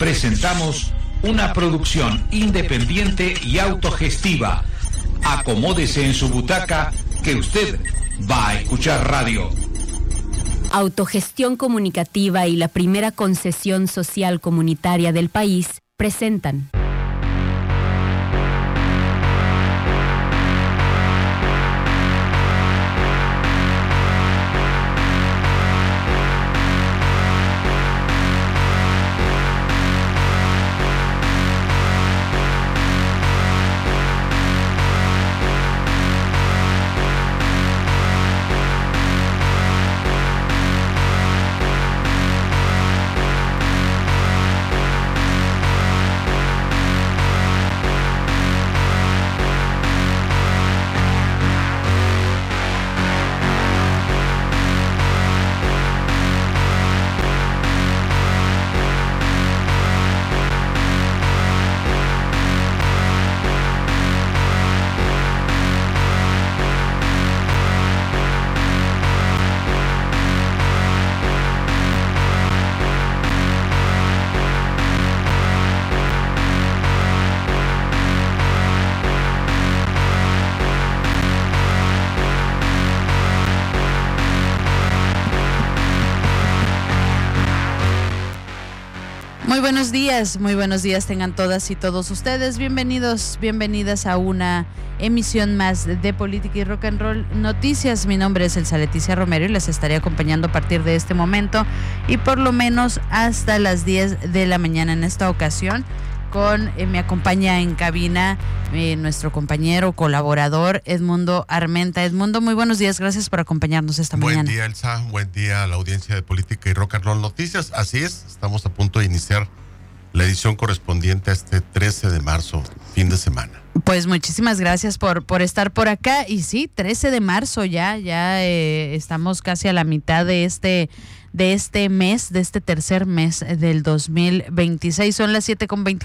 presentamos una producción independiente y autogestiva. Acomódese en su butaca que usted va a escuchar radio. Autogestión Comunicativa y la primera concesión social comunitaria del país presentan. Muy buenos días tengan todas y todos ustedes. Bienvenidas a una emisión más de Política y Rock and Roll Noticias. Mi nombre es Elsa Leticia Romero y les estaré acompañando a partir de este momento y por lo menos hasta las 10 de la mañana en esta ocasión. Me acompaña en cabina nuestro compañero, colaborador Edmundo Armenta. Edmundo, muy buenos días, gracias por acompañarnos esta mañana. Buen día, Elsa, buen día a la audiencia de Política y Rock and Roll Noticias. Así es, estamos a punto de iniciar la edición correspondiente a este 13 de marzo, fin de semana. Pues muchísimas gracias por estar por acá. Y sí, 13 de marzo ya estamos casi a la mitad de este mes, de este tercer mes del 2026. Son las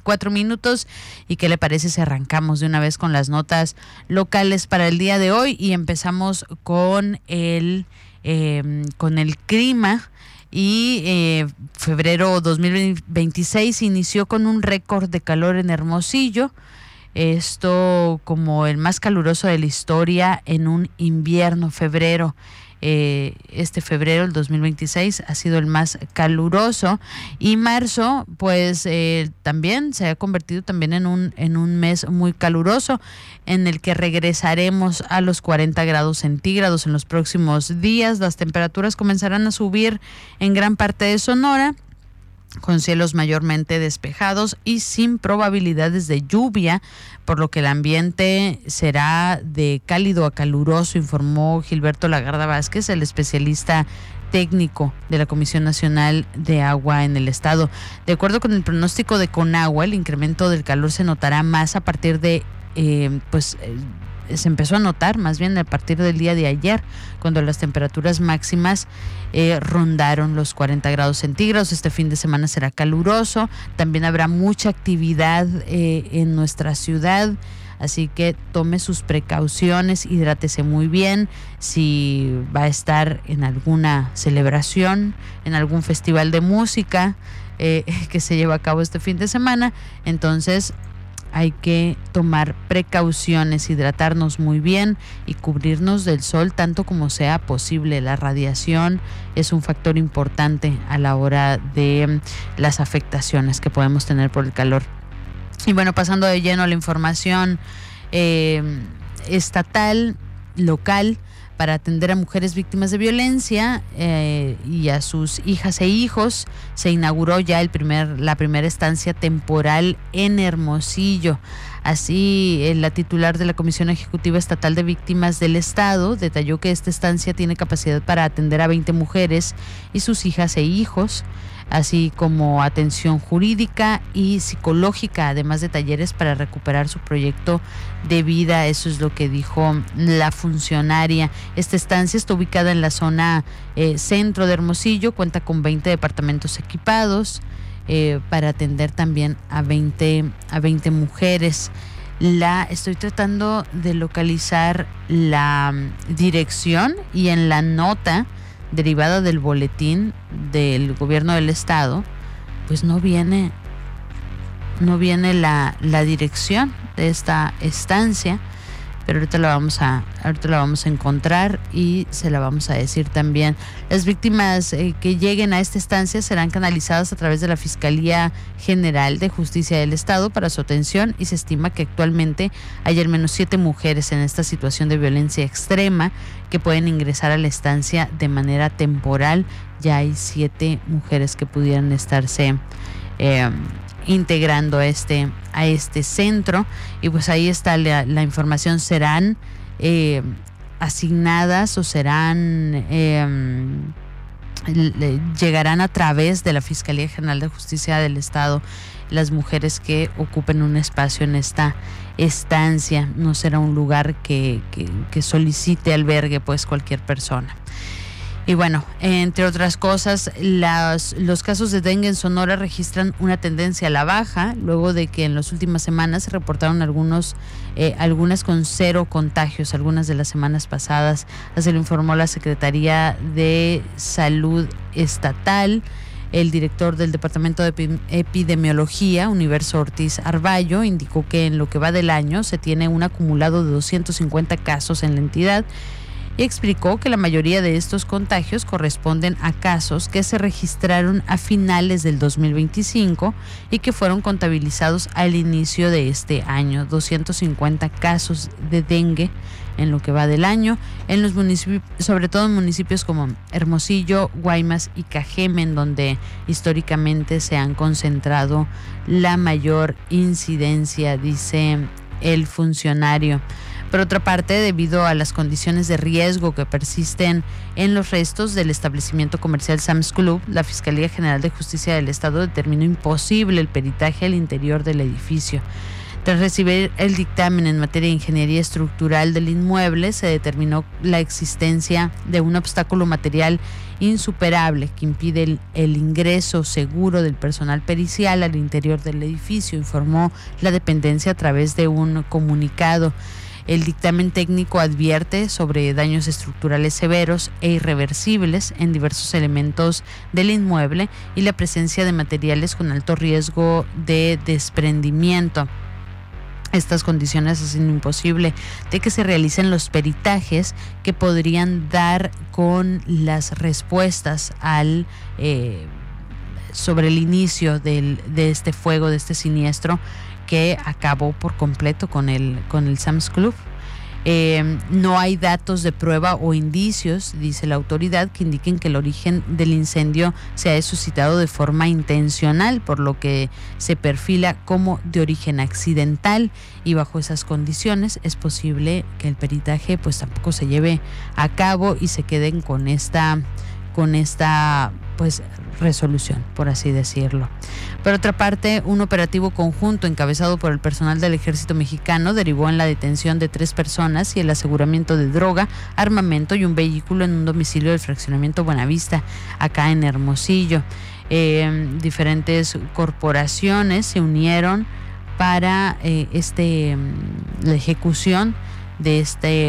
7:24 y ¿qué le parece si arrancamos de una vez con las notas locales para el día de hoy? Y empezamos con el clima. Y febrero 2026 inició con un récord de calor en Hermosillo, esto como el más caluroso de la historia en un invierno. Este febrero, el 2026, ha sido el más caluroso, y marzo pues también se ha convertido también en un mes muy caluroso, en el que regresaremos a los 40 grados centígrados en los próximos días. Las temperaturas comenzarán a subir en gran parte de Sonora, con cielos mayormente despejados y sin probabilidades de lluvia, por lo que el ambiente será de cálido a caluroso, informó Gilberto Lagarda Vázquez, el especialista técnico de la Comisión Nacional de Agua en el estado. De acuerdo con el pronóstico de Conagua, el incremento del calor se notará más a partir de se empezó a notar más bien a partir del día de ayer, cuando las temperaturas máximas rondaron los 40 grados centígrados. Este fin de semana será caluroso, también habrá mucha actividad en nuestra ciudad, así que tome sus precauciones, hidrátese muy bien. Si va a estar en alguna celebración, en algún festival de música que se lleva a cabo este fin de semana, entonces hay que tomar precauciones, hidratarnos muy bien y cubrirnos del sol tanto como sea posible. La radiación es un factor importante a la hora de las afectaciones que podemos tener por el calor. Y bueno, pasando de lleno a la información estatal, local, para atender a mujeres víctimas de violencia y a sus hijas e hijos, se inauguró ya la primera estancia temporal en Hermosillo. Así, la titular de la Comisión Ejecutiva Estatal de Víctimas del Estado detalló que esta estancia tiene capacidad para atender a 20 mujeres y sus hijas e hijos, así como atención jurídica y psicológica, además de talleres para recuperar su proyecto de vida. Eso es lo que dijo la funcionaria. Esta estancia está ubicada en la zona centro de Hermosillo, cuenta con 20 departamentos equipados para atender también a 20 mujeres. Estoy tratando de localizar la dirección, y en la nota derivada del boletín del gobierno del estado, pues no viene la dirección de esta estancia, pero ahorita la vamos a encontrar y se la vamos a decir también. Las víctimas que lleguen a esta estancia serán canalizadas a través de la Fiscalía General de Justicia del Estado para su atención, y se estima que actualmente hay al menos 7 mujeres en esta situación de violencia extrema que pueden ingresar a la estancia de manera temporal. Ya hay 7 mujeres que pudieran estarse integrando a este centro, y pues ahí está la información. Serán asignadas o llegarán a través de la Fiscalía General de Justicia del Estado las mujeres que ocupen un espacio en esta estancia. No será un lugar que solicite albergue pues cualquier persona. Y bueno, entre otras cosas, los casos de dengue en Sonora registran una tendencia a la baja, luego de que en las últimas semanas se reportaron algunas con 0 contagios, algunas de las semanas pasadas. Así lo informó la Secretaría de Salud Estatal. El director del Departamento de Epidemiología, Universo Ortiz Arballo, indicó que en lo que va del año se tiene un acumulado de 250 casos en la entidad, y explicó que la mayoría de estos contagios corresponden a casos que se registraron a finales del 2025 y que fueron contabilizados al inicio de este año. 250 casos de dengue en lo que va del año, en los municipios, sobre todo en municipios como Hermosillo, Guaymas y Cajeme, en donde históricamente se han concentrado la mayor incidencia, dice el funcionario. Por otra parte, debido a las condiciones de riesgo que persisten en los restos del establecimiento comercial Sam's Club, la Fiscalía General de Justicia del Estado determinó imposible el peritaje al interior del edificio. Tras recibir el dictamen en materia de ingeniería estructural del inmueble, se determinó la existencia de un obstáculo material insuperable que impide el ingreso seguro del personal pericial al interior del edificio, informó la dependencia a través de un comunicado. El dictamen técnico advierte sobre daños estructurales severos e irreversibles en diversos elementos del inmueble y la presencia de materiales con alto riesgo de desprendimiento. Estas condiciones hacen imposible de que se realicen los peritajes que podrían dar con las respuestas sobre el inicio de este fuego, de este siniestro que acabó por completo con el Sam's Club. No hay datos de prueba o indicios, dice la autoridad, que indiquen que el origen del incendio se haya suscitado de forma intencional, por lo que se perfila como de origen accidental, y bajo esas condiciones es posible que el peritaje pues tampoco se lleve a cabo y se queden con esta pues resolución, por así decirlo. Por otra parte, un operativo conjunto encabezado por el personal del Ejército Mexicano derivó en la detención de 3 personas y el aseguramiento de droga, armamento y un vehículo en un domicilio del fraccionamiento Buenavista, acá en Hermosillo. Diferentes corporaciones se unieron para la ejecución de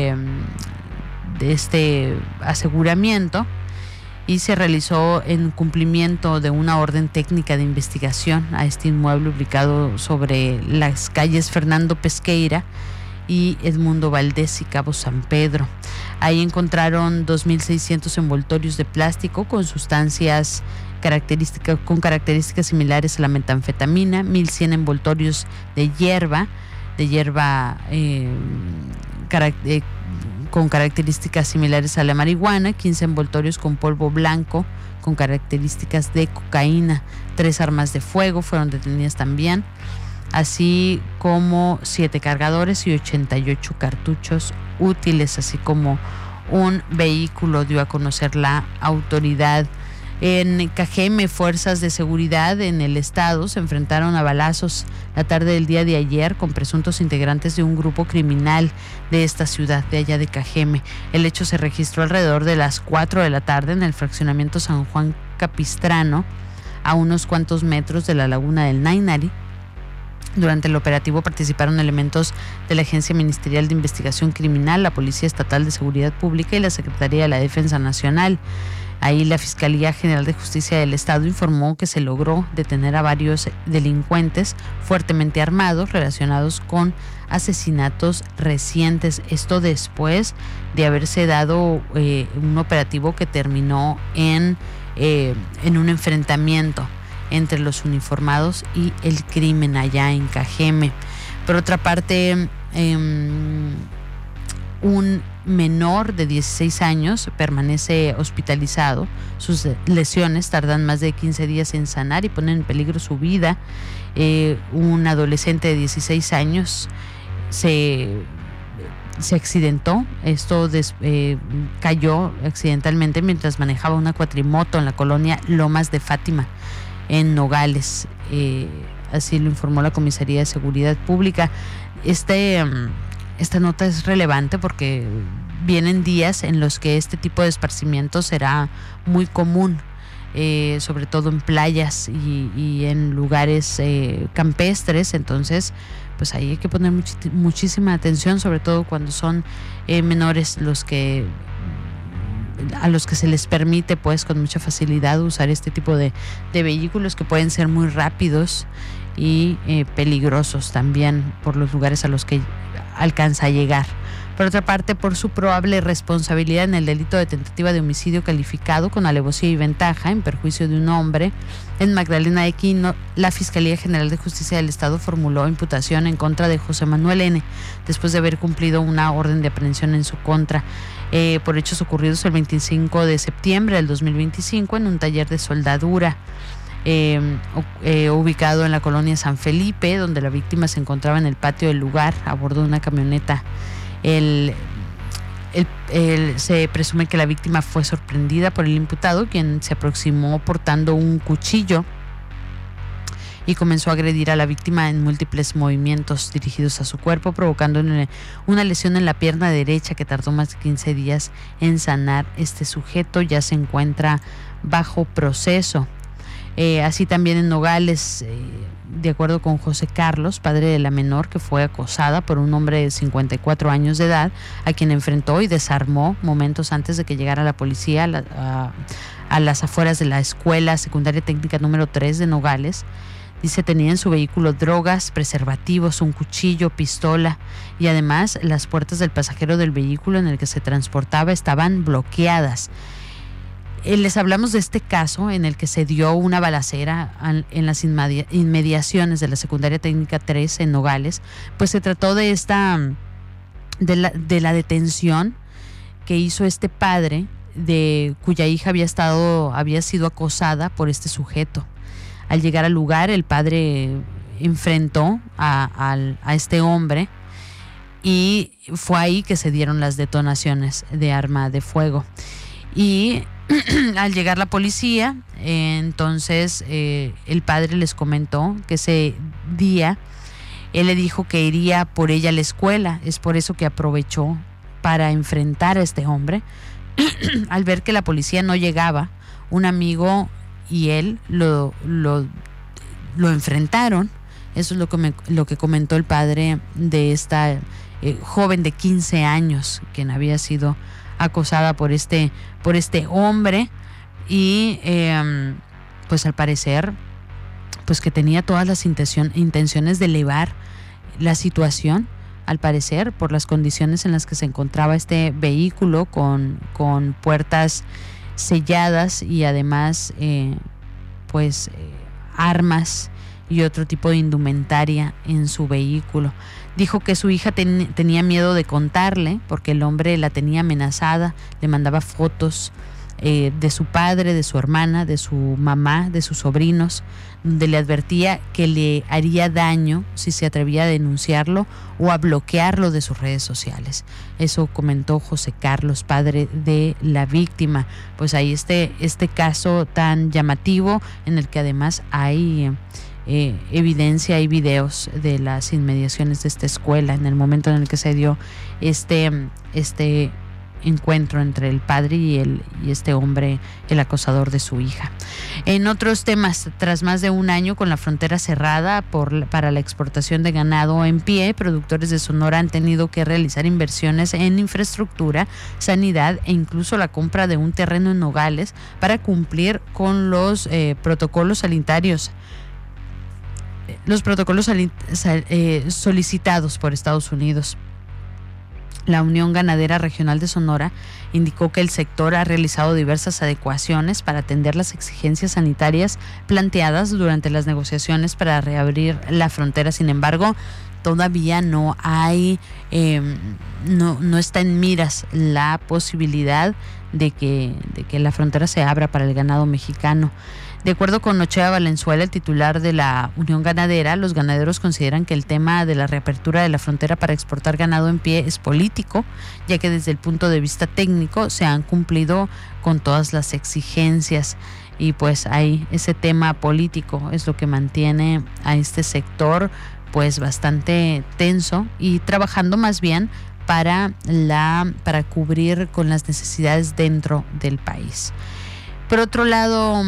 este aseguramiento, y se realizó en cumplimiento de una orden técnica de investigación a este inmueble ubicado sobre las calles Fernando Pesqueira y Edmundo Valdés y Cabo San Pedro. Ahí encontraron 2.600 envoltorios de plástico con sustancias con características similares a la metanfetamina, 1.100 envoltorios de hierba con características similares a la marihuana, 15 envoltorios con polvo blanco con características de cocaína, 3 armas de fuego fueron detenidas también, así como 7 cargadores y 88 cartuchos útiles, así como un vehículo, dio a conocer la autoridad. En Cajeme, fuerzas de seguridad en el estado se enfrentaron a balazos la tarde del día de ayer con presuntos integrantes de un grupo criminal de esta ciudad, de allá de Cajeme. El hecho se registró alrededor de las 4 de la tarde en el fraccionamiento San Juan Capistrano, a unos cuantos metros de la laguna del Nainari. Durante el operativo participaron elementos de la Agencia Ministerial de Investigación Criminal, la Policía Estatal de Seguridad Pública y la Secretaría de la Defensa Nacional. Ahí la Fiscalía General de Justicia del Estado informó que se logró detener a varios delincuentes fuertemente armados relacionados con asesinatos recientes. Esto después de haberse dado un operativo que terminó en un enfrentamiento entre los uniformados y el crimen allá en Cajeme. Por otra parte, un menor de 16 años permanece hospitalizado. Sus lesiones tardan más de 15 días en sanar y ponen en peligro su vida. Un adolescente de 16 años se accidentó. Esto cayó accidentalmente mientras manejaba una cuatrimoto en la colonia Lomas de Fátima, en Nogales. Así lo informó la Comisaría de Seguridad Pública. Esta nota es relevante porque vienen días en los que este tipo de esparcimiento será muy común, sobre todo en playas y en lugares campestres. Entonces, pues ahí hay que poner muchísima atención, sobre todo cuando son menores a los que se les permite, pues, con mucha facilidad usar este tipo de vehículos que pueden ser muy rápidos y peligrosos también por los lugares a los que alcanza a llegar. Por otra parte, por su probable responsabilidad en el delito de tentativa de homicidio calificado con alevosía y ventaja en perjuicio de un hombre en Magdalena de Quino, la Fiscalía General de Justicia del Estado formuló imputación en contra de José Manuel N., después de haber cumplido una orden de aprehensión en su contra por hechos ocurridos el 25 de septiembre del 2025 en un taller de soldadura ubicado en la colonia San Felipe, donde la víctima se encontraba en el patio del lugar a bordo de una camioneta. Se presume que la víctima fue sorprendida por el imputado, quien se aproximó portando un cuchillo y comenzó a agredir a la víctima en múltiples movimientos dirigidos a su cuerpo, provocando una lesión en la pierna derecha que tardó más de 15 días en sanar. Este sujeto ya se encuentra bajo proceso. Así también en Nogales, de acuerdo con José Carlos, padre de la menor que fue acosada por un hombre de 54 años de edad, a quien enfrentó y desarmó momentos antes de que llegara la policía a las afueras de la Escuela Secundaria Técnica número 3 de Nogales. Dice, tenía en su vehículo drogas, preservativos, un cuchillo, pistola, y además las puertas del pasajero del vehículo en el que se transportaba estaban bloqueadas. Les hablamos de este caso en el que se dio una balacera en las inmediaciones de la Secundaria Técnica 3 en Nogales. Pues se trató de la detención que hizo este padre, cuya hija había sido acosada por este sujeto. Al llegar al lugar, el padre enfrentó a este hombre y fue ahí que se dieron las detonaciones de arma de fuego. Y al llegar la policía, entonces el padre les comentó que ese día él le dijo que iría por ella a la escuela. Es por eso que aprovechó para enfrentar a este hombre. Al ver que la policía no llegaba, un amigo y él lo enfrentaron. Eso es lo que comentó el padre de esta joven de 15 años, quien había sido acosada por este hombre, y pues al parecer pues que tenía todas las intenciones de elevar la situación, al parecer por las condiciones en las que se encontraba este vehículo con puertas selladas y además armas y otro tipo de indumentaria en su vehículo. Dijo que su hija tenía miedo de contarle porque el hombre la tenía amenazada, le mandaba fotos de su padre, de su hermana, de su mamá, de sus sobrinos, donde le advertía que le haría daño si se atrevía a denunciarlo o a bloquearlo de sus redes sociales. Eso comentó José Carlos, padre de la víctima. Pues ahí este caso tan llamativo, en el que además hay evidencia y videos de las inmediaciones de esta escuela en el momento en el que se dio este encuentro entre el padre y este hombre, el acosador de su hija. En otros temas, tras más de un año con la frontera cerrada para la exportación de ganado en pie, productores de Sonora han tenido que realizar inversiones en infraestructura, sanidad e incluso la compra de un terreno en Nogales para cumplir con los protocolos sanitarios. Los protocolos solicitados por Estados Unidos. La Unión Ganadera Regional de Sonora indicó que el sector ha realizado diversas adecuaciones para atender las exigencias sanitarias planteadas durante las negociaciones para reabrir la frontera. Sin embargo, todavía no hay, no está en miras la posibilidad de que la frontera se abra para el ganado mexicano. De acuerdo con Ochea Valenzuela, el titular de la Unión Ganadera, los ganaderos consideran que el tema de la reapertura de la frontera para exportar ganado en pie es político, ya que desde el punto de vista técnico se han cumplido con todas las exigencias. Y pues ahí ese tema político es lo que mantiene a este sector pues bastante tenso y trabajando más bien para cubrir con las necesidades dentro del país. Por otro lado,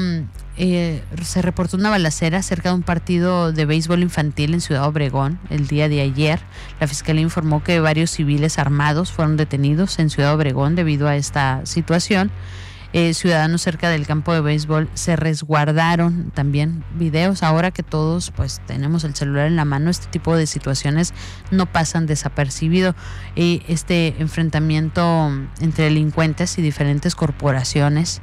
se reportó una balacera cerca de un partido de béisbol infantil en Ciudad Obregón el día de ayer. La Fiscalía informó que varios civiles armados fueron detenidos en Ciudad Obregón debido a esta situación. Ciudadanos cerca del campo de béisbol se resguardaron. También videos, ahora que todos pues tenemos el celular en la mano, este tipo de situaciones no pasan desapercibido. Este enfrentamiento entre delincuentes y diferentes corporaciones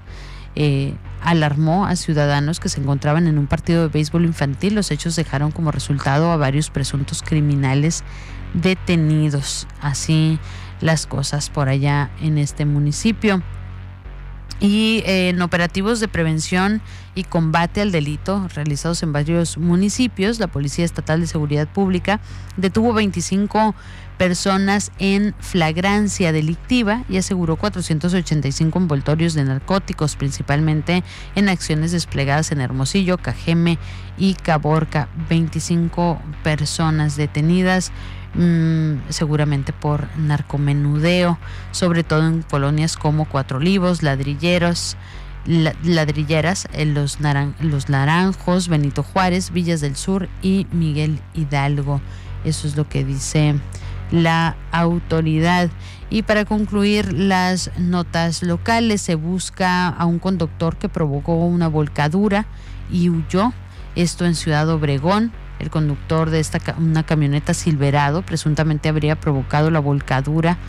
alarmó a ciudadanos que se encontraban en un partido de béisbol infantil. Los hechos dejaron como resultado a varios presuntos criminales detenidos. Así las cosas por allá en este municipio. Y en operativos de prevención y combate al delito realizados en varios municipios, la Policía Estatal de Seguridad Pública detuvo 25 personas en flagrancia delictiva y aseguró 485 envoltorios de narcóticos, principalmente en acciones desplegadas en Hermosillo, Cajeme y Caborca. 25 personas detenidas, seguramente por narcomenudeo, sobre todo en colonias como Cuatro Olivos, Ladrilleras, Los Naranjos, Benito Juárez, Villas del Sur y Miguel Hidalgo. Eso es lo que dice la autoridad. Y para concluir las notas locales, se busca a un conductor que provocó una volcadura y huyó. Esto en Ciudad Obregón. El conductor de una camioneta Silverado presuntamente habría provocado la volcadura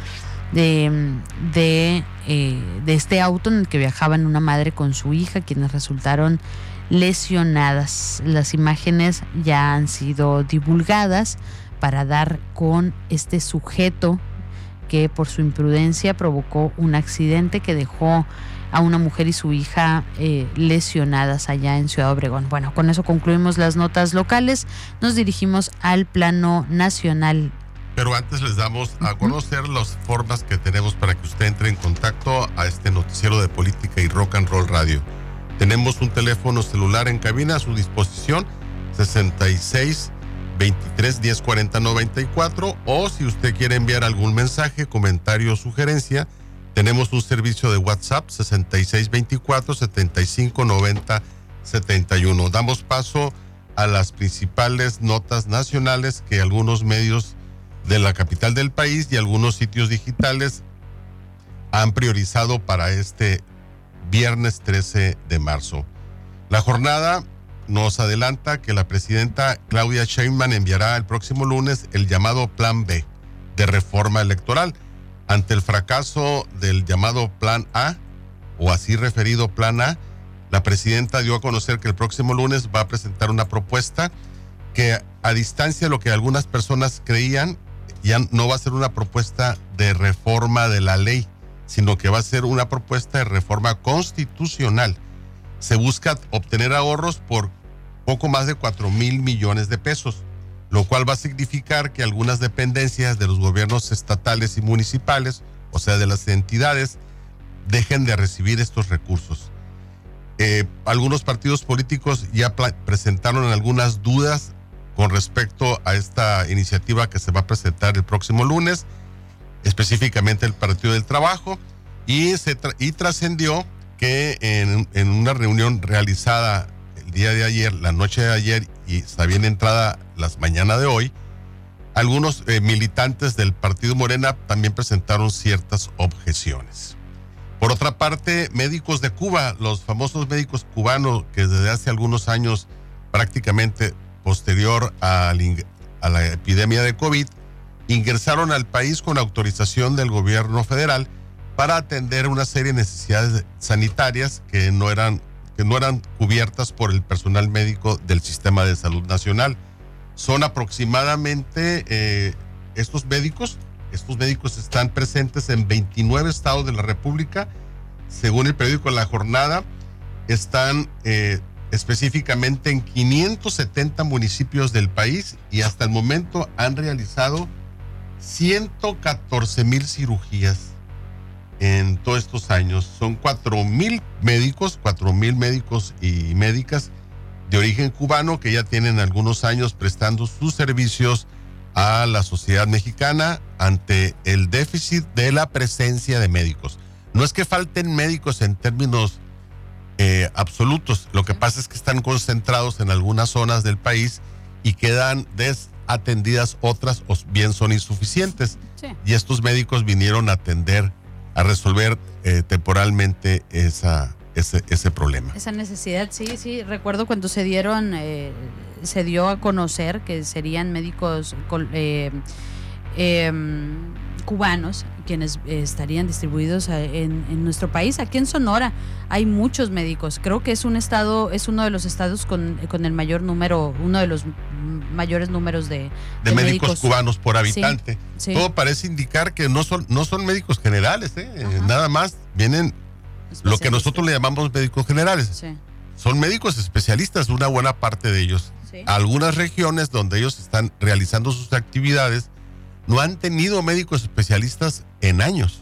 de este auto en el que viajaban una madre con su hija, quienes resultaron lesionadas. Las imágenes ya han sido divulgadas para dar con este sujeto que por su imprudencia provocó un accidente que dejó a una mujer y su hija lesionadas allá en Ciudad Obregón. Bueno, con eso concluimos las notas locales. Nos dirigimos al plano nacional. Pero antes les damos a conocer las formas que tenemos para que usted entre en contacto a este noticiero de política y rock and roll radio. Tenemos un teléfono celular en cabina a su disposición, 66 23 10 40 94, o si usted quiere enviar algún mensaje, comentario o sugerencia, tenemos un servicio de WhatsApp 66 24 75 90 71. Damos paso a las principales notas nacionales que algunos medios de la capital del país y algunos sitios digitales han priorizado para este viernes 13 de marzo. La jornada nos adelanta que la presidenta Claudia Sheinbaum enviará el próximo lunes el llamado Plan B de reforma electoral. Ante el fracaso del llamado Plan A, o así referido Plan A, la presidenta dio a conocer que el próximo lunes va a presentar una propuesta que, a distancia de lo que algunas personas creían, ya no va a ser una propuesta de reforma de la ley, sino que va a ser una propuesta de reforma constitucional. Se busca obtener ahorros por poco más de 4,000 millones de pesos, lo cual va a significar que algunas dependencias de los gobiernos estatales y municipales, o sea, de las entidades, dejen de recibir estos recursos. Algunos partidos políticos ya presentaron algunas dudas con respecto a esta iniciativa que se va a presentar el próximo lunes. específicamente el Partido del Trabajo, y trascendió que en una reunión realizada el día de ayer, la noche de ayer, y está bien entrada las mañanas de hoy, algunos militantes del Partido Morena también presentaron ciertas objeciones. Por otra parte, médicos de Cuba, los famosos médicos cubanos que desde hace algunos años, prácticamente posterior a la epidemia de COVID, ingresaron al país con autorización del gobierno federal para atender una serie de necesidades sanitarias que no eran cubiertas por el personal médico del Sistema de Salud Nacional. Son aproximadamente estos médicos están presentes en 29 estados de la República. Según el periódico La Jornada, están específicamente en 570 municipios del país y hasta el momento han realizado 114,000 cirugías en todos estos años. Son 4,000 médicos y médicas de origen cubano que ya tienen algunos años prestando sus servicios a la sociedad mexicana ante el déficit de la presencia de médicos. No es que falten médicos en términos absolutos, lo que pasa es que están concentrados en algunas zonas del país y quedan desatendidas otras, o bien son insuficientes. Sí. Y estos médicos vinieron a resolver temporalmente ese problema. Esa necesidad, sí. Recuerdo cuando se dio a conocer que serían médicos cubanos quienes estarían distribuidos en nuestro país. Aquí en Sonora hay muchos médicos. Creo que es uno de los estados con el mayor número, uno de los mayores números de médicos cubanos por habitante. Sí. Todo parece indicar que no son médicos generales, nada más vienen lo que nosotros le llamamos médicos generales. Sí. Son médicos especialistas, una buena parte de ellos. Sí. Algunas regiones donde ellos están realizando sus actividades no han tenido médicos especialistas en años.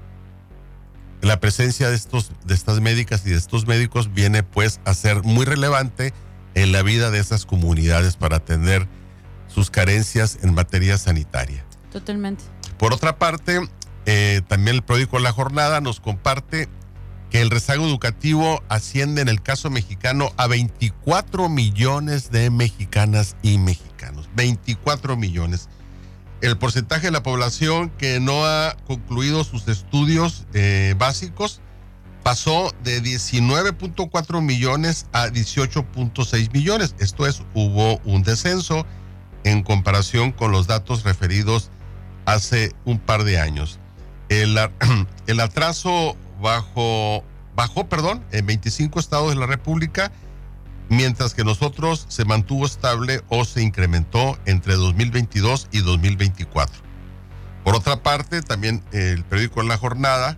La presencia de estas médicas y de estos médicos viene pues a ser muy relevante en la vida de esas comunidades para atender sus carencias en materia sanitaria. Totalmente. Por otra parte, también el periódico La Jornada nos comparte que el rezago educativo asciende en el caso mexicano a 24 millones de mexicanas y mexicanos. 24 millones. El porcentaje de la población que no ha concluido sus estudios básicos pasó de 19.4 millones a 18.6 millones. Esto es, hubo un descenso en comparación con los datos referidos hace un par de años. El atraso bajó en 25 estados de la República, mientras que nosotros se mantuvo estable o se incrementó entre 2022 y 2024. Por otra parte, también el periódico La Jornada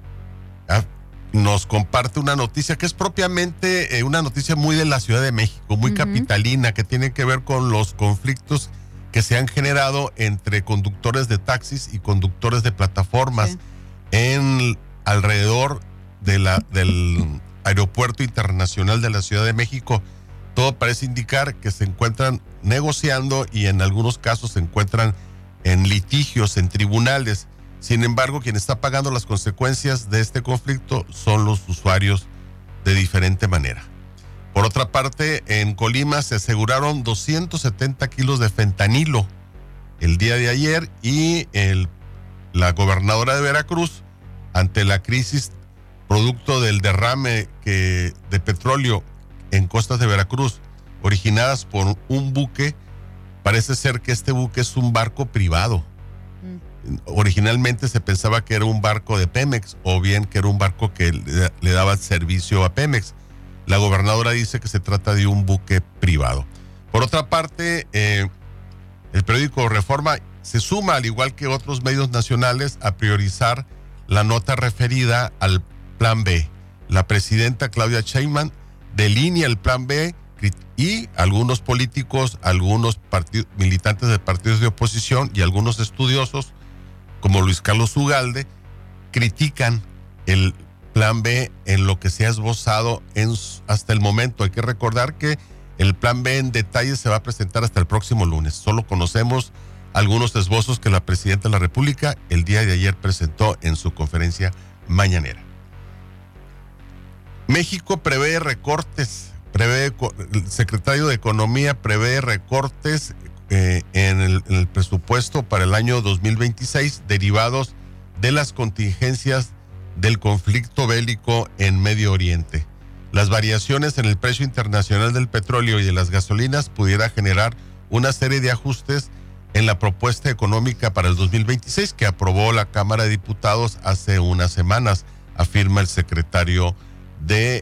nos comparte una noticia que es propiamente una noticia muy de la Ciudad de México, muy capitalina, que tiene que ver con los conflictos que se han generado entre conductores de taxis y conductores de plataformas alrededor del Aeropuerto Internacional de la Ciudad de México. Todo parece indicar que se encuentran negociando y en algunos casos se encuentran en litigios, en tribunales. Sin embargo, quien está pagando las consecuencias de este conflicto son los usuarios de diferente manera. Por otra parte, en Colima se aseguraron 270 kilos de fentanilo el día de ayer y la gobernadora de Veracruz, ante la crisis producto del derrame de petróleo en costas de Veracruz, originadas por un buque, parece ser que este buque es un barco privado. Originalmente se pensaba que era un barco de Pemex o bien que era un barco que le daba servicio a Pemex. La gobernadora dice que se trata de un buque privado. Por otra parte, el periódico Reforma se suma, al igual que otros medios nacionales, a priorizar la nota referida al Plan B. La presidenta Claudia Sheinbaum delinea el Plan B y algunos políticos, algunos militantes de partidos de oposición y algunos estudiosos, como Luis Carlos Ugalde, critican el Plan B en lo que se ha esbozado hasta el momento. Hay que recordar que el Plan B en detalle se va a presentar hasta el próximo lunes. Solo conocemos algunos esbozos que la presidenta de la República el día de ayer presentó en su conferencia mañanera. México prevé recortes, el secretario de Economía prevé recortes en el presupuesto para el año 2026 derivados de las contingencias del conflicto bélico en Medio Oriente. Las variaciones en el precio internacional del petróleo y de las gasolinas pudiera generar una serie de ajustes en la propuesta económica para el 2026 que aprobó la Cámara de Diputados hace unas semanas, afirma el secretario de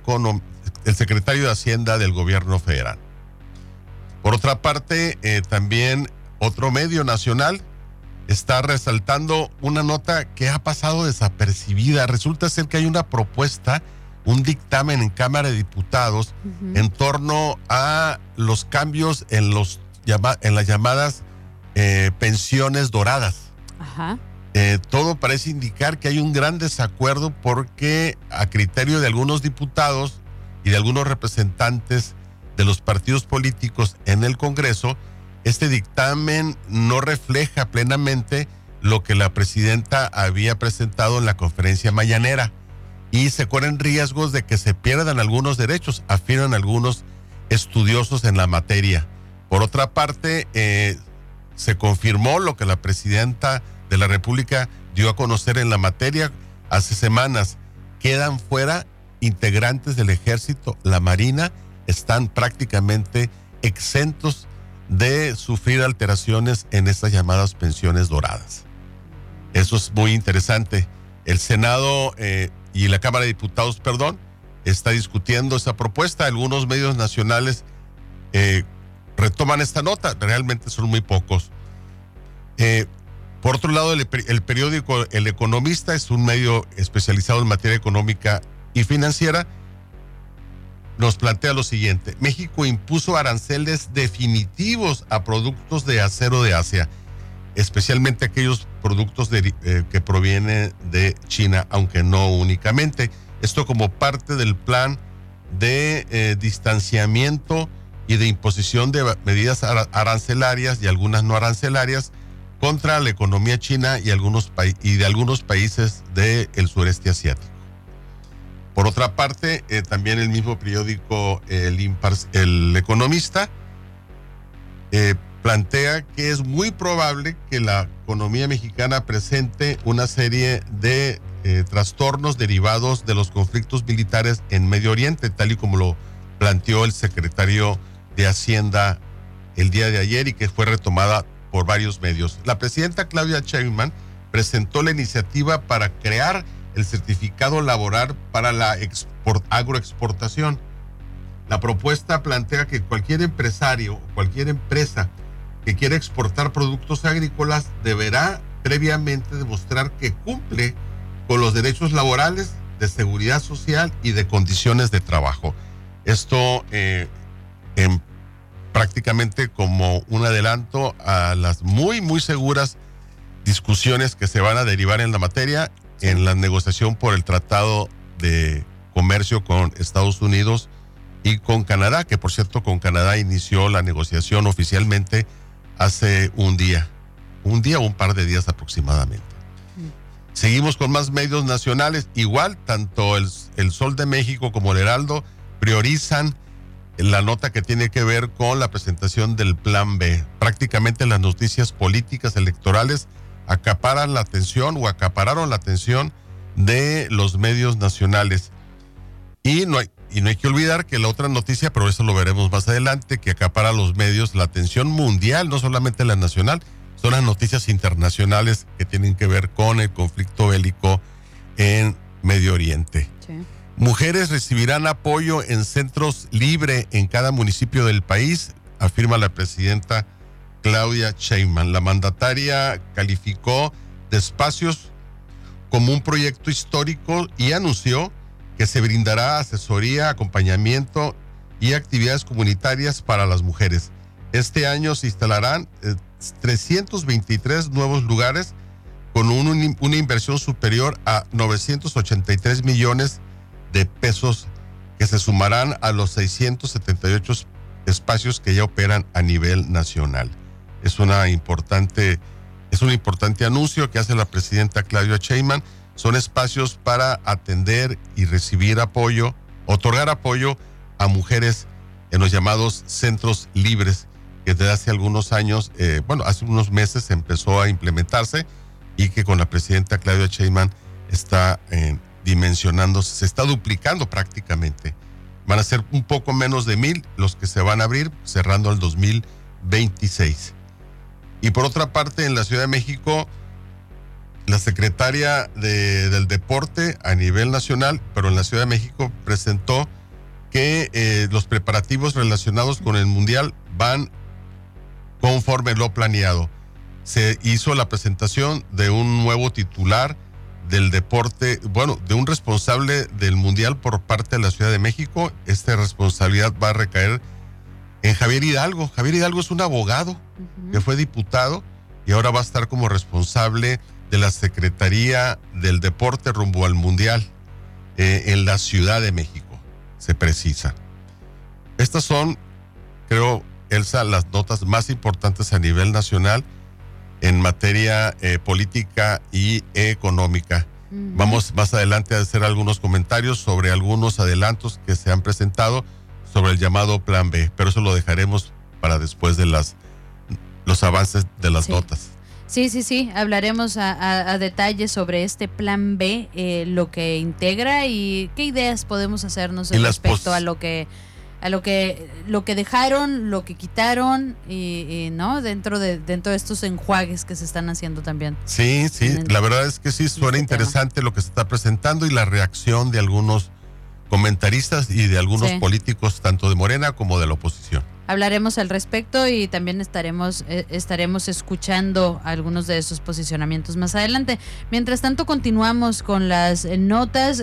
Hacienda del Gobierno Federal. Por otra parte, también otro medio nacional está resaltando una nota que ha pasado desapercibida. Resulta ser que hay una propuesta, un dictamen en Cámara de Diputados en torno a los cambios en las llamadas pensiones doradas. Ajá. Todo parece indicar que hay un gran desacuerdo porque a criterio de algunos diputados y de algunos representantes de los partidos políticos en el Congreso, este dictamen no refleja plenamente lo que la presidenta había presentado en la conferencia mañanera y se corren riesgos de que se pierdan algunos derechos, afirman algunos estudiosos en la materia. Por otra parte, se confirmó lo que la presidenta de la República dio a conocer en la materia hace semanas. Quedan fuera integrantes del Ejército, la Marina, están prácticamente exentos de sufrir alteraciones en estas llamadas pensiones doradas. Eso es muy interesante. El Senado y la Cámara de Diputados, está discutiendo esa propuesta. Algunos medios nacionales retoman esta nota, realmente son muy pocos. Por otro lado, el periódico El Economista es un medio especializado en materia económica y financiera. Nos plantea lo siguiente: México impuso aranceles definitivos a productos de acero de Asia, especialmente aquellos productos que provienen de China, aunque no únicamente. Esto como parte del plan de distanciamiento y de imposición de medidas arancelarias y algunas no arancelarias contra la economía china y de algunos países del sureste asiático. Por otra parte, también el mismo periódico El Economista plantea que es muy probable que la economía mexicana presente una serie de trastornos derivados de los conflictos militares en Medio Oriente, tal y como lo planteó el secretario de Hacienda el día de ayer y que fue retomada por varios medios. La presidenta Claudia Sheinbaum presentó la iniciativa para crear el certificado laboral para la agroexportación. La propuesta plantea que cualquier empresario o cualquier empresa que quiera exportar productos agrícolas deberá previamente demostrar que cumple con los derechos laborales, de seguridad social y de condiciones de trabajo. Esto prácticamente como un adelanto a las muy, muy seguras discusiones que se van a derivar en la materia en la negociación por el Tratado de Comercio con Estados Unidos y con Canadá, que por cierto con Canadá inició la negociación oficialmente hace un día o un par de días aproximadamente. Seguimos con más medios nacionales. Igual, tanto el Sol de México como el Heraldo priorizan la nota que tiene que ver con la presentación del Plan B. Prácticamente las noticias políticas electorales acapararon la atención de los medios nacionales. Y no hay que olvidar que la otra noticia, pero eso lo veremos más adelante, que acapara a los medios la atención mundial, no solamente la nacional, son las noticias internacionales que tienen que ver con el conflicto bélico en Medio Oriente. Sí. Mujeres recibirán apoyo en centros libres en cada municipio del país, afirma la presidenta Claudia Sheinbaum. La mandataria calificó de espacios como un proyecto histórico y anunció que se brindará asesoría, acompañamiento y actividades comunitarias para las mujeres. Este año se instalarán 323 nuevos lugares con una inversión superior a 983 millones de pesos que se sumarán a los 678 espacios que ya operan a nivel nacional. Es un importante anuncio que hace la presidenta Claudia Sheinbaum. Son espacios para atender y recibir apoyo, otorgar apoyo a mujeres en los llamados centros libres, que desde hace algunos años, hace unos meses empezó a implementarse y que con la presidenta Claudia Sheinbaum está dimensionándose, se está duplicando prácticamente. Van a ser un poco menos de 1,000 los que se van a abrir, cerrando el 2026. Y por otra parte, en la Ciudad de México, la secretaria del Deporte a nivel nacional, pero en la Ciudad de México, presentó que los preparativos relacionados con el Mundial van conforme lo planeado. Se hizo la presentación de un nuevo titular del deporte, de un responsable del Mundial por parte de la Ciudad de México. Esta responsabilidad va a recaer en Javier Hidalgo. Javier Hidalgo es un abogado que fue diputado y ahora va a estar como responsable de la Secretaría del Deporte rumbo al Mundial en la Ciudad de México, se precisa. Estas son, creo, Elsa, las notas más importantes a nivel nacional en materia política y económica. Vamos más adelante a hacer algunos comentarios sobre algunos adelantos que se han presentado sobre el llamado Plan B, pero eso lo dejaremos para después de los avances de las notas. Sí, hablaremos a detalle sobre este Plan B, lo que integra y qué ideas podemos hacernos respecto a lo que dejaron, lo que quitaron y no dentro de estos enjuagues que se están haciendo también. Sí, la verdad es que sí suena interesante lo que se está presentando y la reacción de algunos comentaristas y de algunos políticos tanto de Morena como de la oposición. Hablaremos al respecto y también estaremos escuchando algunos de esos posicionamientos más adelante. Mientras tanto, continuamos con las notas,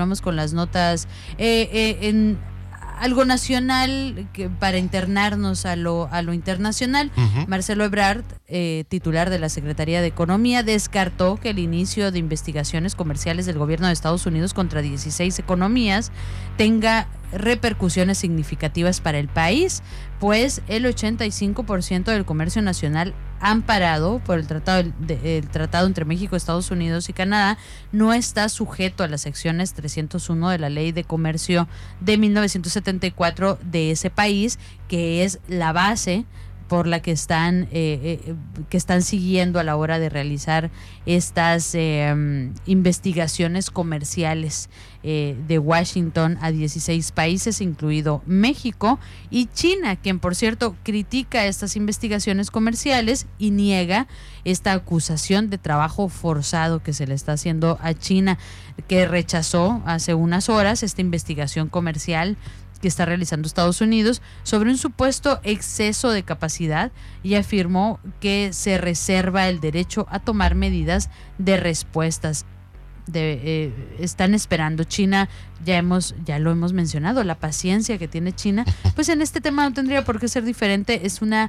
en algo nacional para internarnos a lo internacional. Marcelo Ebrard, titular de la Secretaría de Economía, descartó que el inicio de investigaciones comerciales del gobierno de Estados Unidos contra 16 economías tenga repercusiones significativas para el país, pues el 85% del comercio nacional amparado por el tratado entre México, Estados Unidos y Canadá no está sujeto a las secciones 301 de la Ley de Comercio de 1974 de ese país, que es la base por la que están siguiendo a la hora de realizar estas investigaciones comerciales de Washington a 16 países, incluido México y China, quien por cierto critica estas investigaciones comerciales y niega esta acusación de trabajo forzado que se le está haciendo a China, que rechazó hace unas horas esta investigación comercial que está realizando Estados Unidos sobre un supuesto exceso de capacidad y afirmó que se reserva el derecho a tomar medidas de respuestas. Están esperando. China, ya lo hemos mencionado, la paciencia que tiene China, pues en este tema no tendría por qué ser diferente. Es una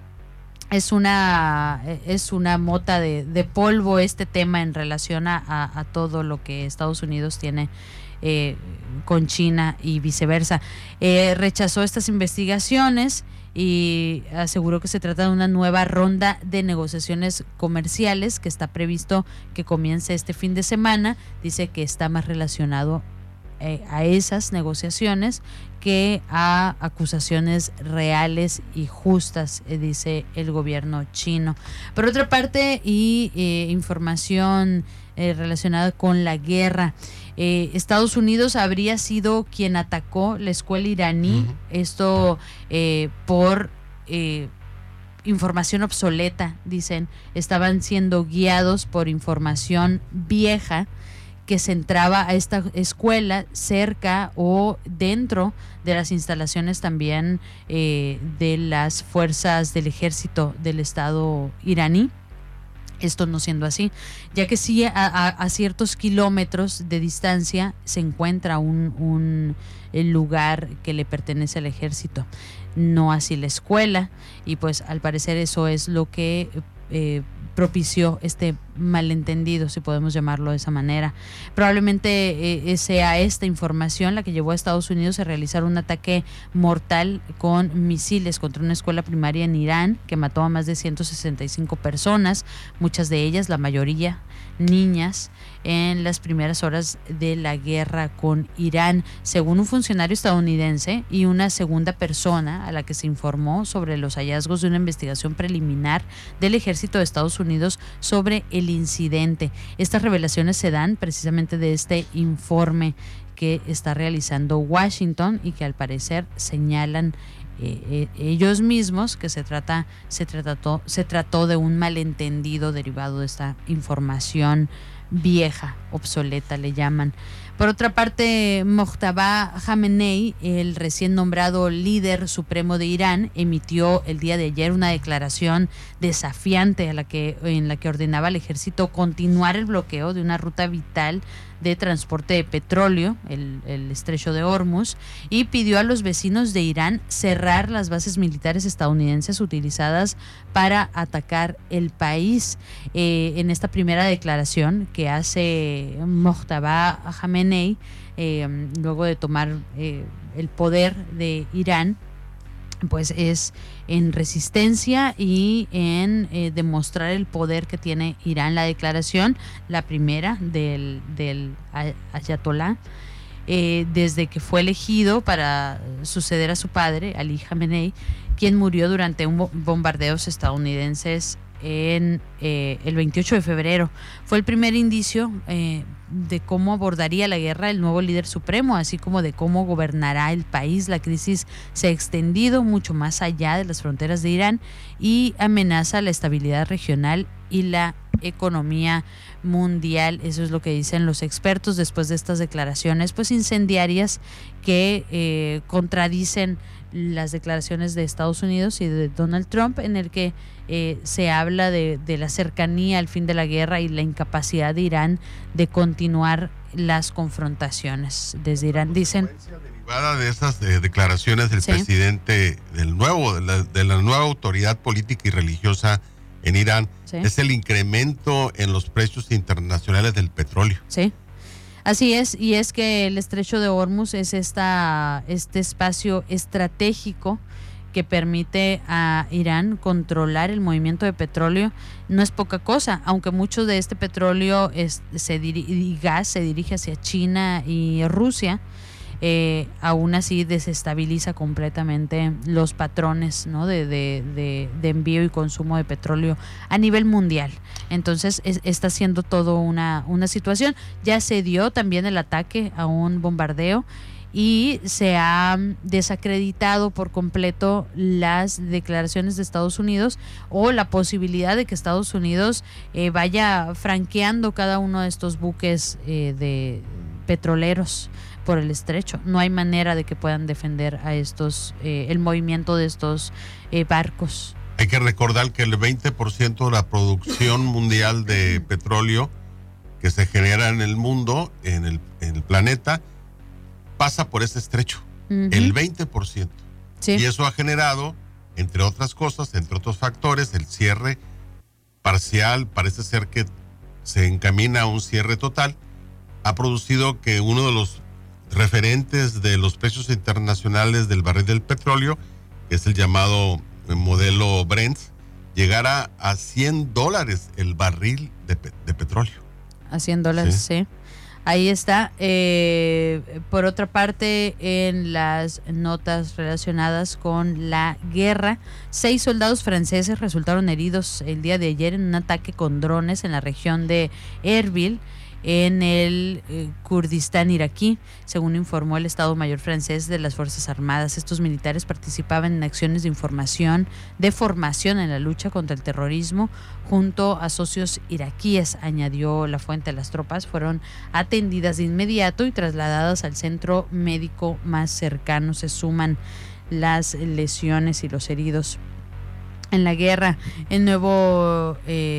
mota de polvo este tema en relación a todo lo que Estados Unidos tiene con China y viceversa. Rechazó estas investigaciones y aseguró que se trata de una nueva ronda de negociaciones comerciales que está previsto que comience este fin de semana. Dice que está más relacionado a esas negociaciones que a acusaciones reales y justas, dice el gobierno chino. Por otra parte, información relacionada con la guerra. Estados Unidos habría sido quien atacó la escuela iraní, esto por información obsoleta, dicen. Estaban siendo guiados por información vieja que se entraba a esta escuela cerca o dentro de las instalaciones también de las fuerzas del ejército del Estado iraní. Esto no siendo así, ya que sí a ciertos kilómetros de distancia se encuentra un lugar que le pertenece al ejército, no así la escuela, y pues al parecer eso es lo que propició este malentendido, si podemos llamarlo de esa manera. Probablemente sea esta información la que llevó a Estados Unidos a realizar un ataque mortal con misiles contra una escuela primaria en Irán que mató a más de 165 personas, muchas de ellas, la mayoría niñas, en las primeras horas de la guerra con Irán, según un funcionario estadounidense y una segunda persona a la que se informó sobre los hallazgos de una investigación preliminar del ejército de Estados Unidos sobre el incidente. Estas revelaciones se dan precisamente de este informe que está realizando Washington y que al parecer señalan ellos mismos que se trató de un malentendido derivado de esta información vieja, obsoleta le llaman. Por otra parte, Mojtaba Khamenei, el recién nombrado líder supremo de Irán, emitió el día de ayer una declaración desafiante en la que ordenaba al ejército continuar el bloqueo de una ruta vital de transporte de petróleo, el estrecho de Hormuz, y pidió a los vecinos de Irán cerrar las bases militares estadounidenses utilizadas para atacar el país. En esta primera declaración que hace Mojtaba Khamenei, luego de tomar el poder de Irán, pues es en resistencia y en demostrar el poder que tiene Irán. La declaración, la primera del ayatolá, desde que fue elegido para suceder a su padre, Ali Khamenei, quien murió durante un bombardeos estadounidenses en el 28 de febrero. Fue el primer indicio de cómo abordaría la guerra el nuevo líder supremo, así como de cómo gobernará el país. La crisis se ha extendido mucho más allá de las fronteras de Irán y amenaza la estabilidad regional y la economía mundial. Eso es lo que dicen los expertos después de estas declaraciones pues incendiarias que contradicen las declaraciones de Estados Unidos y de Donald Trump, en el que se habla de la cercanía al fin de la guerra y la incapacidad de Irán de continuar las confrontaciones. Desde Irán dicen... Derivada de esas declaraciones del presidente de la nueva autoridad política y religiosa en Irán, es el incremento en los precios internacionales del petróleo. Sí. Así es, y es que el estrecho de Hormuz es este espacio estratégico que permite a Irán controlar el movimiento de petróleo. No es poca cosa, aunque mucho de este petróleo y gas se dirige hacia China y Rusia. Aún así desestabiliza completamente los patrones, ¿no? de envío y consumo de petróleo a nivel mundial. Entonces está siendo todo una situación. Ya se dio también el ataque a un bombardeo y se ha desacreditado por completo las declaraciones de Estados Unidos o la posibilidad de que Estados Unidos vaya franqueando cada uno de estos buques de petroleros por el estrecho. No hay manera de que puedan defender a estos el movimiento de estos barcos. Hay que recordar que el 20% de la producción mundial de petróleo que se genera en el mundo, en el planeta, pasa por ese estrecho. El 20%. Sí. Y eso ha generado, entre otras cosas, entre otros factores, el cierre parcial, parece ser que se encamina a un cierre total, ha producido que uno de los referentes de los precios internacionales del barril del petróleo, que es el llamado modelo Brent, llegara a $100 el barril de petróleo. A $100, sí. Ahí está. Por otra parte, en las notas relacionadas con la guerra, 6 soldados franceses resultaron heridos el día de ayer en un ataque con drones en la región de Erbil, en el Kurdistán iraquí, según informó el Estado Mayor francés de las Fuerzas Armadas. Estos militares participaban en acciones de formación en la lucha contra el terrorismo junto a socios iraquíes, añadió la fuente. Las tropas fueron atendidas de inmediato y trasladadas al centro médico más cercano. Se suman las lesiones y los heridos en la guerra. El nuevo...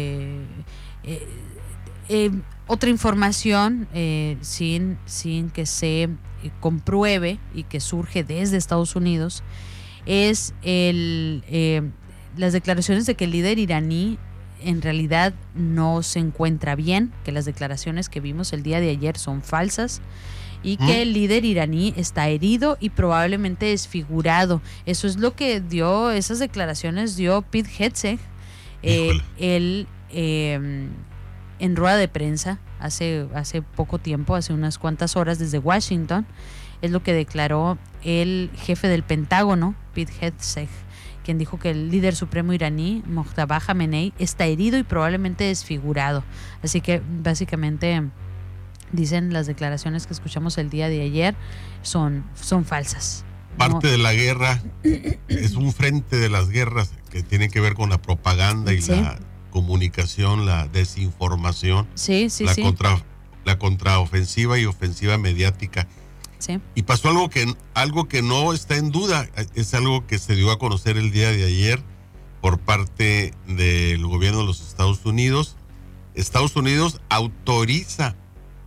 otra información sin que se compruebe y que surge desde Estados Unidos es las declaraciones de que el líder iraní en realidad no se encuentra bien, que las declaraciones que vimos el día de ayer son falsas y que el líder iraní está herido y probablemente desfigurado. Eso es lo que esas declaraciones dio Pete Hegseth, él en rueda de prensa hace poco tiempo, hace unas cuantas horas desde Washington. Es lo que declaró el jefe del Pentágono, Pete Hegseth, quien dijo que el líder supremo iraní, Mojtaba Khamenei, está herido y probablemente desfigurado. Así que básicamente dicen las declaraciones que escuchamos el día de ayer son falsas. Parte de la guerra es un frente de las guerras que tiene que ver con la propaganda y la comunicación, la desinformación, la contraofensiva y ofensiva mediática. Sí. Y pasó algo que no está en duda, es algo que se dio a conocer el día de ayer por parte del gobierno de los Estados Unidos. Estados Unidos autoriza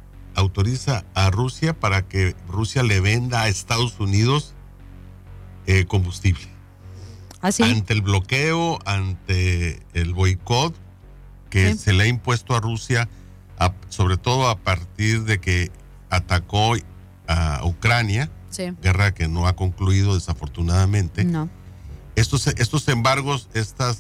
a Rusia para que Rusia le venda a Estados Unidos combustible. ¿Ah, sí? Ante el bloqueo, ante el boicot que se le ha impuesto a Rusia, sobre todo a partir de que atacó a Ucrania, guerra que no ha concluido desafortunadamente. No. Estos embargos,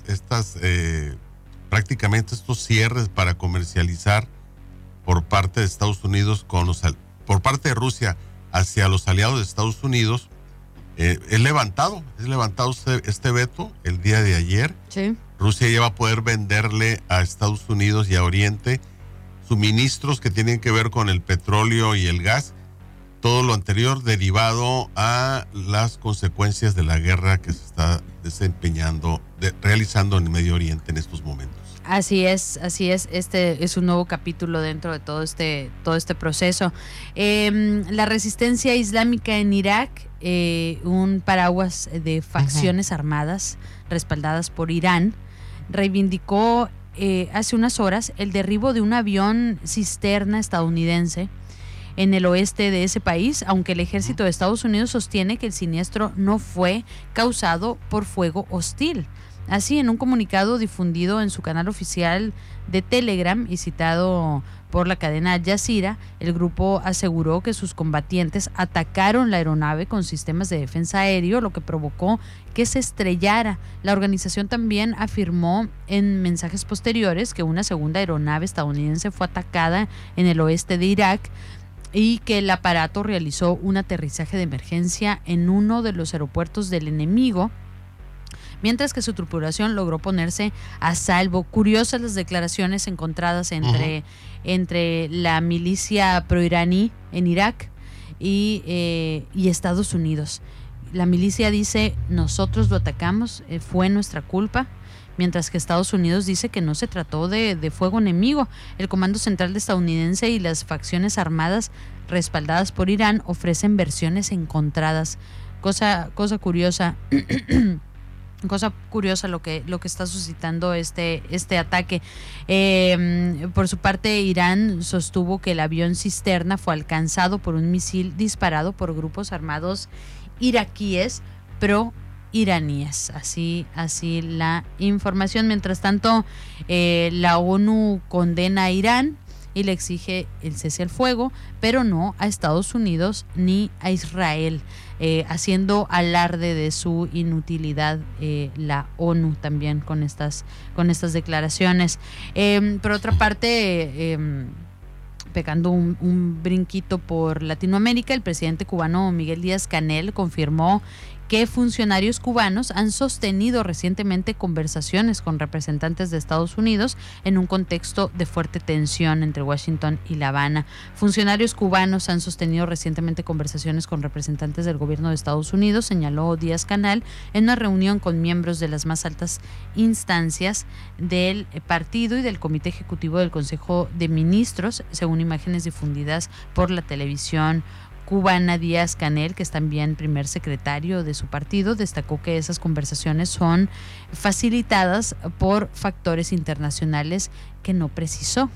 prácticamente estos cierres para comercializar por parte de Estados Unidos por parte de Rusia hacia los aliados de Estados Unidos, es levantado este veto el día de ayer. Sí. Rusia ya va a poder venderle a Estados Unidos y a Oriente suministros que tienen que ver con el petróleo y el gas, todo lo anterior derivado a las consecuencias de la guerra que se está realizando en el Medio Oriente en estos momentos. Así es. Este es un nuevo capítulo dentro de todo este proceso. La resistencia islámica en Irak, un paraguas de facciones armadas respaldadas por Irán, reivindicó hace unas horas el derribo de un avión cisterna estadounidense en el oeste de ese país, aunque el ejército de Estados Unidos sostiene que el siniestro no fue causado por fuego hostil. Así, en un comunicado difundido en su canal oficial de Telegram y citado por la cadena Al Jazeera, el grupo aseguró que sus combatientes atacaron la aeronave con sistemas de defensa aéreo, lo que provocó que se estrellara. La organización también afirmó en mensajes posteriores que una segunda aeronave estadounidense fue atacada en el oeste de Irak y que el aparato realizó un aterrizaje de emergencia en uno de los aeropuertos del enemigo, mientras que su tripulación logró ponerse a salvo. Curiosas las declaraciones encontradas entre la milicia proiraní en Irak y Estados Unidos. La milicia dice, nosotros lo atacamos, fue nuestra culpa, mientras que Estados Unidos dice que no se trató de fuego enemigo. El Comando Central estadounidense y las facciones armadas respaldadas por Irán ofrecen versiones encontradas. Cosa curiosa. Cosa curiosa lo que está suscitando este ataque. Por su parte, Irán sostuvo que el avión cisterna fue alcanzado por un misil disparado por grupos armados iraquíes pro-iraníes. Así la información. Mientras tanto, la ONU condena a Irán y le exige el cese al fuego, pero no a Estados Unidos ni a Israel, haciendo alarde de su inutilidad la ONU también con estas declaraciones. Por otra parte, pegando un brinquito por Latinoamérica, el presidente cubano Miguel Díaz-Canel confirmó que funcionarios cubanos han sostenido recientemente conversaciones con representantes de Estados Unidos en un contexto de fuerte tensión entre Washington y La Habana. Funcionarios cubanos han sostenido recientemente conversaciones con representantes del gobierno de Estados Unidos, señaló Díaz-Canel en una reunión con miembros de las más altas instancias del partido y del Comité Ejecutivo del Consejo de Ministros, según imágenes difundidas por la televisión cubana. Díaz-Canel, que es también primer secretario de su partido, destacó que esas conversaciones son facilitadas por factores internacionales que no precisó.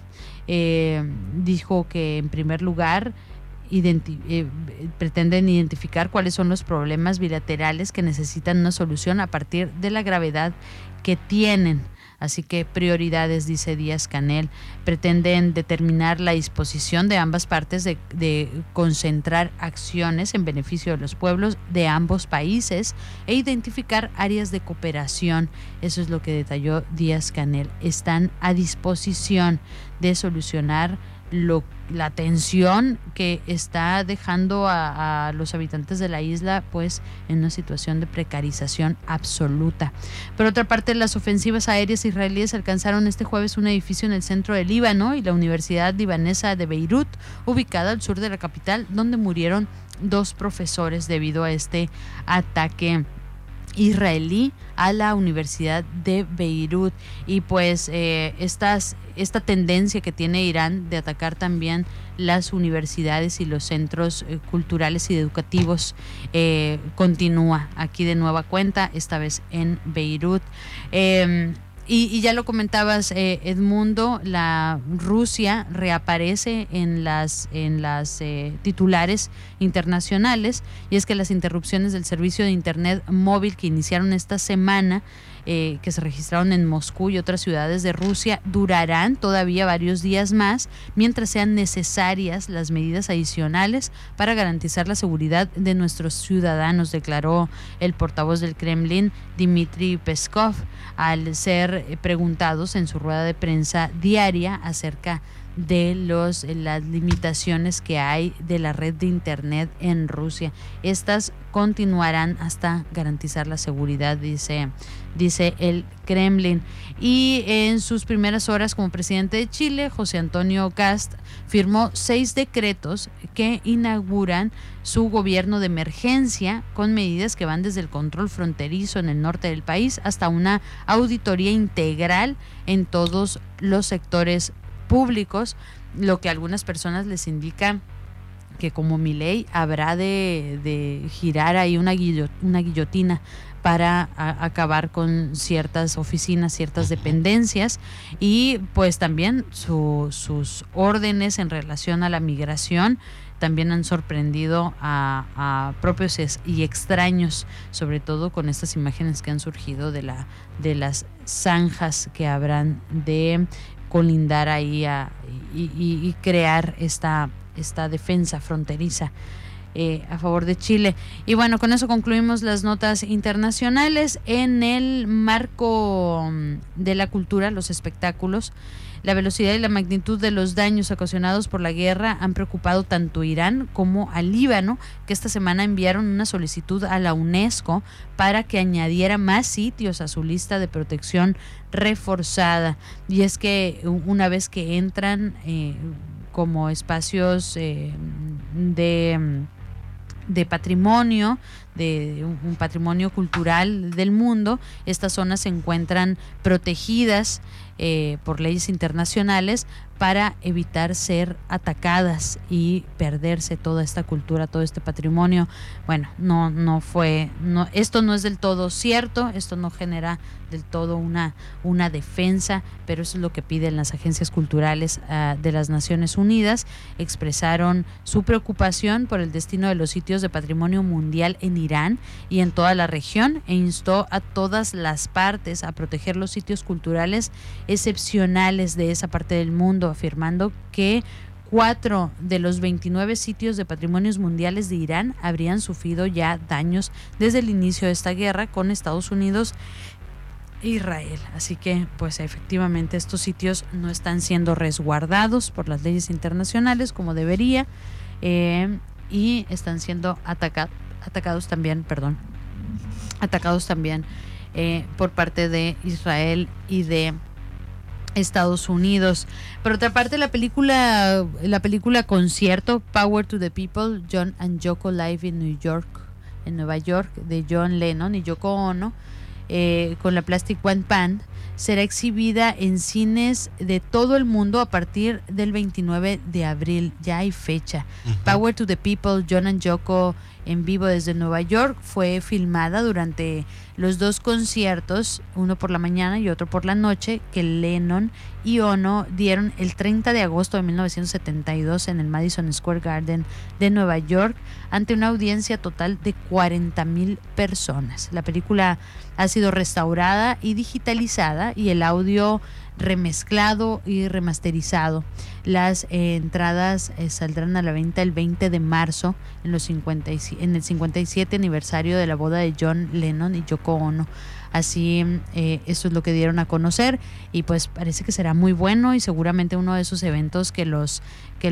Dijo que en primer lugar pretenden identificar cuáles son los problemas bilaterales que necesitan una solución a partir de la gravedad que tienen. Así que prioridades, dice Díaz-Canel, pretenden determinar la disposición de ambas partes de concentrar acciones en beneficio de los pueblos de ambos países e identificar áreas de cooperación. Eso es lo que detalló Díaz-Canel. Están a disposición de solucionar la tensión que está dejando a los habitantes de la isla pues en una situación de precarización absoluta. Por otra parte, las ofensivas aéreas israelíes alcanzaron este jueves un edificio en el centro del Líbano y la Universidad Libanesa de Beirut, ubicada al sur de la capital, donde murieron 2 profesores debido a este ataque israelí a la Universidad de Beirut. Y pues esta tendencia que tiene Irán de atacar también las universidades y los centros culturales y educativos continúa aquí de nueva cuenta, esta vez en Beirut. Y ya lo comentabas, Edmundo, la Rusia reaparece en las titulares internacionales, y es que las interrupciones del servicio de internet móvil que iniciaron esta semana, que se registraron en Moscú y otras ciudades de Rusia, durarán todavía varios días más mientras sean necesarias las medidas adicionales para garantizar la seguridad de nuestros ciudadanos, declaró el portavoz del Kremlin, Dmitry Peskov, al ser preguntados en su rueda de prensa diaria acerca de las limitaciones que hay de la red de internet en Rusia. Estas continuarán hasta garantizar la seguridad, dice el Kremlin. Y en sus primeras horas como presidente de Chile, José Antonio Kast firmó 6 decretos que inauguran su gobierno de emergencia, con medidas que van desde el control fronterizo en el norte del país hasta una auditoría integral en todos los sectores públicos, lo que a algunas personas les indica que como Milei habrá de girar ahí una guillotina para acabar con ciertas oficinas, ciertas dependencias, y pues también sus órdenes en relación a la migración también han sorprendido a propios y extraños, sobre todo con estas imágenes que han surgido de las zanjas que habrán de colindar ahí y crear esta defensa fronteriza a favor de Chile. Y bueno, con eso concluimos las notas internacionales. En el marco de la cultura, los espectáculos, la velocidad y la magnitud de los daños ocasionados por la guerra han preocupado tanto a Irán como al Líbano, que esta semana enviaron una solicitud a la UNESCO para que añadiera más sitios a su lista de protección reforzada. Y es que una vez que entran como espacios de patrimonio, de un patrimonio cultural del mundo, estas zonas se encuentran protegidas por leyes internacionales para evitar ser atacadas y perderse toda esta cultura, todo este patrimonio. Bueno, esto no es del todo cierto, esto no genera del todo una defensa, pero eso es lo que piden las agencias culturales de las Naciones Unidas. Expresaron su preocupación por el destino de los sitios de patrimonio mundial en Irán y en toda la región, e instó a todas las partes a proteger los sitios culturales excepcionales de esa parte del mundo, afirmando que 4 de los 29 sitios de patrimonios mundiales de Irán habrían sufrido ya daños desde el inicio de esta guerra con Estados Unidos e Israel. Así que, pues efectivamente, estos sitios no están siendo resguardados por las leyes internacionales como debería, y están siendo atacados también por parte de Israel y de Estados Unidos. Por otra parte, la película concierto Power to the People, John and Yoko Live in Nueva York, de John Lennon y Yoko Ono, con la Plastic One Band, será exhibida en cines de todo el mundo a partir del 29 de abril. Ya hay fecha. Power to the People, John and Yoko en vivo desde Nueva York, fue filmada durante los 2 conciertos, uno por la mañana y otro por la noche, que Lennon y Ono dieron el 30 de agosto de 1972 en el Madison Square Garden de Nueva York, ante una audiencia total de 40,000 personas. La película ha sido restaurada y digitalizada modificada y el audio remezclado y remasterizado. Las entradas saldrán a la venta el 20 de marzo en el 57 aniversario de la boda de John Lennon y Yoko Ono. Así, eso es lo que dieron a conocer y pues parece que será muy bueno y seguramente uno de esos eventos que los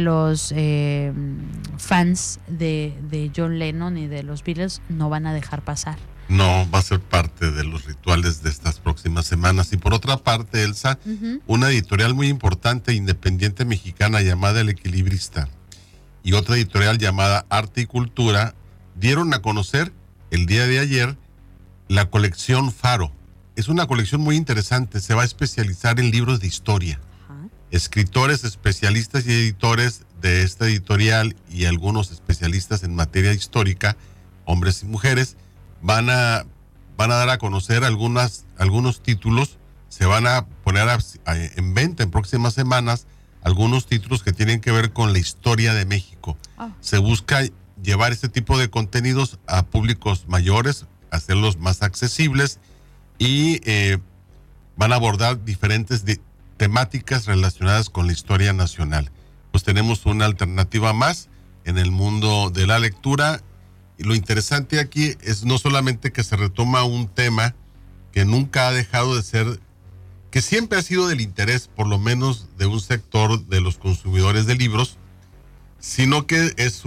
fans de John Lennon y de los Beatles no van a dejar pasar. No, va a ser parte de los rituales de estas próximas semanas. Y por otra parte, Elsa, una editorial muy importante, independiente mexicana llamada El Equilibrista y otra editorial llamada Arte y Cultura dieron a conocer el día de ayer la colección Faro. Es una colección muy interesante, se va a especializar en libros de historia. Escritores, especialistas y editores de esta editorial y algunos especialistas en materia histórica, hombres y mujeres, van a dar a conocer algunos títulos, se van a poner en venta en próximas semanas algunos títulos que tienen que ver con la historia de México. Se busca llevar este tipo de contenidos a públicos mayores, hacerlos más accesibles y van a abordar diferentes temáticas relacionadas con la historia nacional. Pues tenemos una alternativa más en el mundo de la lectura. Y lo interesante aquí es no solamente que se retoma un tema que nunca ha dejado de ser, que siempre ha sido del interés, por lo menos de un sector de los consumidores de libros, sino que es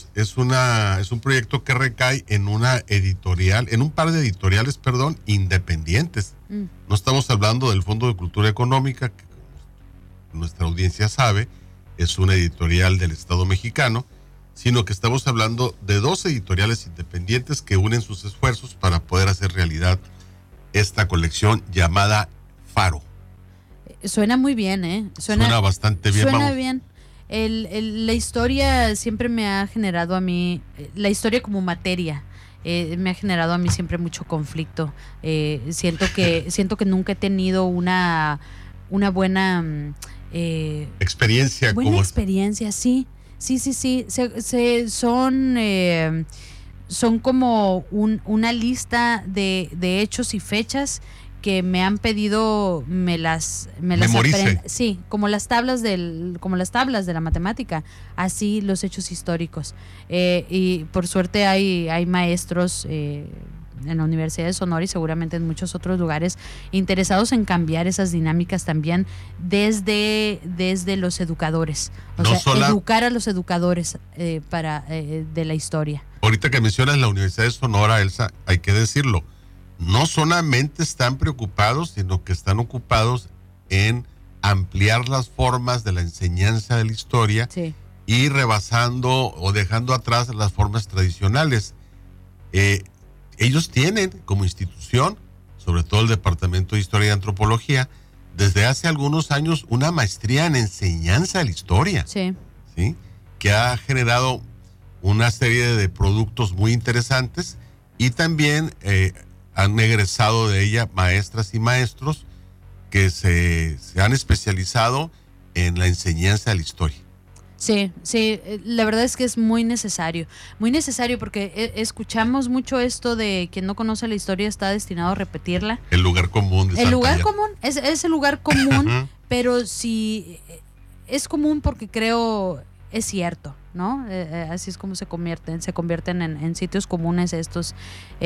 un proyecto que recae en una editorial, en un par de editoriales, independientes. No estamos hablando del Fondo de Cultura Económica, que como nuestra audiencia sabe, es una editorial del Estado mexicano, sino que estamos hablando de 2 editoriales independientes que unen sus esfuerzos para poder hacer realidad esta colección llamada Faro. Suena muy bien, ¿eh? Suena bastante bien. Suena bien. La historia siempre me ha generado a mí, la historia como materia, me ha generado a mí siempre mucho conflicto. Siento que nunca he tenido una buena experiencia. Experiencia, sí. Sí. Son como una lista de hechos y fechas que me han pedido me las memorice. Sí, como las tablas de la matemática, así los hechos históricos. Y por suerte hay maestros en la Universidad de Sonora y seguramente en muchos otros lugares interesados en cambiar esas dinámicas también desde los educadores, educar a los educadores de la historia. Ahorita que mencionas la Universidad de Sonora, Elsa, hay que decirlo, no solamente están preocupados, sino que están ocupados en ampliar las formas de la enseñanza de la historia, sí, y rebasando o dejando atrás las formas tradicionales. Ellos tienen como institución, sobre todo el Departamento de Historia y Antropología, desde hace algunos años una maestría en enseñanza de la historia, sí, que ha generado una serie de productos muy interesantes y también han egresado de ella maestras y maestros que se han especializado en la enseñanza de la historia. Sí, la verdad es que es muy necesario porque escuchamos mucho esto de quien no conoce la historia está destinado a repetirla. El lugar común de el lugar común, es el lugar común, pero sí es común porque creo es cierto, ¿no? Así es como se convierten en sitios comunes estos,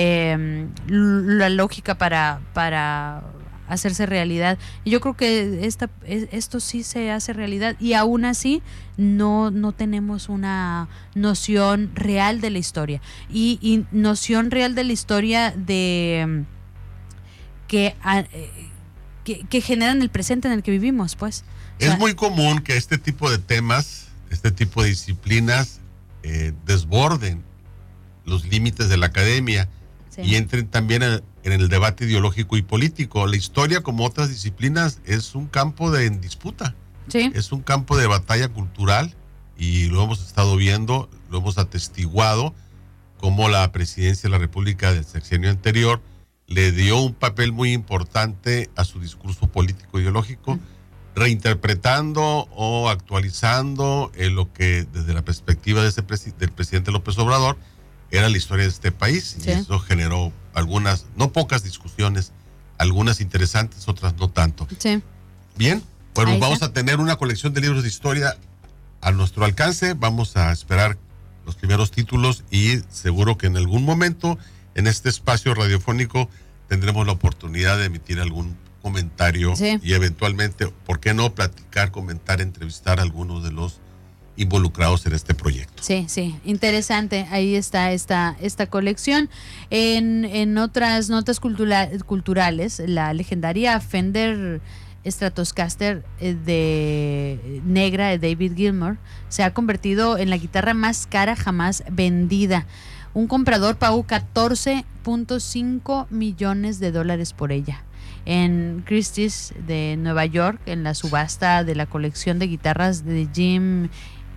la lógica para hacerse realidad. Y yo creo que esto sí se hace realidad y aún así no tenemos una noción real de la historia y noción real de la historia de que generan el presente en el que vivimos, pues. Es muy común que este tipo de temas, este tipo de disciplinas desborden los límites de la academia, sí, y entren también en el debate ideológico y político. La historia, como otras disciplinas, es un campo de disputa, sí, es un campo de batalla cultural y lo hemos estado viendo, lo hemos atestiguado, como la presidencia de la República del sexenio anterior le dio un papel muy importante a su discurso político ideológico, reinterpretando o actualizando lo que desde la perspectiva de del presidente López Obrador era la historia de este país, sí, y eso generó algunas, no pocas discusiones algunas interesantes, otras no tanto. Sí. Bien, bueno, Ahí vamos está. a tener una colección de libros de historia a nuestro alcance. Vamos a esperar los primeros títulos y seguro que en algún momento en este espacio radiofónico tendremos la oportunidad de emitir algún comentario y eventualmente, ¿por qué no platicar, comentar, entrevistar a algunos de los involucrados en este proyecto? Sí, interesante. Ahí está esta colección. En otras notas culturales, la legendaria Fender Stratocaster negra de David Gilmour se ha convertido en la guitarra más cara jamás vendida. Un comprador pagó $14.5 millones por ella. En Christie's de Nueva York, en la subasta de la colección de guitarras de Jim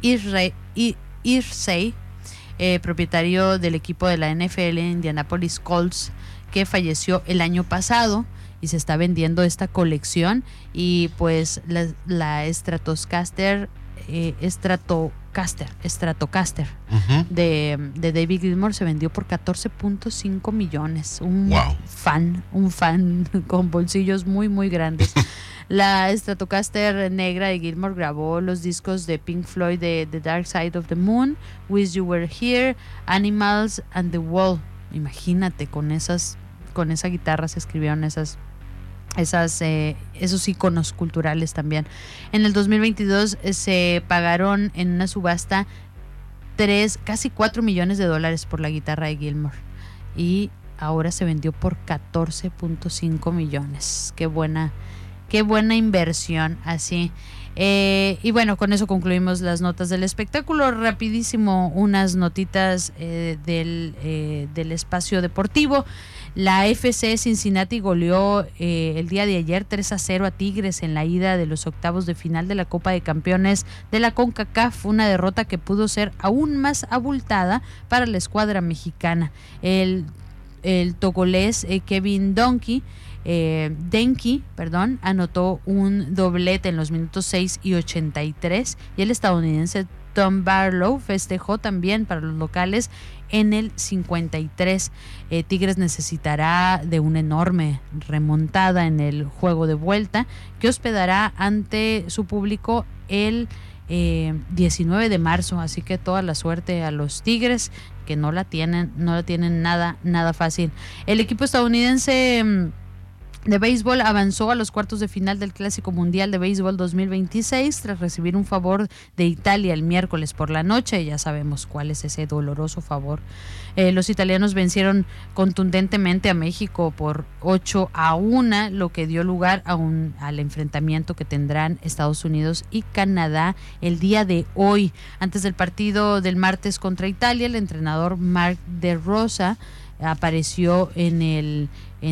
Irsay, propietario del equipo de la NFL Indianapolis Colts, que falleció el año pasado, y se está vendiendo esta colección. Y pues la Stratocaster de David Gilmour se vendió por $14.5 millones. Un fan con bolsillos muy muy grandes. La Stratocaster negra de Gilmour grabó los discos de Pink Floyd de The Dark Side of the Moon, Wish You Were Here, Animals and the Wall. Imagínate, con esa guitarra se escribieron esos íconos culturales también. En el 2022 se pagaron en una subasta casi $4 millones por la guitarra de Gilmour, y ahora se vendió por $14.5 millones. Qué buena inversión, así. Y bueno, con eso concluimos las notas del espectáculo. Rapidísimo, unas notitas del espacio deportivo. La FC Cincinnati goleó el día de ayer 3-0 a Tigres en la ida de los octavos de final de la Copa de Campeones de la CONCACAF, una derrota que pudo ser aún más abultada para la escuadra mexicana. El togolés Kevin Denki, anotó un doblete en los minutos 6 y 83, y el estadounidense Tom Barlow festejó también para los locales en el 53. Tigres necesitará de una enorme remontada en el juego de vuelta, que hospedará ante su público el 19 de marzo, así que toda la suerte a los Tigres, que no la tienen nada fácil. El equipo estadounidense de béisbol avanzó a los cuartos de final del Clásico Mundial de Béisbol 2026 tras recibir un favor de Italia el miércoles por la noche. Ya sabemos cuál es ese doloroso favor. Los italianos vencieron contundentemente a México por 8-1, lo que dio lugar al enfrentamiento que tendrán Estados Unidos y Canadá el día de hoy. Antes del partido del martes contra Italia, el entrenador Mark De Rosa apareció en el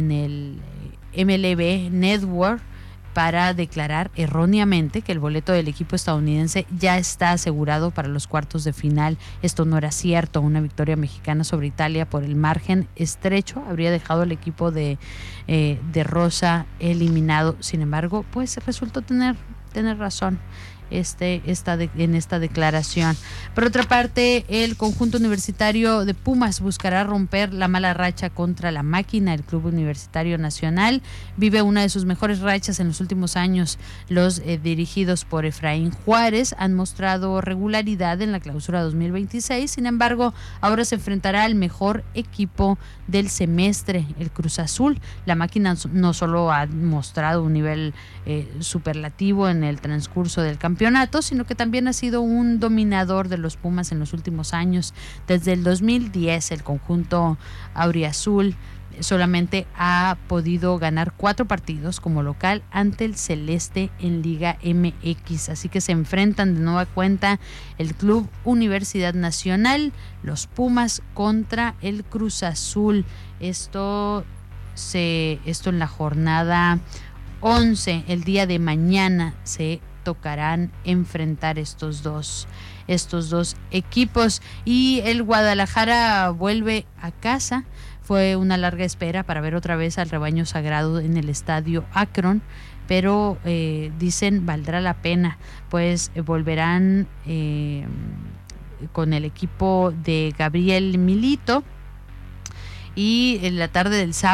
MLB Network para declarar erróneamente que el boleto del equipo estadounidense ya está asegurado para los cuartos de final. Esto no era cierto. Una victoria mexicana sobre Italia por el margen estrecho habría dejado al equipo de Rosa eliminado. Sin embargo, pues resultó tener razón en esta declaración. Por otra parte, el conjunto universitario de Pumas buscará romper la mala racha contra la Máquina. El Club Universitario Nacional vive una de sus mejores rachas en los últimos años. Los dirigidos por Efraín Juárez han mostrado regularidad en la clausura 2026. Sin embargo, ahora se enfrentará al mejor equipo del semestre, el Cruz Azul. La Máquina no solo ha mostrado un nivel superlativo en el transcurso del campeonato, sino que también ha sido un dominador de los Pumas en los últimos años. Desde el 2010, el conjunto auriazul solamente ha podido ganar 4 partidos como local ante el Celeste en Liga MX. Así que se enfrentan de nueva cuenta el Club Universidad Nacional, los Pumas contra el Cruz Azul. Esto en la jornada 11, el día de mañana, se tocarán enfrentar estos dos equipos. Y el Guadalajara vuelve a casa. Fue una larga espera para ver otra vez al rebaño sagrado en el estadio Akron, pero dicen valdrá la pena, pues volverán con el equipo de Gabriel Milito. Y en la tarde del sábado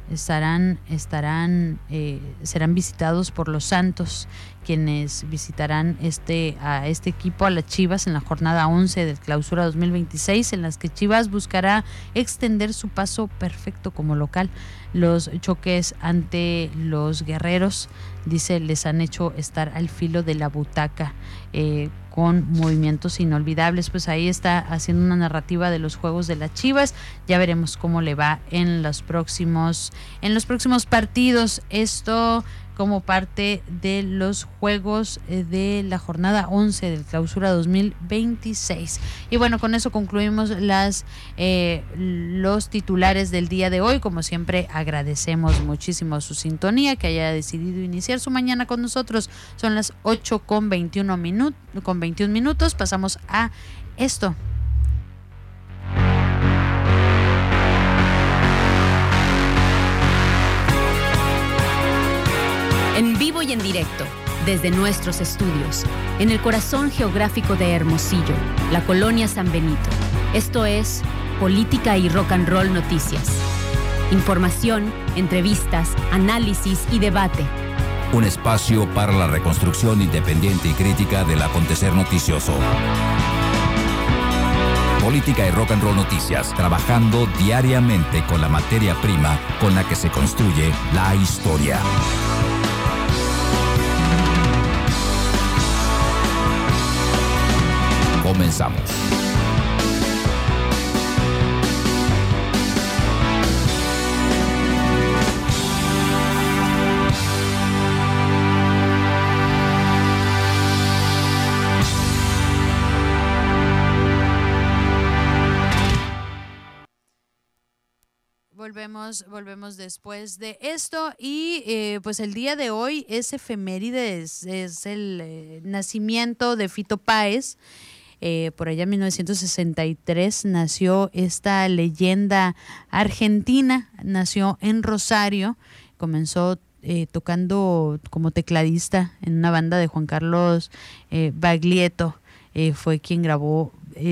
serán visitados por los Santos, quienes visitarán a este equipo, a las Chivas, en la jornada 11 del Clausura 2026, en las que Chivas buscará extender su paso perfecto como local. Los choques ante los guerreros, dice, les han hecho estar al filo de la butaca, con movimientos inolvidables. Pues ahí está haciendo una narrativa de los juegos de las Chivas. Ya veremos cómo le va en los próximos partidos. Esto como parte de los juegos de la jornada 11 del Clausura 2026. Y bueno, con eso concluimos los titulares del día de hoy. Como siempre, agradecemos muchísimo su sintonía, que haya decidido iniciar su mañana con nosotros. Son las 8:21 minutos. Pasamos a esto. En vivo y en directo, desde nuestros estudios, en el corazón geográfico de Hermosillo, la colonia San Benito. Esto es Política y Rock and Roll Noticias. Información, entrevistas, análisis y debate. Un espacio para la reconstrucción independiente y crítica del acontecer noticioso. Política y Rock and Roll Noticias, trabajando diariamente con la materia prima con la que se construye la historia. Comenzamos. Volvemos después de esto y pues el día de hoy es efemérides, es el nacimiento de Fito Páez. Por allá en 1963 nació esta leyenda argentina, nació en Rosario, comenzó tocando como tecladista en una banda de Juan Carlos Baglietto. Fue quien grabó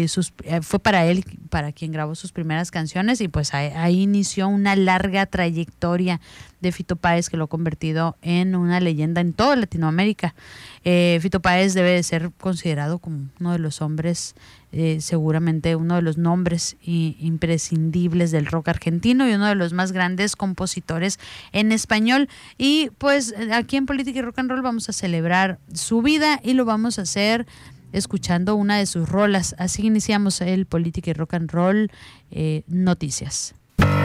para quien grabó sus primeras canciones, y pues ahí inició una larga trayectoria de Fito Páez que lo ha convertido en una leyenda en toda Latinoamérica. Fito Páez debe de ser considerado como uno de los hombres, seguramente uno de los nombres imprescindibles del rock argentino y uno de los más grandes compositores en español. Y pues aquí en Política y Rock and Roll vamos a celebrar su vida y lo vamos a hacer escuchando una de sus rolas. Así iniciamos el Política y Rock and Roll Noticias.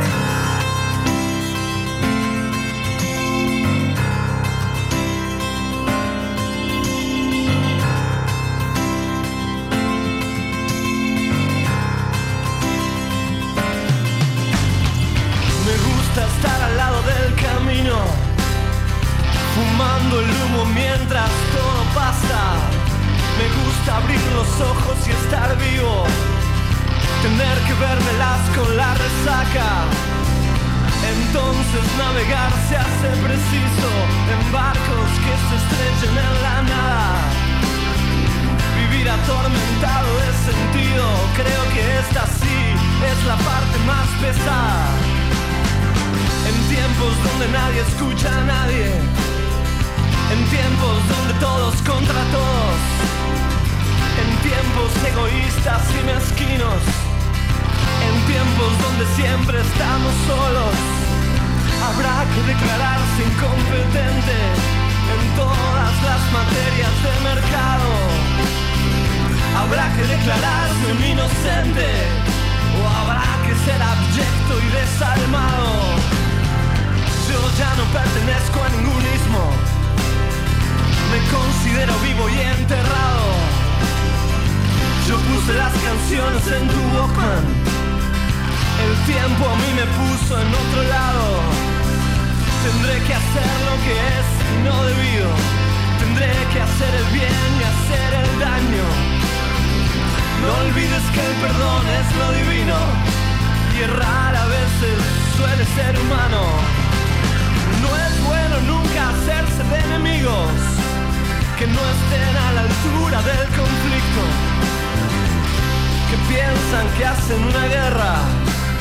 Me gusta estar al lado del camino, fumando el humo mientras todo pasa. Me gusta abrir los ojos y estar vivo, tener que vérmelas con la resaca. Entonces navegar se hace preciso en barcos que se estrechen en la nada. Vivir atormentado de sentido, creo que esta sí es la parte más pesada. En tiempos donde nadie escucha a nadie, en tiempos donde todos contra todos, en tiempos egoístas y mezquinos, en tiempos donde siempre estamos solos, habrá que declararse incompetente en todas las materias de mercado. Habrá que declararse un inocente, o habrá que ser abyecto y desalmado. Yo ya no pertenezco a ningún ismo, me considero vivo y enterrado. Yo puse las canciones en tu Walkman, el tiempo a mí me puso en otro lado. Tendré que hacer lo que es no debido, tendré que hacer el bien y hacer el daño. No olvides que el perdón es lo divino, y errar a veces suele ser humano. No es bueno nunca hacerse de enemigos que no estén a la altura del conflicto, que piensan que hacen una guerra y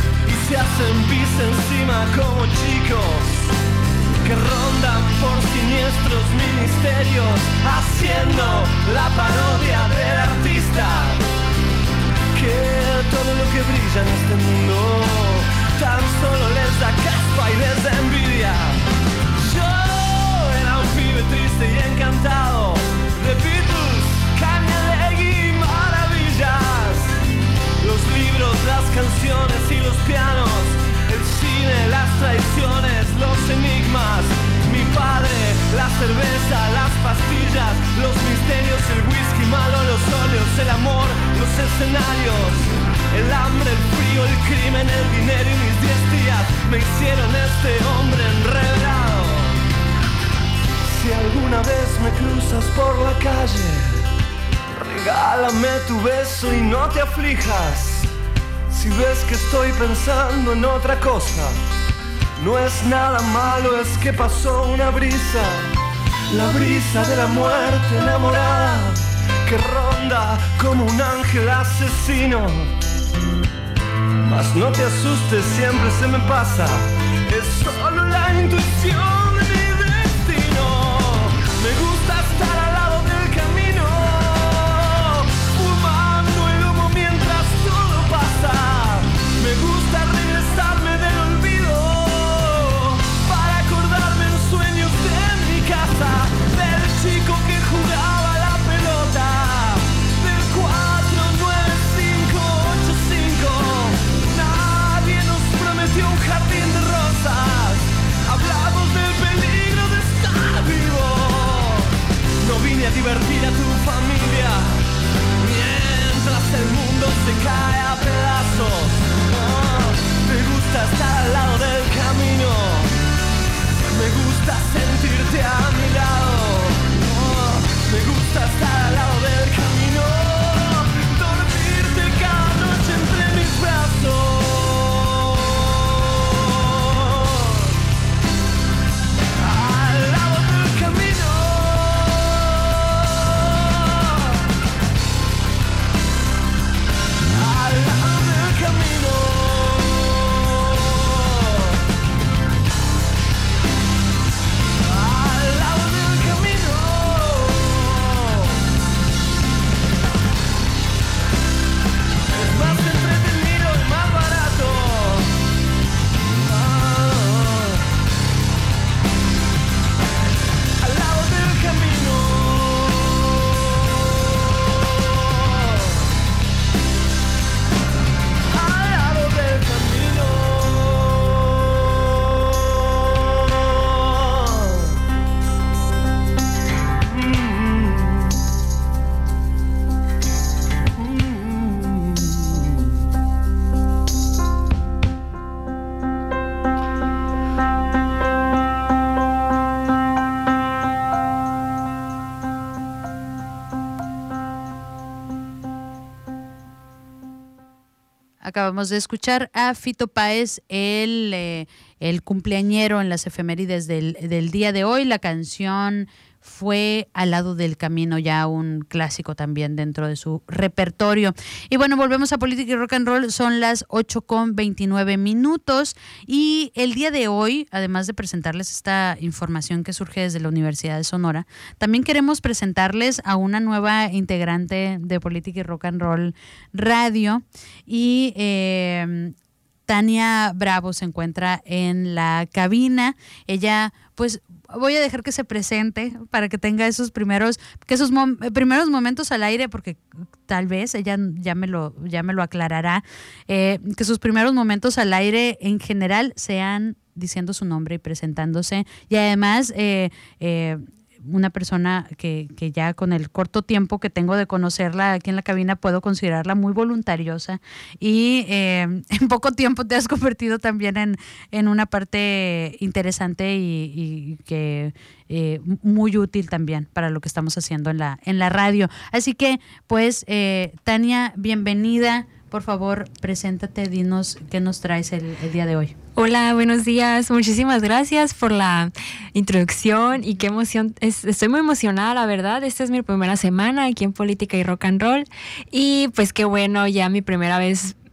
se hacen pis encima como chicos que rondan por siniestros ministerios haciendo la parodia del artista, que todo lo que brilla en este mundo tan solo les da caspa y les da envidia. Yo era un pibe triste y encantado de Beatles, Kanye y maravillas, los libros, las canciones y los pianos, el cine, las traiciones, los enigmas, mi padre, la cerveza, las pastillas, los misterios, el whisky malo, los óleos, el amor, los escenarios, el hambre, el frío, el crimen, el dinero y mis 10 días me hicieron este hombre enredado. Si alguna vez me cruzas por la calle, regálame tu beso y no te aflijas. Si ves que estoy pensando en otra cosa, no es nada malo, es que pasó una brisa, la brisa de la muerte enamorada, que ronda como un ángel asesino. Mas no te asustes, siempre se me pasa, es solo la intuición de mi destino. Me gusta estar al lado del camino, fumando el humo mientras todo pasa. Me gusta regresarme del olvido para acordarme en sueños de mi casa, del chico que jugaba la pelota, del 49585. Nadie nos prometió un jardín de rosas, hablamos del peligro de estar vivo. No vine a divertir a tu familia mientras el mundo se cae a pedazos. Me gusta estar al lado del camino, me gusta sentirte a mi lado. Me gusta estar al lado del camino, dormirte cada noche entre mis brazos. Al lado del camino, al lado del camino. Acabamos de escuchar a Fito Páez, el cumpleañero en las efemérides del día de hoy. La canción fue Al lado del camino, ya un clásico también dentro de su repertorio. Y bueno, volvemos a Política y Rock and Roll, son las 8:29 y el día de hoy, además de presentarles esta información que surge desde la Universidad de Sonora, también queremos presentarles a una nueva integrante de Política y Rock and Roll Radio, y Tania Bravo se encuentra en la cabina. Ella, pues, voy a dejar que se presente para que tenga esos primeros momentos al aire, porque tal vez ella ya me lo aclarará, que sus primeros momentos al aire en general sean diciendo su nombre y presentándose, y además una persona que ya con el corto tiempo que tengo de conocerla aquí en la cabina puedo considerarla muy voluntariosa, y en poco tiempo te has convertido también en una parte interesante y que muy útil también para lo que estamos haciendo en la radio. Así que pues Tania, bienvenida. Por favor, preséntate, dinos qué nos traes el día de hoy. Hola, buenos días. Muchísimas gracias por la introducción y qué emoción. Estoy muy emocionada, la verdad. Esta es mi primera semana aquí en Política y Rock and Roll. Y pues qué bueno, ya mi primera vez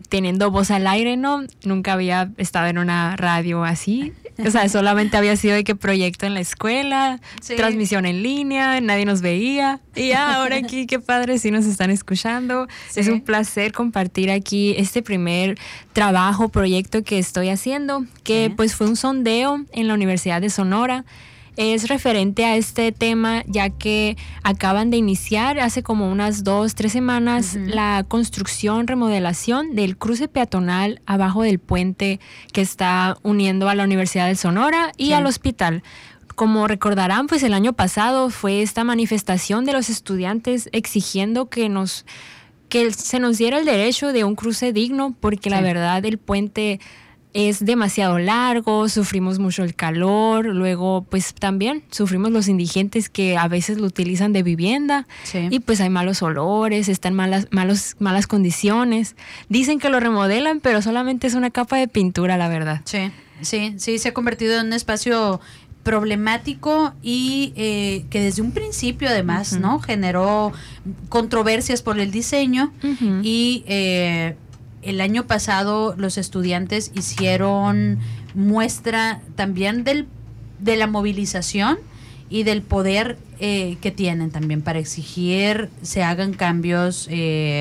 teniendo voz al aire, ¿no? Nunca había estado en una radio así. O sea, solamente había sido de que proyecto en la escuela, sí, transmisión en línea, nadie nos veía. Y ahora aquí, qué padre, sí nos están escuchando. Sí. Es un placer compartir aquí este primer trabajo, proyecto que estoy haciendo, que sí, pues fue un sondeo en la Universidad de Sonora. Es referente a este tema, ya que acaban de iniciar hace como unas 2-3 semanas la construcción, remodelación del cruce peatonal abajo del puente que está uniendo a la Universidad de Sonora y al hospital. Como recordarán, pues el año pasado fue esta manifestación de los estudiantes exigiendo que se nos diera el derecho de un cruce digno, porque la verdad el puente es demasiado largo, sufrimos mucho el calor, luego pues también sufrimos los indigentes que a veces lo utilizan de vivienda y pues hay malos olores, están malas condiciones. Dicen que lo remodelan, pero solamente es una capa de pintura, la verdad. Sí, se ha convertido en un espacio problemático y que desde un principio además, ¿no? Generó controversias por el diseño y el año pasado los estudiantes hicieron muestra también de la movilización y del poder que tienen también para exigir se hagan cambios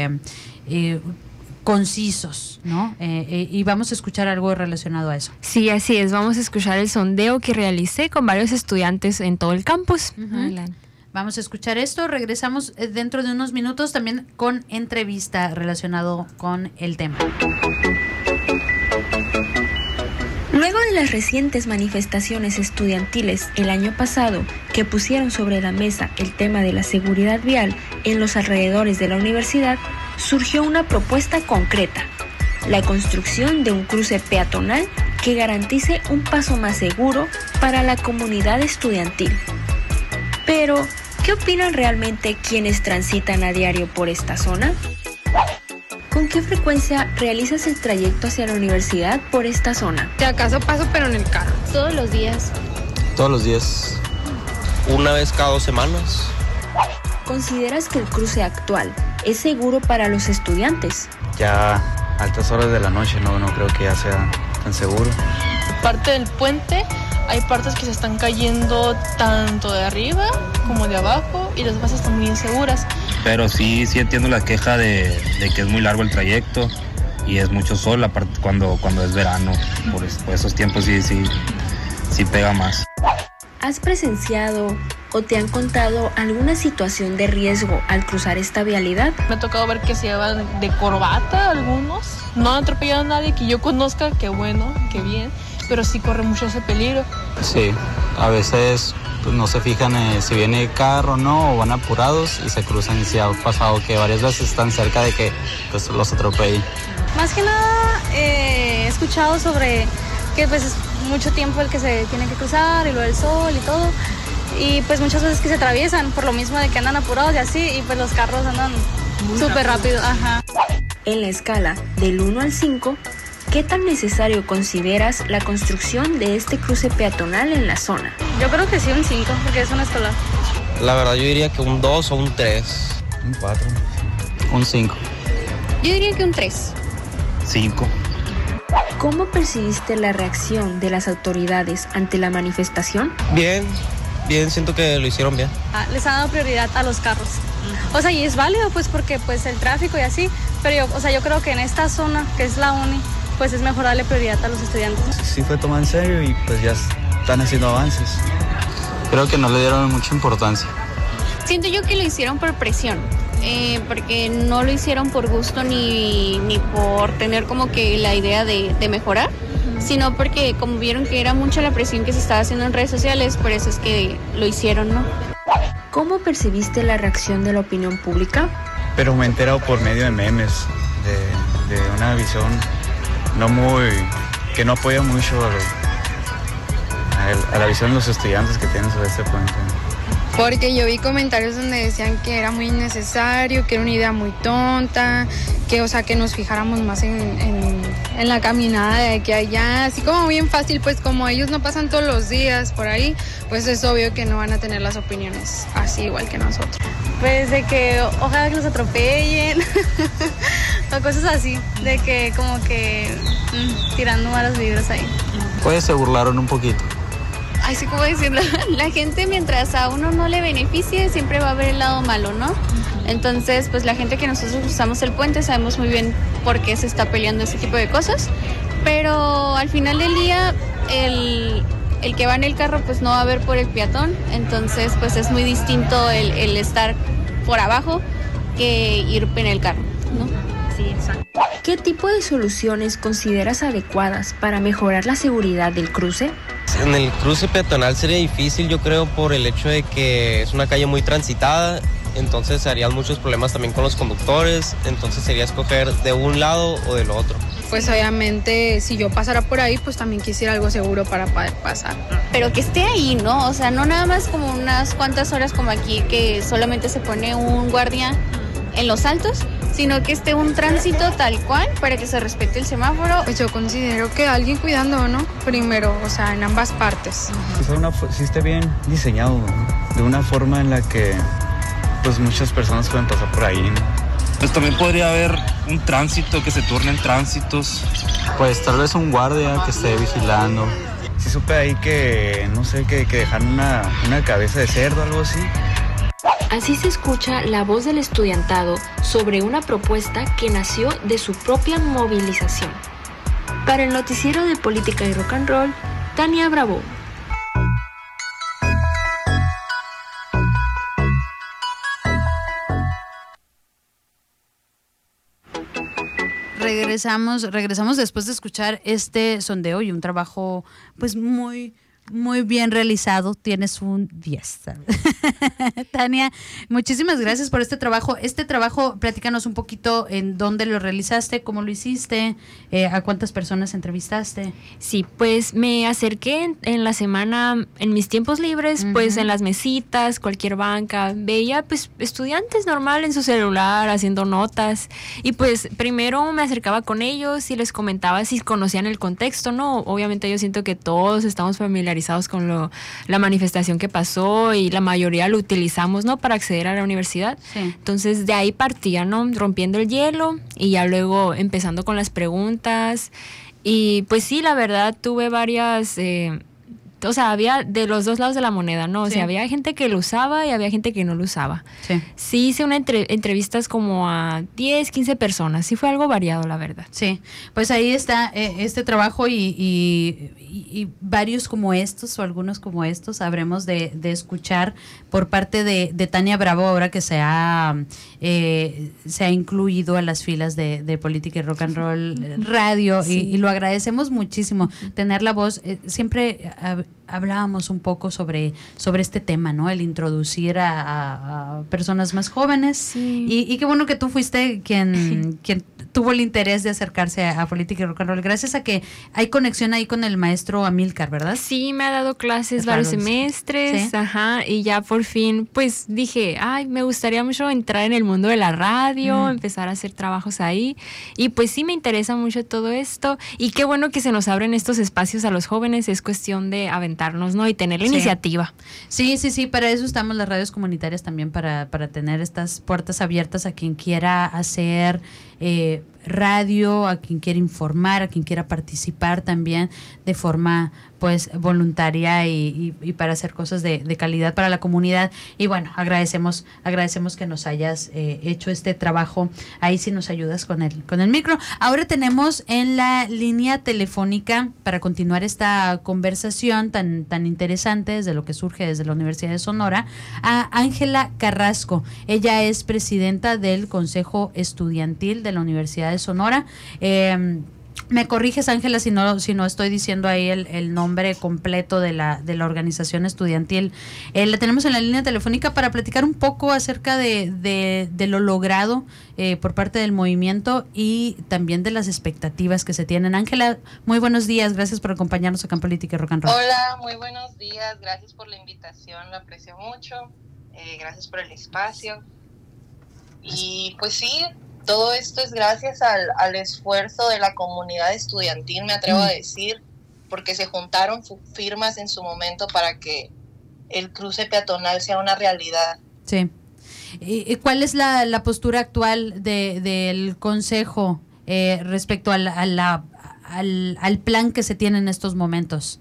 concisos, ¿no? Y vamos a escuchar algo relacionado a eso. Sí, así es. Vamos a escuchar el sondeo que realicé con varios estudiantes en todo el campus. Adelante. Vamos a escuchar esto, regresamos dentro de unos minutos también con entrevista relacionado con el tema. Luego de las recientes manifestaciones estudiantiles el año pasado que pusieron sobre la mesa el tema de la seguridad vial en los alrededores de la universidad, surgió una propuesta concreta: la construcción de un cruce peatonal que garantice un paso más seguro para la comunidad estudiantil. Pero, ¿qué opinan realmente quienes transitan a diario por esta zona? ¿Con qué frecuencia realizas el trayecto hacia la universidad por esta zona? Si acaso paso, pero en el carro. Todos los días. Todos los días. Una vez cada 2 semanas. ¿Consideras que el cruce actual es seguro para los estudiantes? Ya a altas horas de la noche no creo que ya sea tan seguro. Parte del puente hay partes que se están cayendo tanto de arriba como de abajo y las bases están muy inseguras. Pero sí entiendo la queja de que es muy largo el trayecto y es mucho sol, aparte cuando es verano. Por esos tiempos sí pega más. ¿Has presenciado o te han contado alguna situación de riesgo al cruzar esta vialidad? Me ha tocado ver que se llevan de corbata algunos. No han atropellado a nadie que yo conozca, qué bueno, qué bien, pero sí corre mucho ese peligro. Sí, a veces pues, no se fijan si viene carro o no, o van apurados y se cruzan. Y sí ha pasado que varias veces están cerca de que pues, los atropellen. Más que nada he escuchado sobre que pues es mucho tiempo el que se tiene que cruzar y lo del sol y todo. Y pues muchas veces que se atraviesan por lo mismo de que andan apurados y así, y pues los carros andan súper rápido. Ajá. En la escala del 1 al 5, ¿qué tan necesario consideras la construcción de este cruce peatonal en la zona? Yo creo que sí, un 5, porque es una escolar. La verdad yo diría que un 2 o un 3. Un 4. Un 5. Yo diría que un 3. 5. ¿Cómo percibiste la reacción de las autoridades ante la manifestación? Bien, siento que lo hicieron bien. Les han dado prioridad a los carros. O sea, y es válido pues porque pues el tráfico y así, pero yo creo que en esta zona, que es la uni, pues es mejor darle prioridad a los estudiantes. Sí fue tomado en serio y pues ya están haciendo avances. Creo que no le dieron mucha importancia. Siento yo que lo hicieron por presión, porque no lo hicieron por gusto ni por tener como que la idea de mejorar, sino porque como vieron que era mucha la presión que se estaba haciendo en redes sociales, por eso es que lo hicieron, ¿no? ¿Cómo percibiste la reacción de la opinión pública? Pero me he enterado por medio de memes, de una visión que no apoya mucho a la visión de los estudiantes que tienen sobre este puente. Porque yo vi comentarios donde decían que era muy innecesario, que era una idea muy tonta, que nos fijáramos más en la caminada de aquí a allá, así como bien fácil, pues como ellos no pasan todos los días por ahí, pues es obvio que no van a tener las opiniones así igual que nosotros. Pues de que ojalá que los atropellen, o cosas así, de que como que tirando malas vibras ahí. Pues se burlaron un poquito. Ay, sí, ¿cómo decirlo? La gente, mientras a uno no le beneficie, siempre va a ver el lado malo, ¿no? Entonces, pues la gente que nosotros usamos el puente sabemos muy bien por qué se está peleando ese tipo de cosas, pero al final del día, el que va en el carro pues no va a ver por el peatón, entonces pues es muy distinto el estar por abajo que ir en el carro, ¿no? Sí, exacto. ¿Qué tipo de soluciones consideras adecuadas para mejorar la seguridad del cruce? En el cruce peatonal sería difícil, yo creo, por el hecho de que es una calle muy transitada, entonces se harían muchos problemas también con los conductores, entonces sería escoger de un lado o del otro. Pues obviamente si yo pasara por ahí, pues también quisiera algo seguro para poder pasar. Pero que esté ahí, ¿no? O sea, no nada más como unas cuantas horas como aquí, que solamente se pone un guardia en los altos, sino que esté un tránsito tal cual para que se respete el semáforo. Pues yo considero que alguien cuidando, ¿no? Primero, o sea, en ambas partes. Si esté bien diseñado, ¿no? De una forma en la que pues muchas personas pueden pasar por ahí, ¿no? Pues también podría haber un tránsito, que se turnen tránsitos. Pues tal vez un guardia que esté vigilando. Sí supe ahí que, no sé, que dejaron una cabeza de cerdo o algo así. Así se escucha la voz del estudiantado sobre una propuesta que nació de su propia movilización. Para el noticiero de Política y Rock and Roll, Tania Bravo. Regresamos después de escuchar este sondeo y un trabajo pues muy bien realizado. Tienes un 10. Tania, muchísimas gracias por este trabajo. Platícanos un poquito en dónde lo realizaste, cómo lo hiciste, a cuántas personas entrevistaste. Sí, pues me acerqué en la semana, en mis tiempos libres, pues en las mesitas, cualquier banca, veía pues estudiantes normal en su celular haciendo notas, y pues primero me acercaba con ellos y les comentaba si conocían el contexto, ¿no? Obviamente yo siento que todos estamos familiarizados con la manifestación que pasó y la mayoría lo utilizamos, ¿no? Para acceder a la universidad. Sí. Entonces de ahí partía, ¿no? Rompiendo el hielo y ya luego empezando con las preguntas. Y pues sí, la verdad tuve varias... o sea, había de los dos lados de la moneda, ¿no? O sea, había gente que lo usaba y había gente que no lo usaba. Sí hice entrevistas como a 10, 15 personas. Sí fue algo variado, la verdad. Sí, pues ahí está este trabajo y varios como estos o algunos como estos habremos de escuchar por parte de Tania Bravo ahora que se ha incluido a las filas de Política y Rock and Roll Radio y lo agradecemos muchísimo tener la voz. Siempre hablábamos un poco sobre este tema, ¿no? El introducir a personas más jóvenes y qué bueno que tú fuiste quien tuvo el interés de acercarse a Política y Rock and Roll, gracias a que hay conexión ahí con el maestro Amílcar, ¿verdad? Sí, me ha dado clases varios semestres, y ya por fin pues dije, me gustaría mucho entrar en el mundo de la radio, empezar a hacer trabajos ahí, y pues sí me interesa mucho todo esto, y qué bueno que se nos abren estos espacios a los jóvenes. Es cuestión de aventarnos, ¿no? Y tener la iniciativa. Sí, para eso estamos las radios comunitarias también, para tener estas puertas abiertas a quien quiera hacer radio, a quien quiera informar, a quien quiera participar también de forma pues voluntaria y para hacer cosas de calidad para la comunidad. Y bueno, agradecemos que nos hayas hecho este trabajo. Ahí sí nos ayudas con el micro. Ahora tenemos en la línea telefónica, para continuar esta conversación tan interesante desde lo que surge desde la Universidad de Sonora, a Ángela Carrasco. Ella es presidenta del Consejo Estudiantil de la Universidad de Sonora. Me corriges, Ángela, si no estoy diciendo ahí el nombre completo de la organización estudiantil. La tenemos en la línea telefónica para platicar un poco acerca de lo logrado por parte del movimiento y también de las expectativas que se tienen. Ángela, muy buenos días, gracias por acompañarnos acá en Política y Rock and Roll. Hola, muy buenos días, gracias por la invitación, lo aprecio mucho, gracias por el espacio. Y pues sí, todo esto es gracias al esfuerzo de la comunidad estudiantil, me atrevo a decir, porque se juntaron firmas en su momento para que el cruce peatonal sea una realidad. Sí. ¿Cuál es la postura actual del Consejo respecto al plan que se tiene en estos momentos?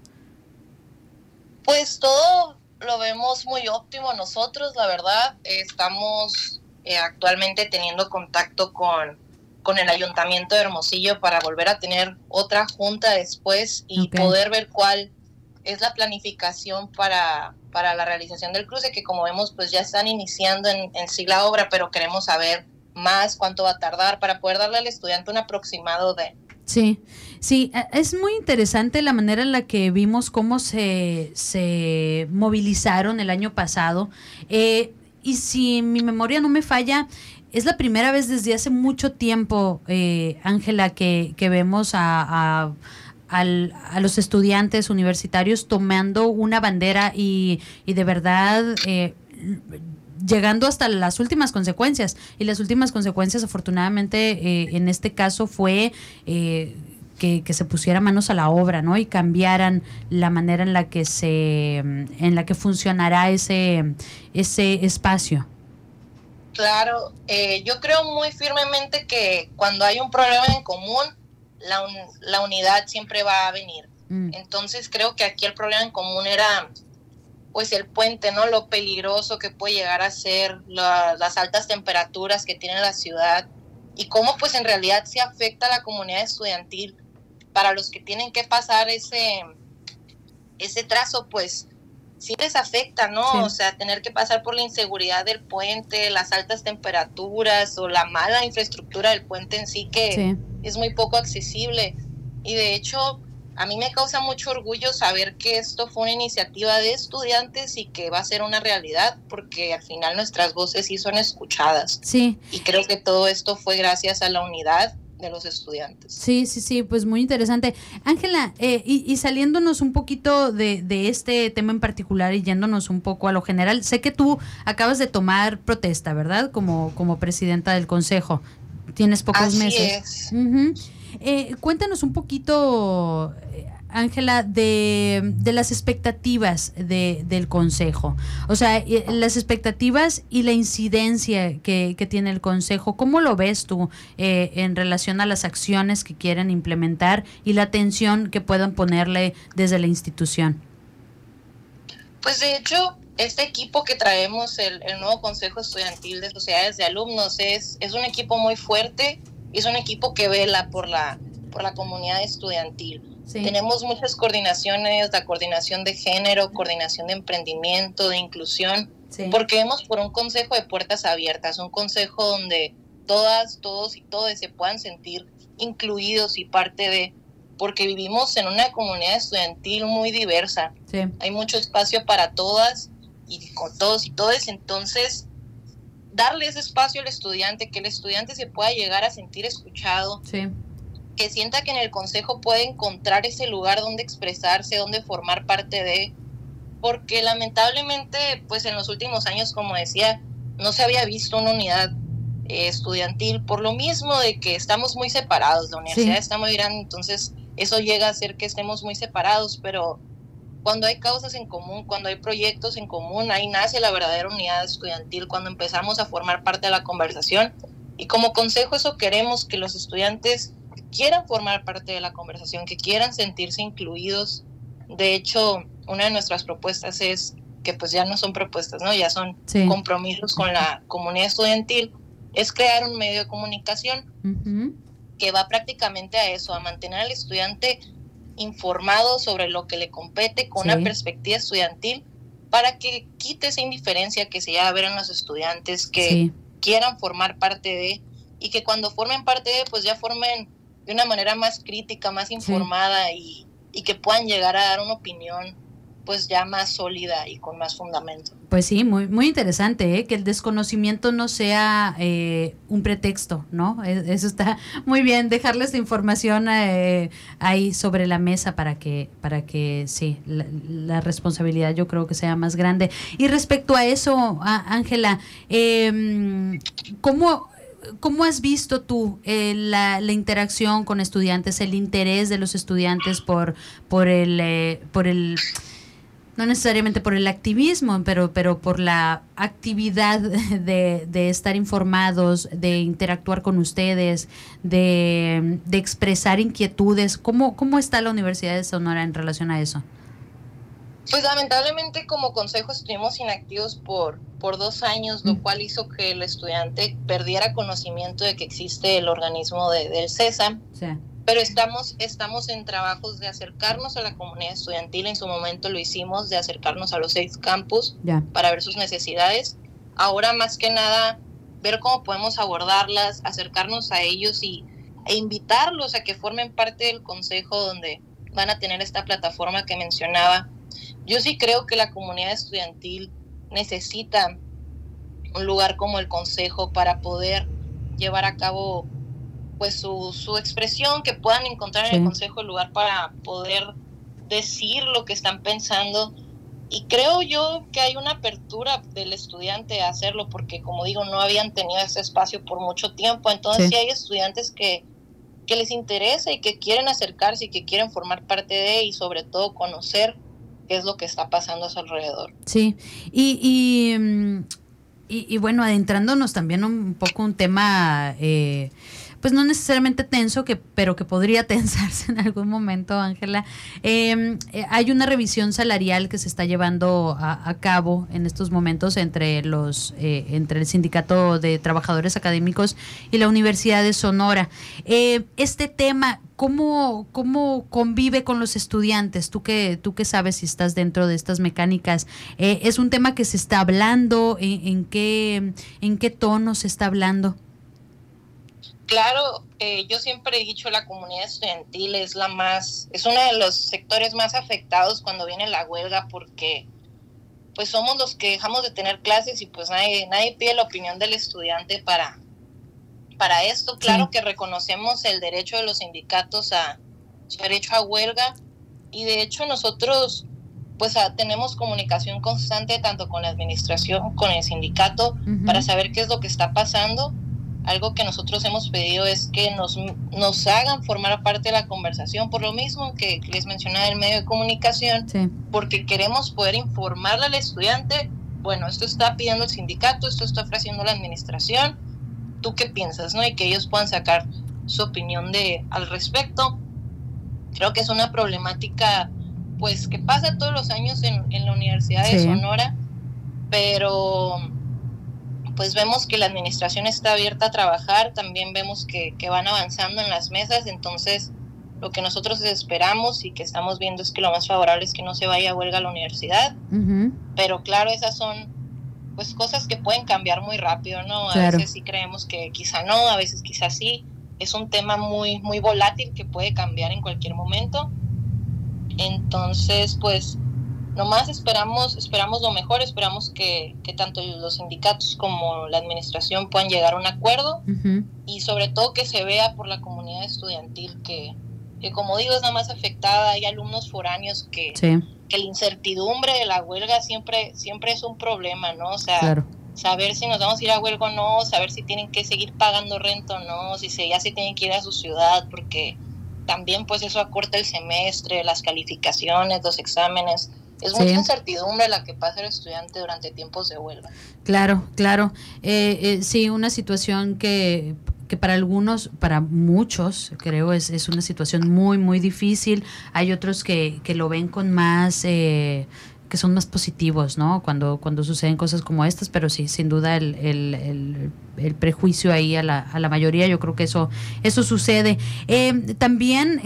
Pues todo lo vemos muy óptimo nosotros, la verdad. Estamos actualmente teniendo contacto con el Ayuntamiento de Hermosillo para volver a tener otra junta después y poder ver cuál es la planificación para la realización del cruce, que como vemos pues ya están iniciando en sí la obra, pero queremos saber más cuánto va a tardar para poder darle al estudiante un aproximado de... Sí, es muy interesante la manera en la que vimos cómo se movilizaron el año pasado, y si mi memoria no me falla, es la primera vez desde hace mucho tiempo, Ángela, que vemos a los estudiantes universitarios tomando una bandera y de verdad llegando hasta las últimas consecuencias. Y las últimas consecuencias, afortunadamente, en este caso fue que se pusiera manos a la obra, ¿no? Y cambiaran la manera en la que funcionará ese espacio. Claro, yo creo muy firmemente que cuando hay un problema en común, la unidad siempre va a venir. Entonces creo que aquí el problema en común era pues el puente, ¿no? Lo peligroso que puede llegar a ser, las altas temperaturas que tiene la ciudad y cómo pues en realidad se afecta a la comunidad estudiantil. Para los que tienen que pasar ese trazo, pues sí les afecta, ¿no? Sí. O sea, tener que pasar por la inseguridad del puente, las altas temperaturas o la mala infraestructura del puente en sí, que es muy poco accesible. Y de hecho, a mí me causa mucho orgullo saber que esto fue una iniciativa de estudiantes y que va a ser una realidad, porque al final nuestras voces sí son escuchadas. Sí. Y creo que todo esto fue gracias a la unidad de los estudiantes. Sí, pues muy interesante. Ángela, y saliéndonos un poquito de este tema en particular y yéndonos un poco a lo general, sé que tú acabas de tomar protesta, ¿verdad? Como presidenta del Consejo. Tienes pocos meses. Así es. Cuéntanos un poquito, Ángela, de las expectativas del Consejo. O sea, las expectativas y la incidencia que tiene el Consejo. ¿Cómo lo ves tú en relación a las acciones que quieren implementar y la atención que puedan ponerle desde la institución? Pues de hecho, este equipo que traemos, el nuevo Consejo Estudiantil de Sociedades de Alumnos, es un equipo muy fuerte y es un equipo que vela por la comunidad estudiantil. Sí. Tenemos muchas coordinaciones, la coordinación de género, coordinación de emprendimiento, de inclusión, porque vemos por un consejo de puertas abiertas, un consejo donde todas, todos y todes se puedan sentir incluidos y parte de, porque vivimos en una comunidad estudiantil muy diversa. Sí. Hay mucho espacio para todas y con todos y todes, entonces darle ese espacio al estudiante, que el estudiante se pueda llegar a sentir escuchado. Sí. Que sienta que en el consejo puede encontrar ese lugar donde expresarse, donde formar parte de, porque lamentablemente, pues en los últimos años, como decía, no se había visto una unidad estudiantil, por lo mismo de que estamos muy separados, la universidad está muy grande, entonces eso llega a hacer que estemos muy separados, pero cuando hay causas en común, cuando hay proyectos en común, ahí nace la verdadera unidad estudiantil, cuando empezamos a formar parte de la conversación, y como consejo eso queremos, que los estudiantes quieran formar parte de la conversación, que quieran sentirse incluidos. De hecho, una de nuestras propuestas es que pues ya no son propuestas, ¿no? Ya son compromisos con la comunidad estudiantil, es crear un medio de comunicación que va prácticamente a eso, a mantener al estudiante informado sobre lo que le compete con una perspectiva estudiantil, para que quite esa indiferencia que se llega a ver en los estudiantes, que quieran formar parte de, y que cuando formen parte de, pues ya formen de una manera más crítica, más informada y que puedan llegar a dar una opinión pues ya más sólida y con más fundamento. Pues sí, muy interesante, que el desconocimiento no sea un pretexto, ¿no? Eso está muy bien, dejarle esta información ahí sobre la mesa para que sí, la responsabilidad yo creo que sea más grande. Y respecto a eso, Ángela, ¿cómo has visto tú la interacción con estudiantes, el interés de los estudiantes por el No necesariamente por el activismo, pero por la actividad de estar informados, de interactuar con ustedes, de expresar inquietudes. ¿Cómo está la Universidad de Sonora en relación a eso? Pues lamentablemente como consejo estuvimos inactivos por 2 años, lo cual hizo que el estudiante perdiera conocimiento de que existe el organismo del CESA. Sí. Pero estamos en trabajos de acercarnos a la comunidad estudiantil. En su momento lo hicimos, de acercarnos a los 6 campus para ver sus necesidades. Ahora más que nada, ver cómo podemos abordarlas, acercarnos a ellos e invitarlos a que formen parte del consejo donde van a tener esta plataforma que mencionaba. Yo sí creo que la comunidad estudiantil necesita un lugar como el consejo para poder llevar a cabo pues su expresión, que puedan encontrar en el consejo el lugar para poder decir lo que están pensando. Y creo yo que hay una apertura del estudiante a hacerlo, porque como digo, no habían tenido ese espacio por mucho tiempo. Entonces sí hay estudiantes que les interesa y que quieren acercarse y que quieren formar parte de, y sobre todo conocer qué es lo que está pasando a su alrededor. Sí, y bueno, adentrándonos también un poco un tema pues no necesariamente tenso, pero que podría tensarse en algún momento, Ángela. Hay una revisión salarial que se está llevando a cabo en estos momentos entre el Sindicato de Trabajadores Académicos y la Universidad de Sonora. Este tema, ¿cómo convive con los estudiantes? ¿Tú qué sabes si estás dentro de estas mecánicas? ¿Es un tema que se está hablando? ¿En qué tono se está hablando? Claro, yo siempre he dicho, la comunidad estudiantil es uno de los sectores más afectados cuando viene la huelga, porque pues somos los que dejamos de tener clases y pues nadie pide la opinión del estudiante para esto. Claro que reconocemos el derecho de los sindicatos su derecho a huelga, y de hecho nosotros pues tenemos comunicación constante tanto con la administración, con el sindicato, para saber qué es lo que está pasando. Algo que nosotros hemos pedido es que nos hagan formar parte de la conversación, por lo mismo que les mencionaba el medio de comunicación, porque queremos poder informarle al estudiante, bueno, esto está pidiendo el sindicato, esto está ofreciendo la administración, ¿tú qué piensas? ¿No? Y que ellos puedan sacar su opinión al respecto. Creo que es una problemática pues que pasa todos los años en la Universidad de Sonora, pero pues vemos que la administración está abierta a trabajar, también vemos que van avanzando en las mesas. Entonces lo que nosotros esperamos y que estamos viendo es que lo más favorable es que no se vaya a huelga a la universidad, pero claro, esas son pues cosas que pueden cambiar muy rápido, ¿no? A veces sí creemos que quizá no, a veces quizá sí. Es un tema muy, muy volátil que puede cambiar en cualquier momento. Entonces pues nomás esperamos lo mejor, esperamos que tanto los sindicatos como la administración puedan llegar a un acuerdo, y sobre todo que se vea por la comunidad estudiantil que como digo es la más afectada. Hay alumnos foráneos que la incertidumbre de la huelga siempre es un problema, ¿no? O sea, saber si nos vamos a ir a huelga o no, saber si tienen que seguir pagando renta o no, si ya se tienen que ir a su ciudad, porque también pues eso acorta el semestre, las calificaciones, los exámenes. Es mucha incertidumbre la que pasa el estudiante durante tiempos de huelga. Claro. Sí, una situación que para algunos, para muchos, creo es una situación muy, muy difícil. Hay otros que lo ven con más, que son más positivos, ¿no? Cuando suceden cosas como estas, pero sí, sin duda el prejuicio ahí a la mayoría, yo creo que eso sucede. También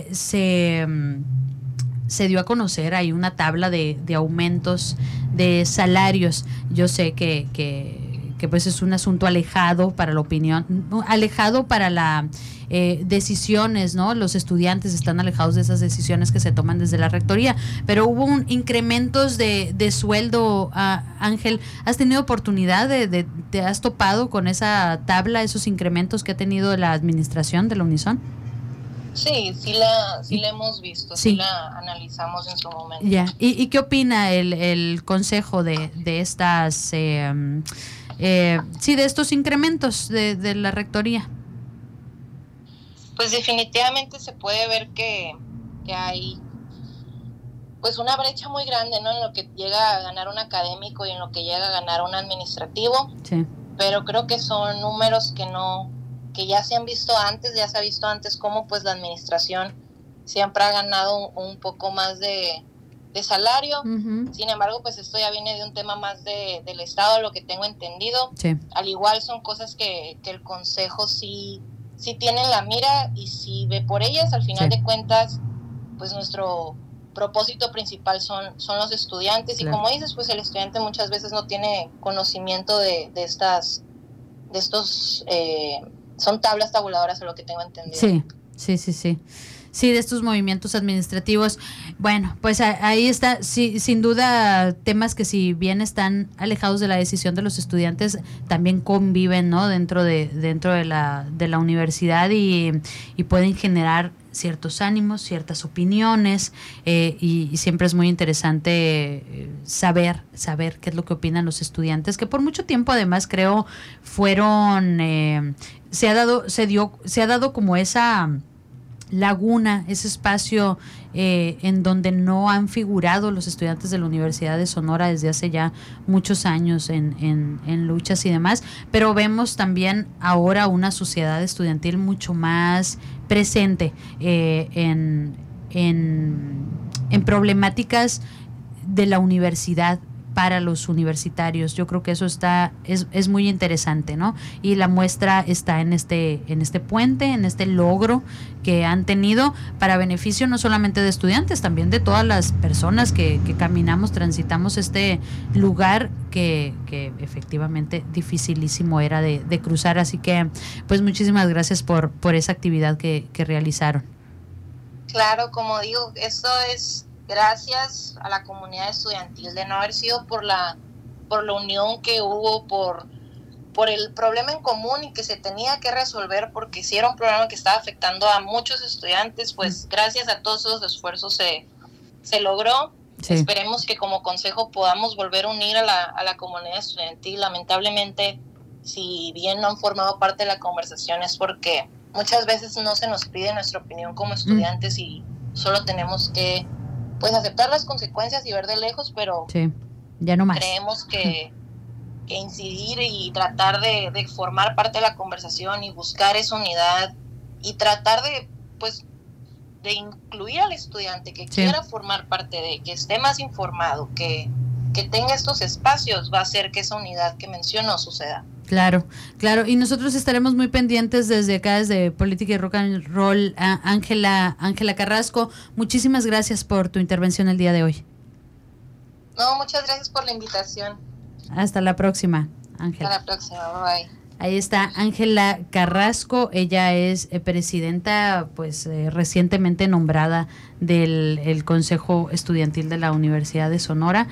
se dio a conocer, hay una tabla de aumentos de salarios. Yo sé que pues es un asunto alejado para la opinión, alejado para la decisiones, ¿no? Los estudiantes están alejados de esas decisiones que se toman desde la rectoría, pero hubo incrementos de sueldo. Ángel, ¿has tenido oportunidad te has topado con esa tabla, esos incrementos que ha tenido la administración de la Unison? Sí la hemos visto, sí la analizamos en su momento. Ya. ¿Y qué opina el consejo de estas de estos incrementos de la rectoría? Pues definitivamente se puede ver que hay pues una brecha muy grande, ¿no? En lo que llega a ganar un académico y en lo que llega a ganar un administrativo. Sí. Pero creo que son números que ya se han visto antes, ya se ha visto antes cómo pues la administración siempre ha ganado un poco más de salario. Uh-huh. Sin embargo, pues esto ya viene de un tema más del Estado, lo que tengo entendido. Sí. Al igual son cosas que el Consejo sí tiene en la mira y sí ve por ellas. Al final de cuentas, pues nuestro propósito principal son los estudiantes. Claro. Y como dices, pues el estudiante muchas veces no tiene conocimiento de estos son tablas tabuladoras, a lo que tengo entendido. Sí, de estos movimientos administrativos. Bueno, pues ahí está, sí, sin duda, temas que si bien están alejados de la decisión de los estudiantes, también conviven, ¿no? dentro de la universidad y pueden generar ciertos ánimos, ciertas opiniones, y siempre es muy interesante saber qué es lo que opinan los estudiantes, que por mucho tiempo además creo fueron se ha dado como esa laguna, ese espacio en donde no han figurado los estudiantes de la Universidad de Sonora desde hace ya muchos años en luchas y demás, pero vemos también ahora una sociedad estudiantil mucho más presente en problemáticas de la universidad para los universitarios. Yo creo que eso es muy interesante, ¿no? Y la muestra está en este puente, en este logro que han tenido para beneficio no solamente de estudiantes, también de todas las personas que caminamos, transitamos este lugar que efectivamente dificilísimo era de cruzar. Así que, pues muchísimas gracias por esa actividad que realizaron. Claro, como digo, esto es gracias a la comunidad estudiantil, de no haber sido por la unión que hubo, por el problema en común y que se tenía que resolver, porque sí era un problema que estaba afectando a muchos estudiantes. Pues gracias a todos esos esfuerzos se logró. Sí. Esperemos que como consejo podamos volver a unir a la comunidad estudiantil. Lamentablemente, si bien no han formado parte de la conversación, es porque muchas veces no se nos pide nuestra opinión como estudiantes y solo tenemos que pues aceptar las consecuencias y ver de lejos, pero sí, ya no más. Creemos que incidir y tratar de formar parte de la conversación y buscar esa unidad y tratar de incluir al estudiante que quiera formar parte de, que esté más informado, que tenga estos espacios, va a hacer que esa unidad que menciono suceda. Claro, y nosotros estaremos muy pendientes desde acá, desde Política y Rock and Roll. Ángela Carrasco, muchísimas gracias por tu intervención el día de hoy. No, muchas gracias por la invitación. Hasta la próxima, Ángela. Hasta la próxima, bye. Ahí está Ángela Carrasco, ella es presidenta recientemente nombrada del Consejo Estudiantil de la Universidad de Sonora.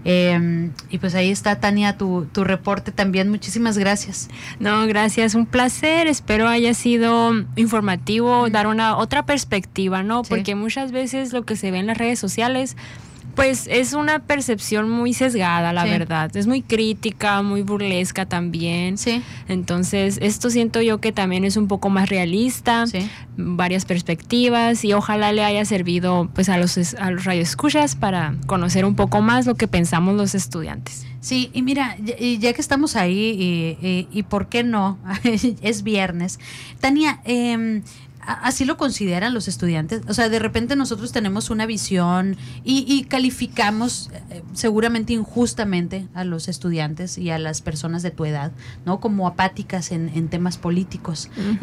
Y pues ahí está, Tania, tu reporte también. Muchísimas gracias. No, gracias, un placer. Espero haya sido informativo, dar otra perspectiva, ¿no? Sí. Porque muchas veces lo que se ve en las redes sociales pues es una percepción muy sesgada, la verdad. Es muy crítica, muy burlesca también. Sí. Entonces, esto siento yo que también es un poco más realista, varias perspectivas, y ojalá le haya servido pues a los radioescuchas para conocer un poco más lo que pensamos los estudiantes. Sí, y mira, ya que estamos ahí, y ¿por qué no? Es viernes. Tania, ¿así lo consideran los estudiantes? O sea, de repente nosotros tenemos una visión y calificamos seguramente injustamente a los estudiantes y a las personas de tu edad, ¿no? Como apáticas en temas políticos. Uh-huh.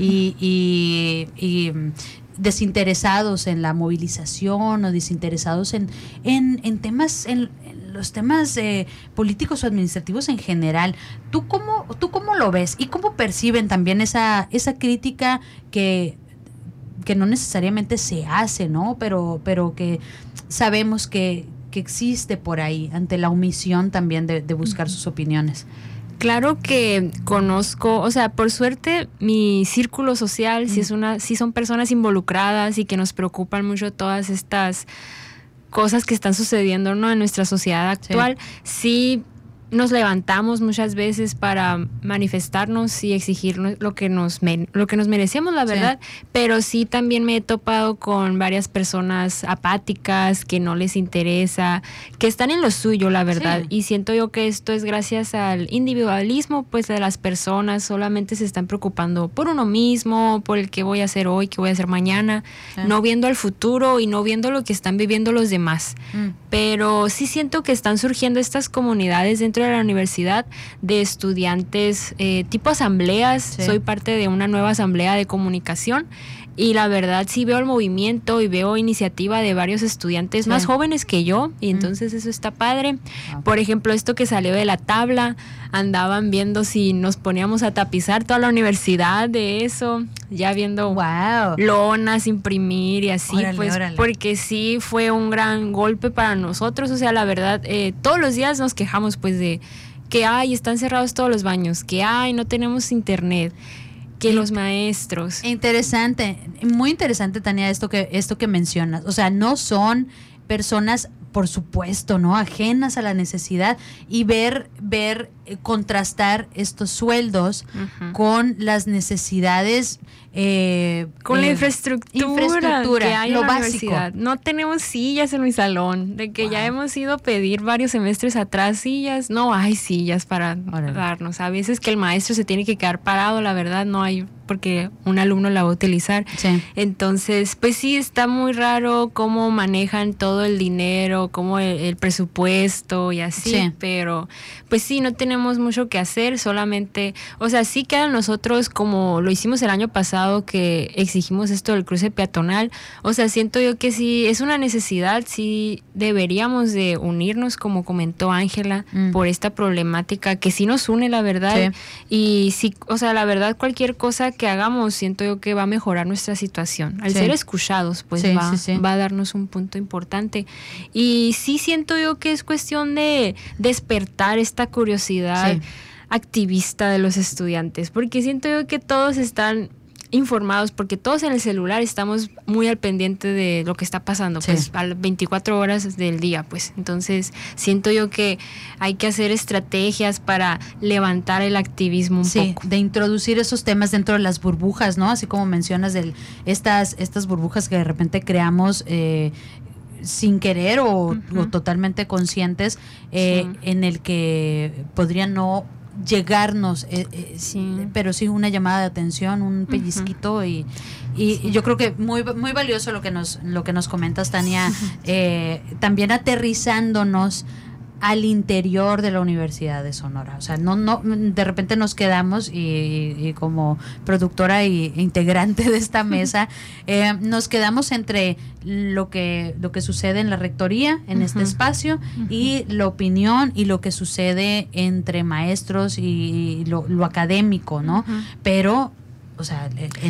y desinteresados en la movilización o desinteresados en temas, en los temas políticos o administrativos en general. ¿Tú cómo lo ves? ¿Y cómo perciben también esa crítica que no necesariamente se hace, ¿no? Pero que sabemos que existe por ahí ante la omisión también de buscar sus opiniones? Claro que conozco, o sea, por suerte mi círculo social sí son personas involucradas y que nos preocupan mucho todas estas cosas que están sucediendo, ¿no? En nuestra sociedad actual. Sí, nos levantamos muchas veces para manifestarnos y exigir lo que nos merecemos, la verdad, pero sí también me he topado con varias personas apáticas, que no les interesa, que están en lo suyo, la verdad, y siento yo que esto es gracias al individualismo, pues, de las personas. Solamente se están preocupando por uno mismo, por el que voy a hacer hoy, qué voy a hacer mañana, no viendo al futuro y no viendo lo que están viviendo los demás. Pero sí siento que están surgiendo estas comunidades dentro de la universidad de estudiantes tipo asambleas. Soy parte de una nueva asamblea de comunicación y la verdad sí veo el movimiento y veo iniciativa de varios estudiantes más jóvenes que yo, y entonces eso está padre. Por ejemplo, esto que salió de la tabla, andaban viendo si nos poníamos a tapizar toda la universidad de eso, ya viendo lonas, imprimir y así, porque sí fue un gran golpe para nosotros. O sea, la verdad, todos los días nos quejamos pues de que están cerrados todos los baños, que no tenemos internet, que los maestros. Interesante, muy interesante, Tania, esto que mencionas. O sea, no son personas, por supuesto, ¿no?, ajenas a la necesidad, y ver contrastar estos sueldos con las necesidades, con la infraestructura que hay lo en la básico. Universidad. No tenemos sillas en mi salón, de que ya hemos ido a pedir varios semestres atrás sillas, no hay sillas para darnos. A veces que el maestro se tiene que quedar parado, la verdad no hay, porque un alumno la va a utilizar. Entonces, pues sí, está muy raro cómo manejan todo el dinero, cómo el presupuesto y así, pero pues sí, no tenemos mucho que hacer, solamente, o sea, sí quedan nosotros, como lo hicimos el año pasado, que exigimos esto del cruce peatonal. O sea, siento yo que sí es una necesidad, sí deberíamos de unirnos, como comentó Ángela, por esta problemática que sí nos une, la verdad, y sí, o sea, la verdad, cualquier cosa que hagamos, siento yo que va a mejorar nuestra situación. Al ser escuchados, pues va a darnos un punto importante. Y sí siento yo que es cuestión de despertar esta curiosidad activista de los estudiantes, porque siento yo que todos están informados, porque todos en el celular estamos muy al pendiente de lo que está pasando, pues a las 24 horas del día, pues. Entonces siento yo que hay que hacer estrategias para levantar el activismo un poco. De introducir esos temas dentro de las burbujas, ¿no? Así como mencionas, estas burbujas que de repente creamos sin querer o totalmente conscientes, en el que podrían no llegarnos, pero sí una llamada de atención, un pellizquito, y yo creo que muy valioso lo que nos comentas, Tania, también aterrizándonos al interior de la Universidad de Sonora. O sea, no de repente nos quedamos y como productora e integrante de esta mesa, nos quedamos entre lo que sucede en la rectoría, en este espacio, y la opinión y lo que sucede entre maestros y lo académico, ¿no? Pero, o sea,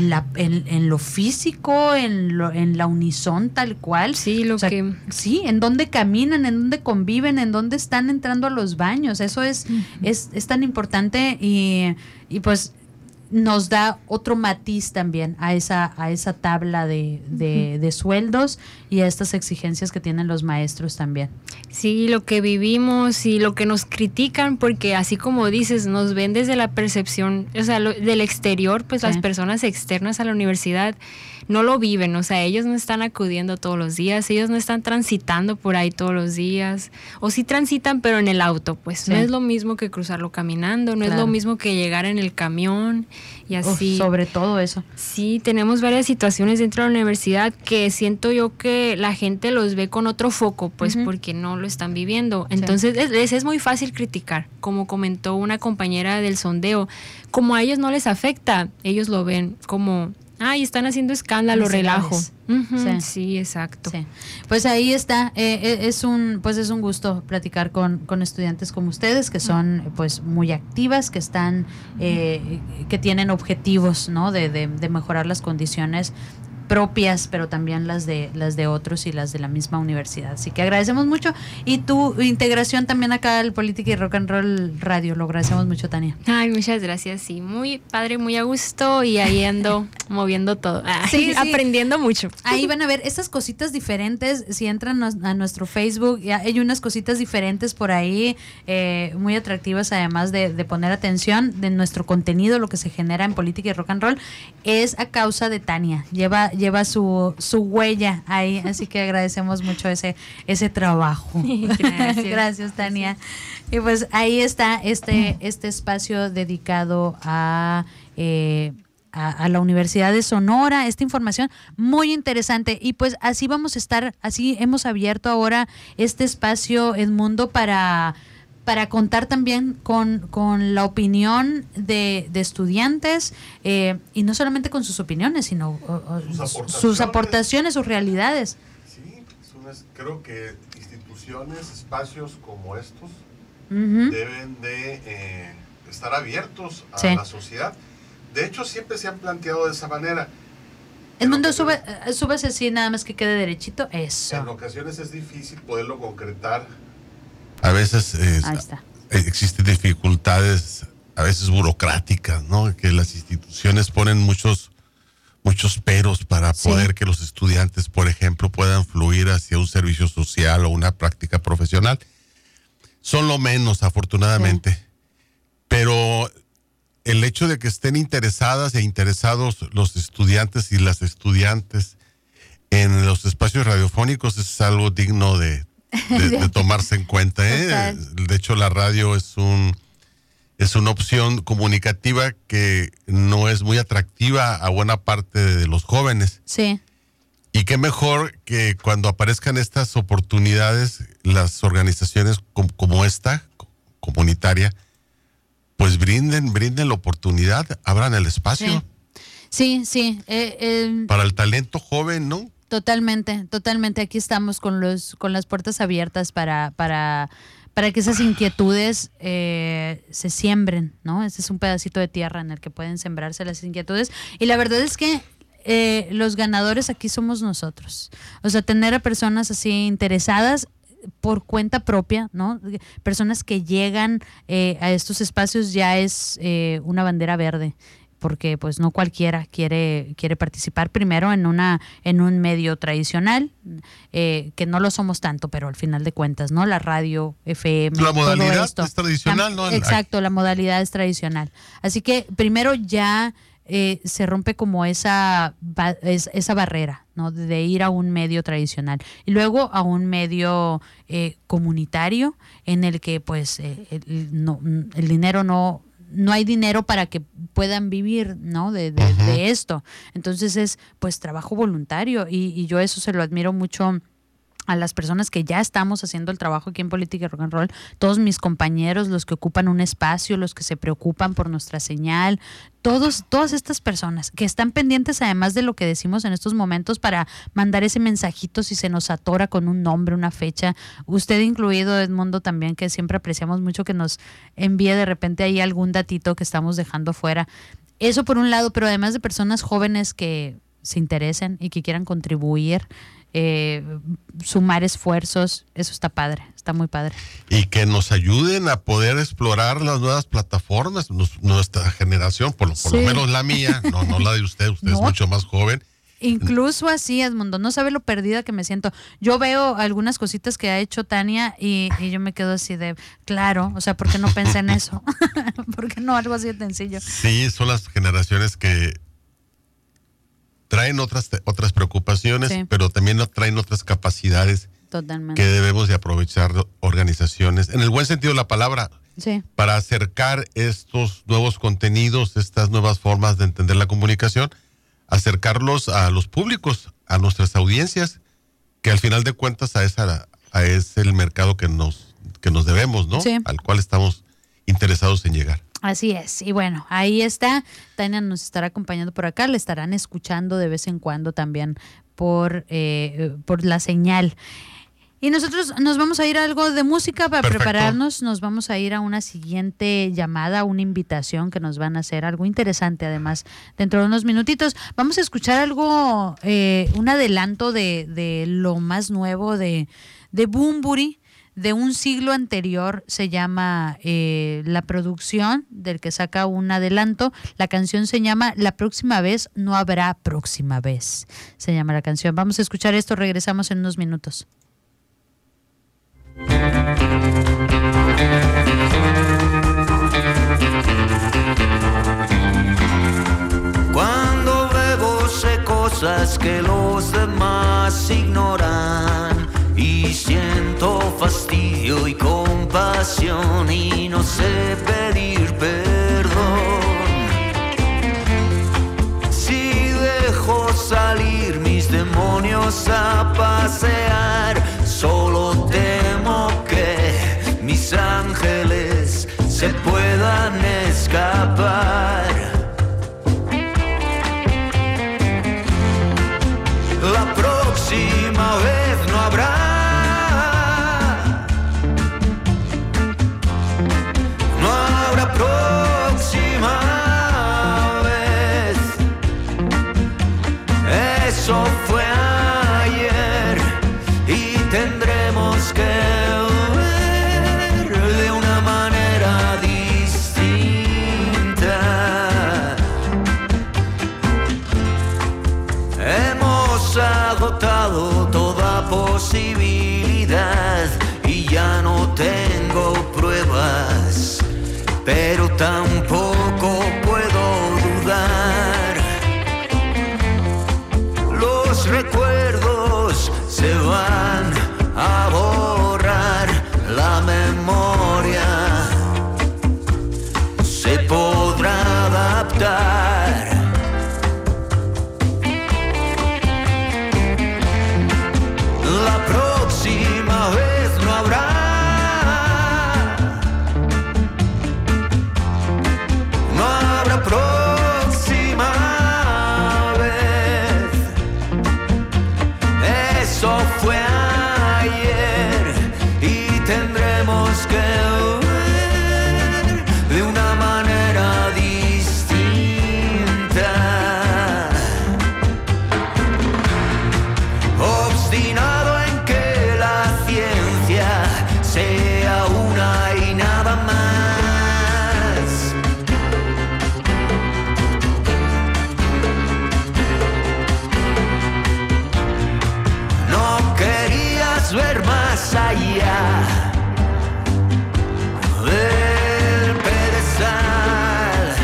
en lo físico, en la unison tal cual. Sí, en dónde caminan, en dónde conviven, en dónde están entrando a los baños. Eso es tan importante, y pues nos da otro matiz también a esa tabla de sueldos y a estas exigencias que tienen los maestros también. Sí, lo que vivimos y lo que nos critican, porque así como dices, nos ven desde la percepción, o sea, del exterior, pues las personas externas a la universidad no lo viven, o sea, ellos no están acudiendo todos los días, ellos no están transitando por ahí todos los días, o sí transitan pero en el auto, pues no es lo mismo que cruzarlo caminando, no es lo mismo que llegar en el camión y así. Sobre todo eso. Sí, tenemos varias situaciones dentro de la universidad que siento yo que la gente los ve con otro foco, pues porque no lo están viviendo. Entonces es muy fácil criticar, como comentó una compañera del sondeo, como a ellos no les afecta, ellos lo ven como están haciendo escándalo, relajo. Sí, exacto. Sí. Pues ahí está, es un gusto platicar con estudiantes como ustedes, que son pues muy activas, que están que tienen objetivos, ¿no?, de mejorar las condiciones propias, pero también las de otros y las de la misma universidad. Así que agradecemos mucho, y tu integración también acá al Política y Rock and Roll Radio, lo agradecemos mucho, Tania. Ay, muchas gracias, sí, muy padre, muy a gusto, y ahí ando moviendo todo. Sí, aprendiendo mucho. Ahí van a ver estas cositas diferentes, si entran a nuestro Facebook, hay unas cositas diferentes por ahí, muy atractivas, además de poner atención de nuestro contenido, lo que se genera en Política y Rock and Roll, es a causa de Tania, lleva su huella ahí, así que agradecemos mucho ese trabajo. Gracias, Tania. Y pues ahí está este espacio dedicado a la Universidad de Sonora, esta información muy interesante, y pues así vamos a estar, así hemos abierto ahora este espacio, Edmundo, para contar también con la opinión de estudiantes, y no solamente con sus opiniones, sino sus aportaciones, sus realidades. Sí, creo que instituciones, espacios como estos deben de estar abiertos a la sociedad. De hecho, siempre se han planteado de esa manera. Edmundo, súbase así, nada más que quede derechito. Eso. En ocasiones es difícil poderlo concretar. A veces existen dificultades, a veces burocráticas, ¿no? Que las instituciones ponen muchos peros para poder que los estudiantes, por ejemplo, puedan fluir hacia un servicio social o una práctica profesional. Son lo menos, afortunadamente. Pero el hecho de que estén interesadas e interesados los estudiantes y las estudiantes en los espacios radiofónicos es algo digno de tomarse en cuenta, ¿eh? De hecho, la radio es una opción comunicativa que no es muy atractiva a buena parte de los jóvenes. Sí. Y qué mejor que cuando aparezcan estas oportunidades, las organizaciones como esta, comunitaria, pues brinden la oportunidad, abran el espacio. Sí. Para el talento joven, ¿no? Totalmente. Aquí estamos con las puertas abiertas para que esas inquietudes se siembren, ¿no? Este es un pedacito de tierra en el que pueden sembrarse las inquietudes. Y la verdad es que los ganadores aquí somos nosotros. O sea, tener a personas así interesadas por cuenta propia, ¿no? Personas que llegan a estos espacios ya es una bandera verde, porque pues no cualquiera quiere participar primero en un medio tradicional, que no lo somos tanto, pero al final de cuentas, ¿no? La radio, FM, la modalidad todo esto, es tradicional, ¿no? Exacto, la modalidad es tradicional. Así que primero ya se rompe como esa barrera, ¿no? De ir a un medio tradicional y luego a un medio comunitario en el que pues el dinero no hay dinero para que puedan vivir, ¿no? de esto. Entonces es pues trabajo voluntario, y yo eso se lo admiro mucho a las personas que ya estamos haciendo el trabajo aquí en Política y Rock and Roll, todos mis compañeros, los que ocupan un espacio, los que se preocupan por nuestra señal, todas estas personas que están pendientes además de lo que decimos en estos momentos para mandar ese mensajito si se nos atora con un nombre, una fecha, usted incluido, Edmundo, también, que siempre apreciamos mucho que nos envíe de repente ahí algún datito que estamos dejando fuera. Eso por un lado, pero además de personas jóvenes que se interesen y que quieran contribuir, sumar esfuerzos, eso está padre, está muy padre. Y que nos ayuden a poder explorar las nuevas plataformas, nuestra generación, por lo menos la mía, no la de usted es mucho más joven. Incluso así, Edmundo, no sabe lo perdida que me siento. Yo veo algunas cositas que ha hecho Tania y yo me quedo así de, claro, o sea, ¿por qué no pensé en eso? ¿Por qué no algo así de sencillo? Sí, son las generaciones que traen otras preocupaciones, pero también traen otras capacidades. Totalmente. Que debemos de aprovechar organizaciones, en el buen sentido de la palabra, para acercar estos nuevos contenidos, estas nuevas formas de entender la comunicación, acercarlos a los públicos, a nuestras audiencias, que al final de cuentas es el mercado que nos debemos, ¿no? Sí. Al cual estamos interesados en llegar. Así es, y bueno, ahí está, Tania nos estará acompañando por acá, le estarán escuchando de vez en cuando también por la señal. Y nosotros nos vamos a ir a algo de música para Perfecto. prepararnos. Nos vamos a ir a una siguiente llamada, una invitación que nos van a hacer, algo interesante además, dentro de unos minutitos. Vamos a escuchar algo, un adelanto de lo más nuevo de Bunbury, de un siglo anterior. Se llama la producción del que saca un adelanto. La canción se llama La próxima vez no habrá próxima vez. Se llama la canción. Vamos a escuchar esto, regresamos en unos minutos. Cuando bebo sé cosas que los demás ignoran y siento fastidio y compasión y no sé pedir perdón. Si dejo salir mis demonios a pasear, solo temo que mis ángeles se puedan escapar. La próxima vez no habrá. No habrá próxima vez. Eso fue ayer y tendremos que ver de una manera distinta. Hemos agotado toda posibilidad y ya no tengo pruebas, pero tampoco puedo dudar. Los recuerdos se van a borrar, la memoria se podrá adaptar. La próxima vez no habrá. No habrá próxima vez. Eso fue ayer y tendremos que ver de una manera distinta. Obstinado en que la ciencia sea una y nada más. No querías ver más allá del pedestal.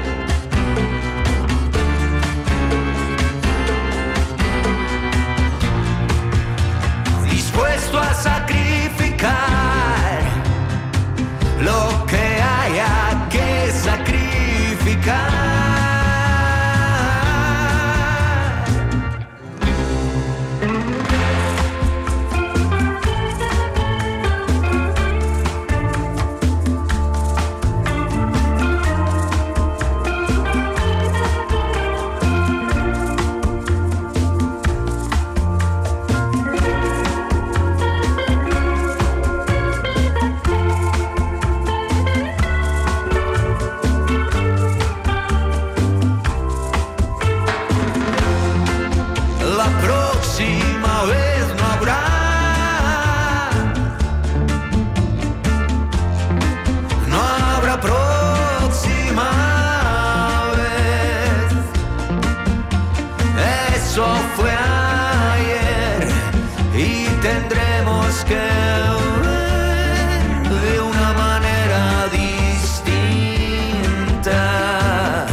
Dispuesto a sacrificar lo que haya que sacrificar. La próxima vez no habrá. No habrá próxima vez. Eso fue ayer y tendremos que ver de una manera distinta.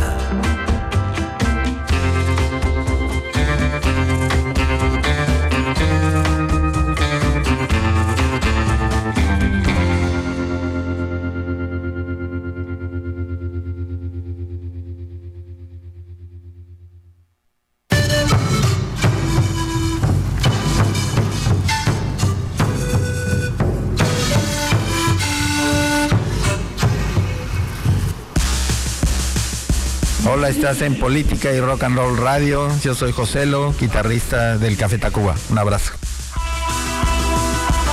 Hola, estás en Política y Rock and Roll Radio. Yo soy Joselo, guitarrista del Café Tacuba. Un abrazo.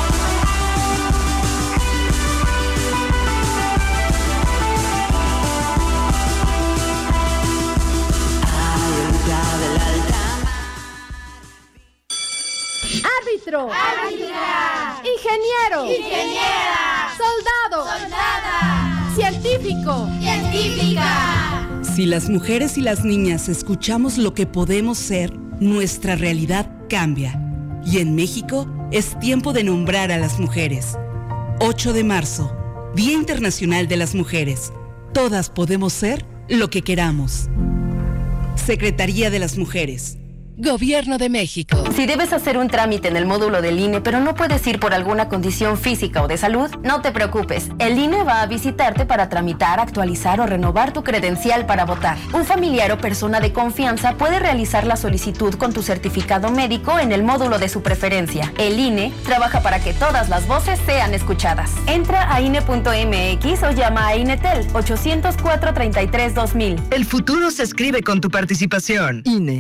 Árbitro. Árbitra. Ingeniero. Ingeniera. Soldado. Soldada. Científico. Científica. Si las mujeres y las niñas escuchamos lo que podemos ser, nuestra realidad cambia. Y en México es tiempo de nombrar a las mujeres. 8 de marzo, Día Internacional de las Mujeres. Todas podemos ser lo que queramos. Secretaría de las Mujeres. Gobierno de México. Si debes hacer un trámite en el módulo del INE, pero no puedes ir por alguna condición física o de salud, no te preocupes. El INE va a visitarte para tramitar, actualizar o renovar tu credencial para votar. Un familiar o persona de confianza puede realizar la solicitud con tu certificado médico en el módulo de su preferencia. El INE trabaja para que todas las voces sean escuchadas. Entra a INE.mx o llama a INETEL 804-33-2000. El futuro se escribe con tu participación. INE.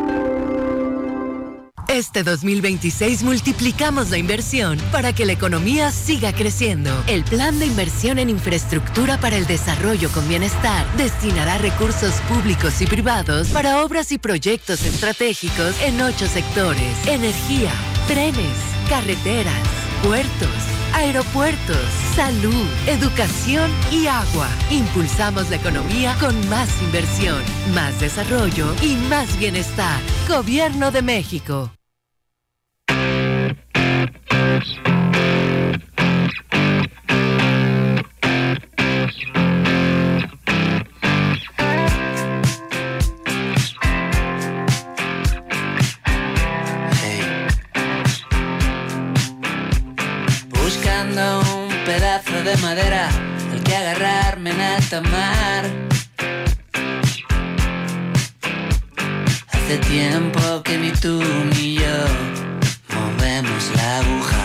Este 2026 multiplicamos la inversión para que la economía siga creciendo. El Plan de Inversión en Infraestructura para el Desarrollo con Bienestar destinará recursos públicos y privados para obras y proyectos estratégicos en 8 sectores: energía, trenes, carreteras, puertos, aeropuertos, salud, educación y agua. Impulsamos la economía con más inversión, más desarrollo y más bienestar. Gobierno de México. Buscando un pedazo de madera al que agarrarme en alta mar. Hace tiempo que ni tú ni yo movemos la aguja.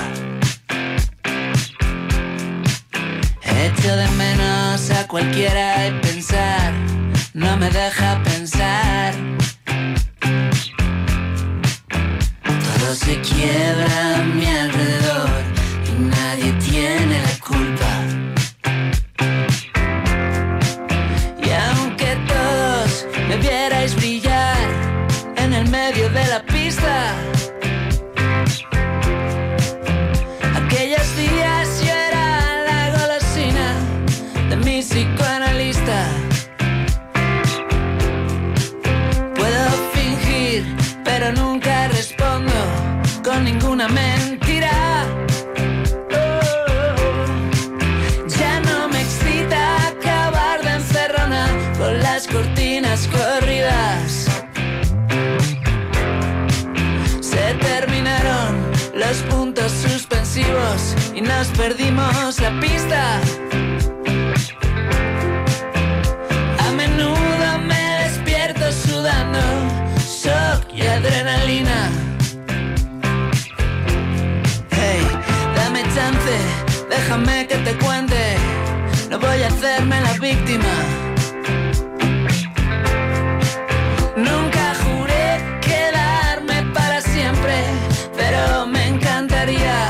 Echo de menos a cualquiera y pensar no me deja pensar. Todo se quiebra a mi alrededor y nadie tiene la culpa. Y aunque todos me vierais brillar en el medio de la pista, aquellos días yo era la golosina de mi psicoanalista. Puedo fingir, pero nunca respondo con ninguna mentira. Ya no me excita acabar de encerrona con las cortinas corridas. Se terminaron los puntos suspensivos y nos perdimos la pista. A menudo me despierto sudando, shock y adrenalina. Hey, dame chance, déjame que te cuente, no voy a hacerme la víctima. Nunca juré quedarme para siempre, pero me encantaría.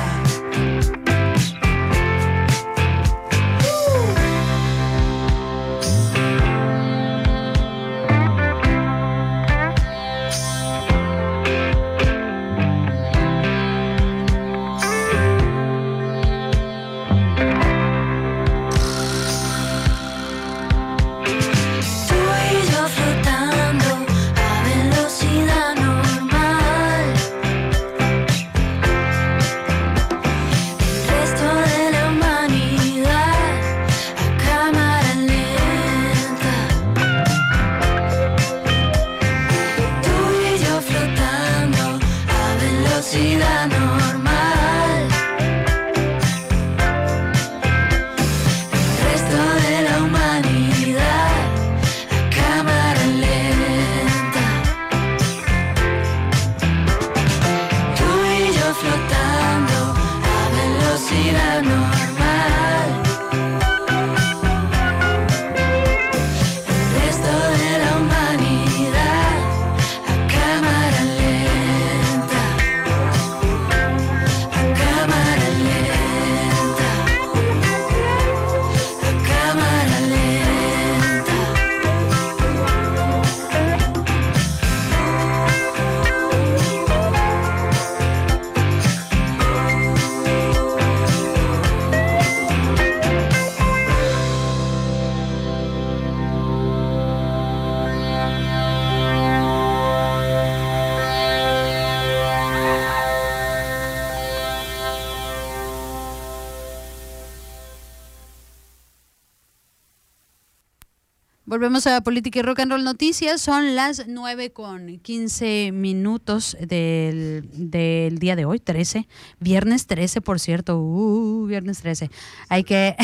Volvemos a Política y Rock and Roll Noticias. Son las 9:15 del día de hoy, 13. Viernes 13, por cierto. Viernes 13. Hay que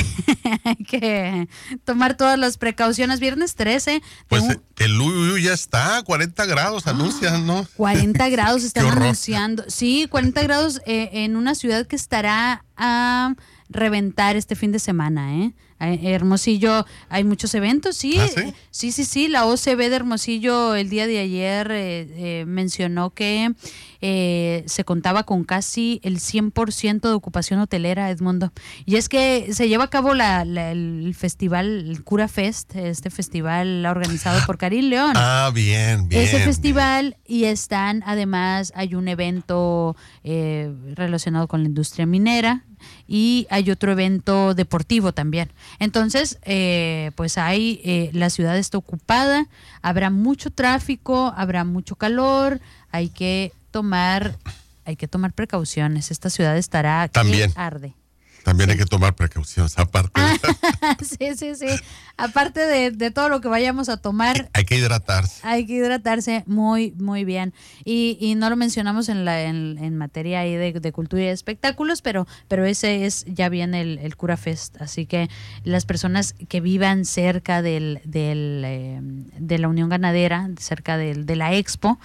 tomar todas las precauciones. Viernes 13. Pues el Uyu ya está, 40 grados anuncian, ¿no? 40 grados están anunciando. Sí, 40 grados en una ciudad que estará a reventar este fin de semana, ¿eh? Hermosillo, hay muchos eventos, sí. ¿Ah, sí? Sí. La OCB de Hermosillo el día de ayer mencionó que se contaba con casi el 100% de ocupación hotelera, Edmundo. Y es que se lleva a cabo el festival, el Cura Fest, este festival organizado por Karin León. Bien. Ese festival, y además hay un evento relacionado con la industria minera, y hay otro evento deportivo también. Entonces, pues la ciudad está ocupada, habrá mucho tráfico, habrá mucho calor, hay que tomar precauciones. Esta ciudad estará también que arde. También hay que tomar precauciones, aparte. Sí. Aparte de todo lo que vayamos a tomar. Hay que hidratarse. Hay que hidratarse muy, muy bien. Y no lo mencionamos en materia ahí de cultura y de espectáculos, pero ese ya viene el Cura Fest. Así que las personas que vivan cerca de la Unión Ganadera, cerca de la Expo,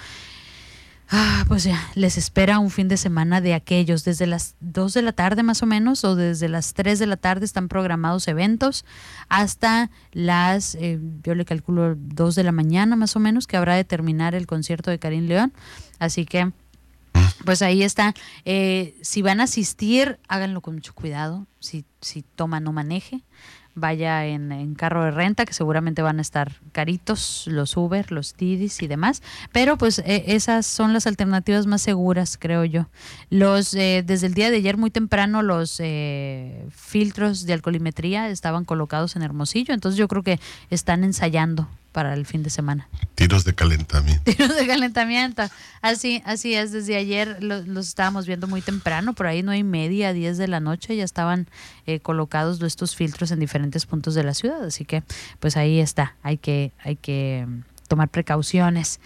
pues ya, les espera un fin de semana de aquellos. Desde las 2 de la tarde más o menos, o desde las 3 de la tarde están programados eventos, hasta las, yo le calculo 2 de la mañana más o menos, que habrá de terminar el concierto de Karin León. Así que, pues ahí está. Si van a asistir, háganlo con mucho cuidado. Si toma, no maneje. Vaya en carro de renta, que seguramente van a estar caritos, los Uber, los Didis y demás, pero pues esas son las alternativas más seguras, creo yo. Desde el día de ayer muy temprano los filtros de alcoholimetría estaban colocados en Hermosillo, entonces yo creo que están ensayando para el fin de semana. Tiros de calentamiento. Así es, desde ayer los estábamos viendo muy temprano, por ahí 9:30, 10 de la noche, ya estaban colocados estos filtros en diferentes puntos de la ciudad, así que pues ahí está, hay que tomar precauciones.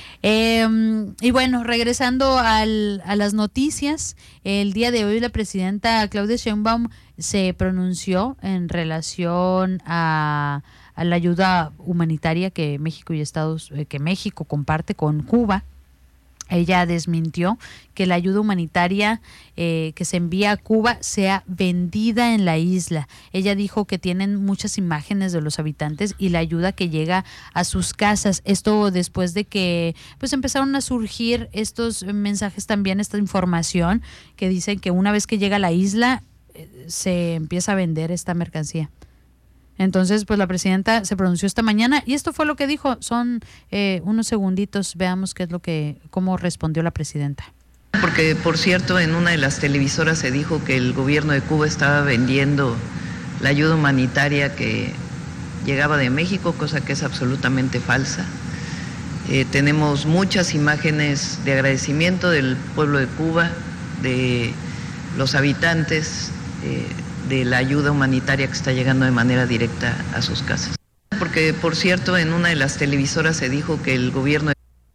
Y bueno, regresando a las noticias, el día de hoy la presidenta Claudia Sheinbaum se pronunció en relación a la ayuda humanitaria que México comparte con Cuba. Ella desmintió que la ayuda humanitaria que se envía a Cuba sea vendida en la isla. Ella dijo que tienen muchas imágenes de los habitantes y la ayuda que llega a sus casas. Esto después de que pues empezaron a surgir estos mensajes también, esta información que dicen que una vez que llega a la isla se empieza a vender esta mercancía. Entonces, pues la presidenta se pronunció esta mañana y esto fue lo que dijo. Son unos segunditos, veamos cómo respondió la presidenta. Porque, por cierto, en una de las televisoras se dijo que el gobierno de Cuba estaba vendiendo la ayuda humanitaria que llegaba de México, cosa que es absolutamente falsa. Tenemos muchas imágenes de agradecimiento del pueblo de Cuba, de los habitantes, de la ayuda humanitaria que está llegando de manera directa a sus casas. Porque, por cierto, en una de las televisoras se dijo que el gobierno...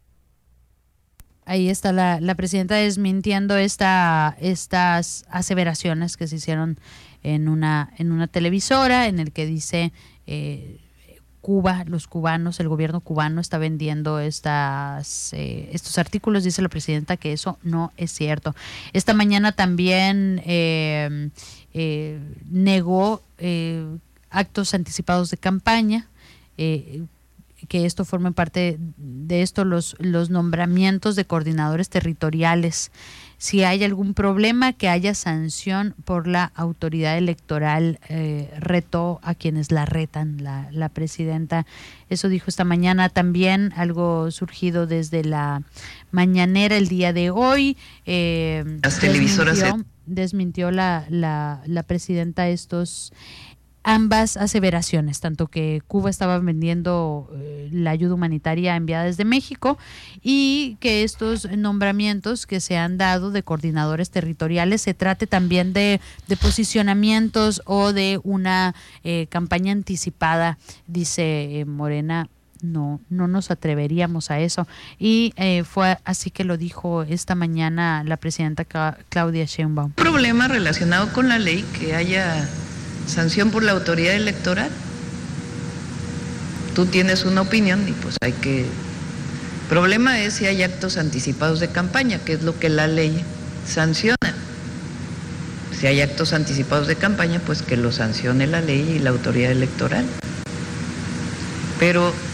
Ahí está la presidenta desmintiendo estas aseveraciones que se hicieron en una televisora, en el que dice Cuba, los cubanos, el gobierno cubano está vendiendo estos artículos. Dice la presidenta que eso no es cierto. Esta mañana también negó actos anticipados de campaña, que esto forme parte de esto, los nombramientos de coordinadores territoriales. Si hay algún problema, que haya sanción por la autoridad electoral, retó a quienes la retan, la presidenta. Eso dijo esta mañana. También algo surgido desde la mañanera el día de hoy. Las televisoras desmintió la presidenta ambas aseveraciones, tanto que Cuba estaba vendiendo la ayuda humanitaria enviada desde México, y que estos nombramientos que se han dado de coordinadores territoriales se trate también de posicionamientos o de una campaña anticipada. Dice Morena, no nos atreveríamos a eso. Y fue así que lo dijo esta mañana la presidenta Claudia Sheinbaum. Problema relacionado con la ley, que haya sanción por la autoridad electoral. Tú tienes una opinión y pues hay que... Problema es si hay actos anticipados de campaña, que es lo que la ley sanciona. Si hay actos anticipados de campaña, pues que lo sancione la ley y la autoridad electoral. Pero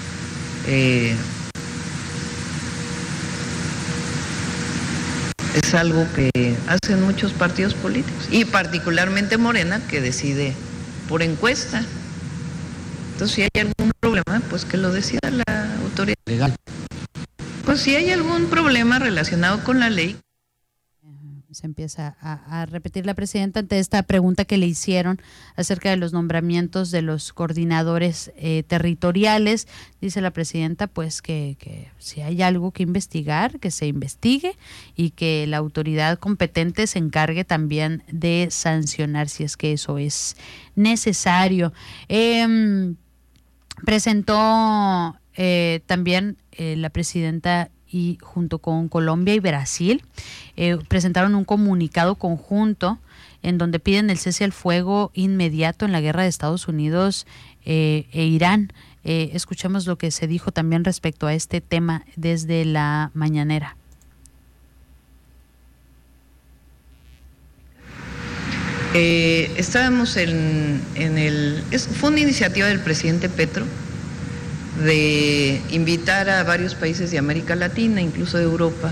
es algo que hacen muchos partidos políticos, y particularmente Morena, que decide por encuesta. Entonces, si hay algún problema, pues que lo decida la autoridad legal. Pues si hay algún problema relacionado con la ley. Se empieza a repetir la presidenta ante esta pregunta que le hicieron acerca de los nombramientos de los coordinadores territoriales. Dice la presidenta pues que si hay algo que investigar, que se investigue, y que la autoridad competente se encargue también de sancionar si es que eso es necesario. Presentó también la presidenta, y junto con Colombia y Brasil presentaron un comunicado conjunto en donde piden el cese al fuego inmediato en la guerra de Estados Unidos e Irán. Escuchemos lo que se dijo también respecto a este tema desde la mañanera. Estábamos fue una iniciativa del presidente Petro de invitar a varios países de América Latina, incluso de Europa,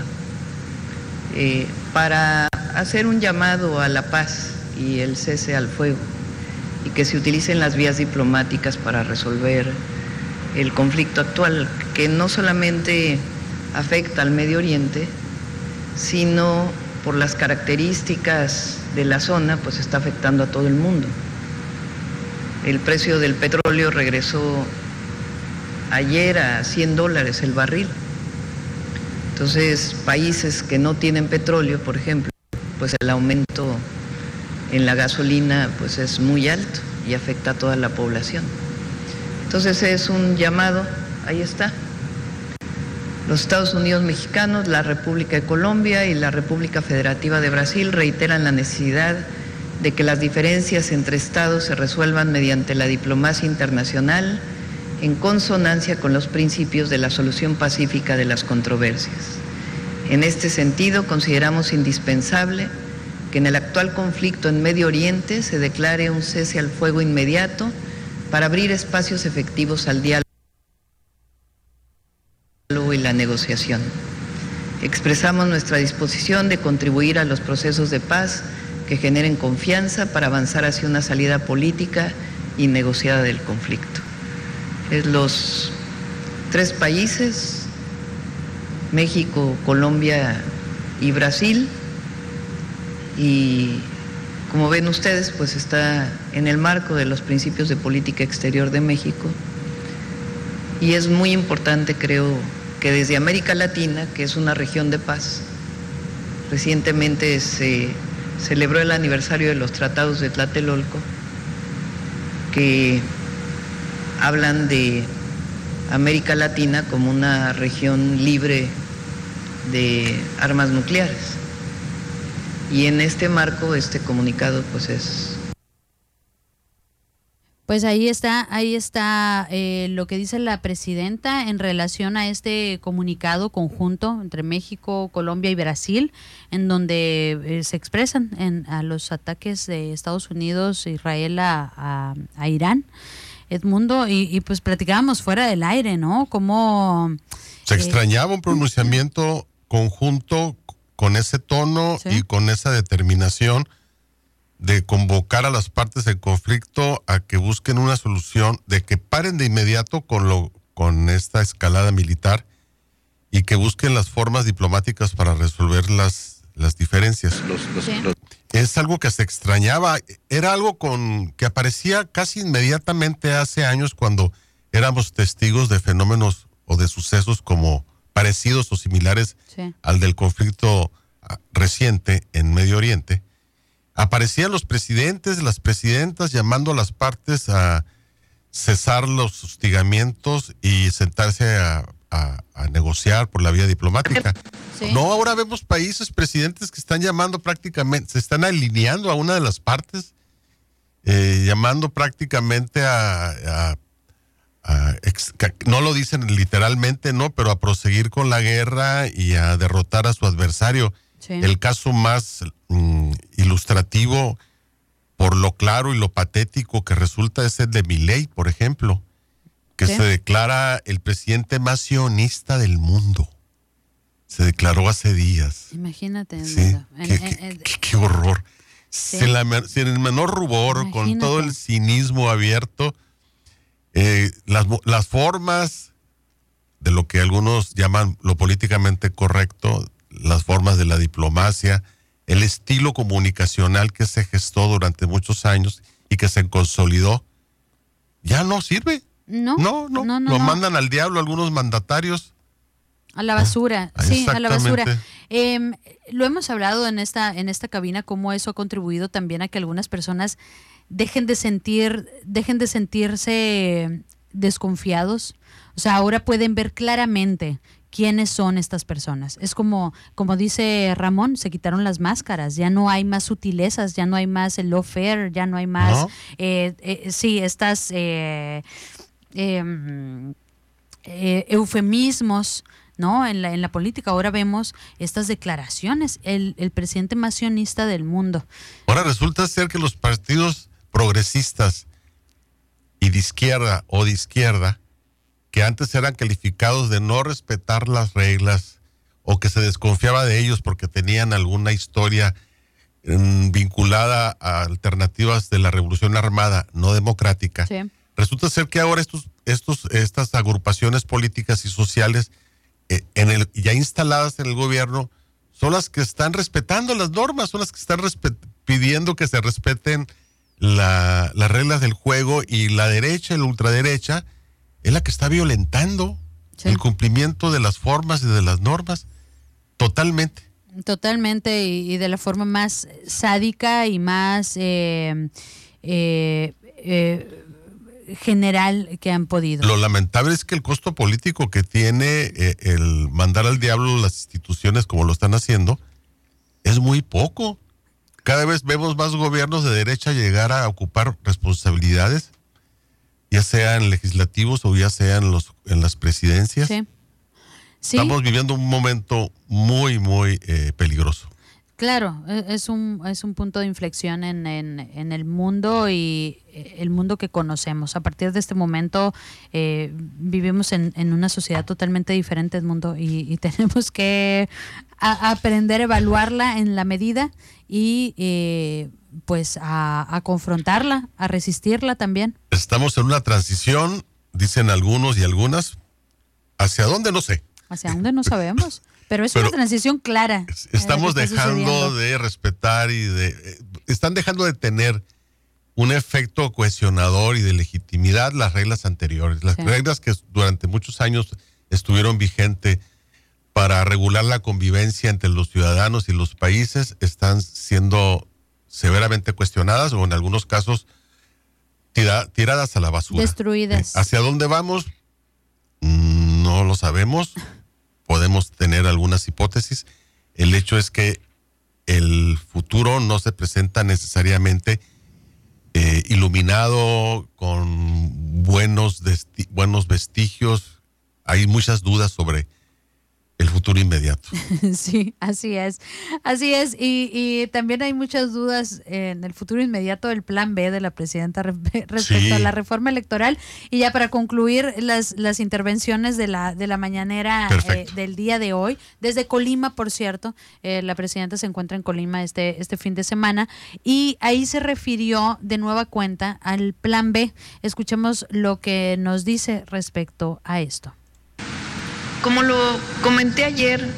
para hacer un llamado a la paz y el cese al fuego, y que se utilicen las vías diplomáticas para resolver el conflicto actual, que no solamente afecta al Medio Oriente, sino por las características de la zona, pues está afectando a todo el mundo. El precio del petróleo regresó ayer a $100 el barril. Entonces, países que no tienen petróleo, por ejemplo, pues el aumento en la gasolina pues es muy alto y afecta a toda la población. Entonces es un llamado, ahí está. Los Estados Unidos mexicanos, la República de Colombia y la República Federativa de Brasil reiteran la necesidad de que las diferencias entre estados se resuelvan mediante la diplomacia internacional, en consonancia con los principios de la solución pacífica de las controversias. En este sentido, consideramos indispensable que en el actual conflicto en Medio Oriente se declare un cese al fuego inmediato para abrir espacios efectivos al diálogo y la negociación. Expresamos nuestra disposición de contribuir a los procesos de paz que generen confianza para avanzar hacia una salida política y negociada del conflicto. Los 3 países, México, Colombia y Brasil, y como ven ustedes, pues está en el marco de los principios de política exterior de México, y es muy importante, creo, que desde América Latina, que es una región de paz, recientemente se celebró el aniversario de los tratados de Tlatelolco, que hablan de América Latina como una región libre de armas nucleares. Y en este marco, este comunicado pues es... Pues ahí está lo que dice la presidenta en relación a este comunicado conjunto entre México, Colombia y Brasil, en donde se expresan a los ataques de Estados Unidos, Israel a Irán. Edmundo, y pues platicábamos fuera del aire, ¿no? Cómo se extrañaba un pronunciamiento conjunto con ese tono, ¿sí?, y con esa determinación de convocar a las partes del conflicto a que busquen una solución, de que paren de inmediato con esta escalada militar y que busquen las formas diplomáticas para resolver las diferencias. Es algo que se extrañaba, era algo que aparecía casi inmediatamente hace años cuando éramos testigos de fenómenos o de sucesos como parecidos o similares al del conflicto reciente en Medio Oriente, aparecían los presidentes, las presidentas llamando a las partes a cesar los hostigamientos y sentarse a negociar por la vía diplomática. Sí. No, ahora vemos países, presidentes que están llamando prácticamente, se están alineando a una de las partes, llamando prácticamente no lo dicen literalmente, no, pero a proseguir con la guerra y a derrotar a su adversario. Sí. El caso más ilustrativo por lo claro y lo patético que resulta es el de Milei, por ejemplo, que se declara el presidente más sionista del mundo. Se declaró hace días. Imagínate. Sí. Qué horror. Sí. Sin el menor rubor, imagínate, con todo el cinismo abierto, las formas de lo que algunos llaman lo políticamente correcto, las formas de la diplomacia, el estilo comunicacional que se gestó durante muchos años y que se consolidó, ya no sirve. No. Lo mandan al diablo algunos mandatarios. A la basura, sí, a la basura. Lo hemos hablado en esta cabina, cómo eso ha contribuido también a que algunas personas dejen de sentirse desconfiados. O sea, ahora pueden ver claramente quiénes son estas personas. Es como dice Ramón, se quitaron las máscaras, ya no hay más sutilezas, ya no hay más el lawfare, ya no hay más, estas eufemismos, ¿no? En la política ahora vemos estas declaraciones, el presidente más sionista del mundo. Ahora resulta ser que los partidos progresistas y de izquierda o de izquierda, que antes eran calificados de no respetar las reglas o que se desconfiaba de ellos porque tenían alguna historia vinculada a alternativas de la revolución armada no democrática, resulta ser que ahora estas agrupaciones políticas y sociales ya instaladas en el gobierno son las que están respetando las normas, son las que están pidiendo que se respeten las reglas del juego, y la derecha, la ultraderecha, es la que está violentando el cumplimiento de las formas y de las normas totalmente. Totalmente, y de la forma más sádica y más general que han podido. Lo lamentable es que el costo político que tiene el mandar al diablo las instituciones como lo están haciendo es muy poco. Cada vez vemos más gobiernos de derecha llegar a ocupar responsabilidades, ya sea en legislativos o ya sea en las presidencias. Sí. Estamos viviendo un momento muy, muy peligroso. Claro, es un punto de inflexión en el mundo y el mundo que conocemos. A partir de este momento vivimos en una sociedad totalmente diferente, Edmundo, y tenemos que aprender a evaluarla en la medida y pues a confrontarla, a resistirla también. Estamos en una transición, dicen algunos y algunas. ¿Hacia dónde? No sé. ¿Hacia dónde? No sabemos. Pero es una transición clara. Estamos dejando de respetar están dejando de tener un efecto cohesionador y de legitimidad las reglas anteriores. Las reglas que durante muchos años estuvieron vigentes para regular la convivencia entre los ciudadanos y los países están siendo severamente cuestionadas o en algunos casos tiradas a la basura. Destruidas. ¿Hacia dónde vamos? No lo sabemos. Podemos tener algunas hipótesis. El hecho es que el futuro no se presenta necesariamente iluminado con buenos vestigios. Hay muchas dudas sobre el futuro inmediato. Sí, así es. Así es. Y también hay muchas dudas en el futuro inmediato del plan B de la presidenta respecto a la reforma electoral. Y ya para concluir las intervenciones de la mañanera del día de hoy, desde Colima, por cierto, la presidenta se encuentra en Colima este fin de semana y ahí se refirió de nueva cuenta al plan B. Escuchemos lo que nos dice respecto a esto. Como lo comenté ayer,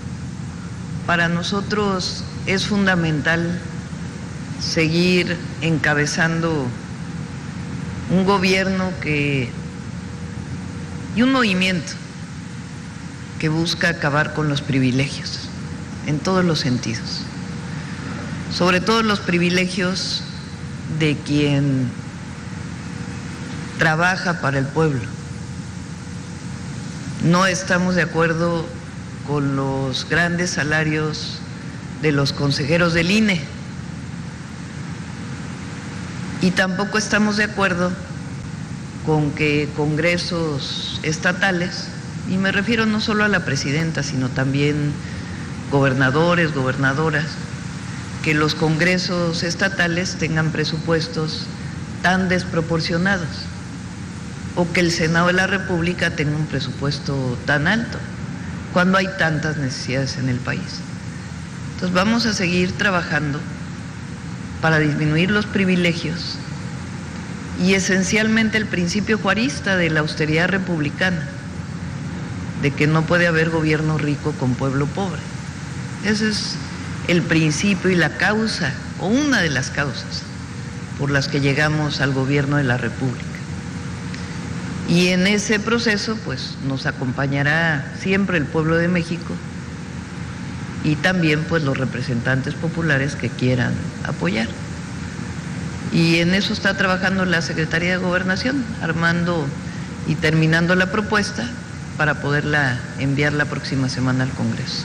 para nosotros es fundamental seguir encabezando un gobierno que y un movimiento que busca acabar con los privilegios en todos los sentidos, sobre todo los privilegios de quien trabaja para el pueblo. No estamos de acuerdo con los grandes salarios de los consejeros del INE y tampoco estamos de acuerdo con que congresos estatales, y me refiero no solo a la presidenta, sino también gobernadores, gobernadoras, que los congresos estatales tengan presupuestos tan desproporcionados, o que el Senado de la República tenga un presupuesto tan alto, cuando hay tantas necesidades en el país. Entonces vamos a seguir trabajando para disminuir los privilegios y esencialmente el principio juarista de la austeridad republicana, de que no puede haber gobierno rico con pueblo pobre. Ese es el principio y la causa, o una de las causas, por las que llegamos al gobierno de la República. Y en ese proceso, pues, nos acompañará siempre el pueblo de México y también, pues, los representantes populares que quieran apoyar. Y en eso está trabajando la Secretaría de Gobernación, armando y terminando la propuesta para poderla enviar la próxima semana al Congreso.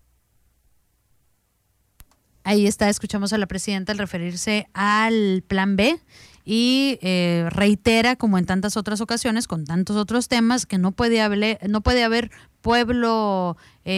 Ahí está, escuchamos a la presidenta al referirse al Plan B y reitera, como en tantas otras ocasiones, con tantos otros temas, que no puede haber pueblo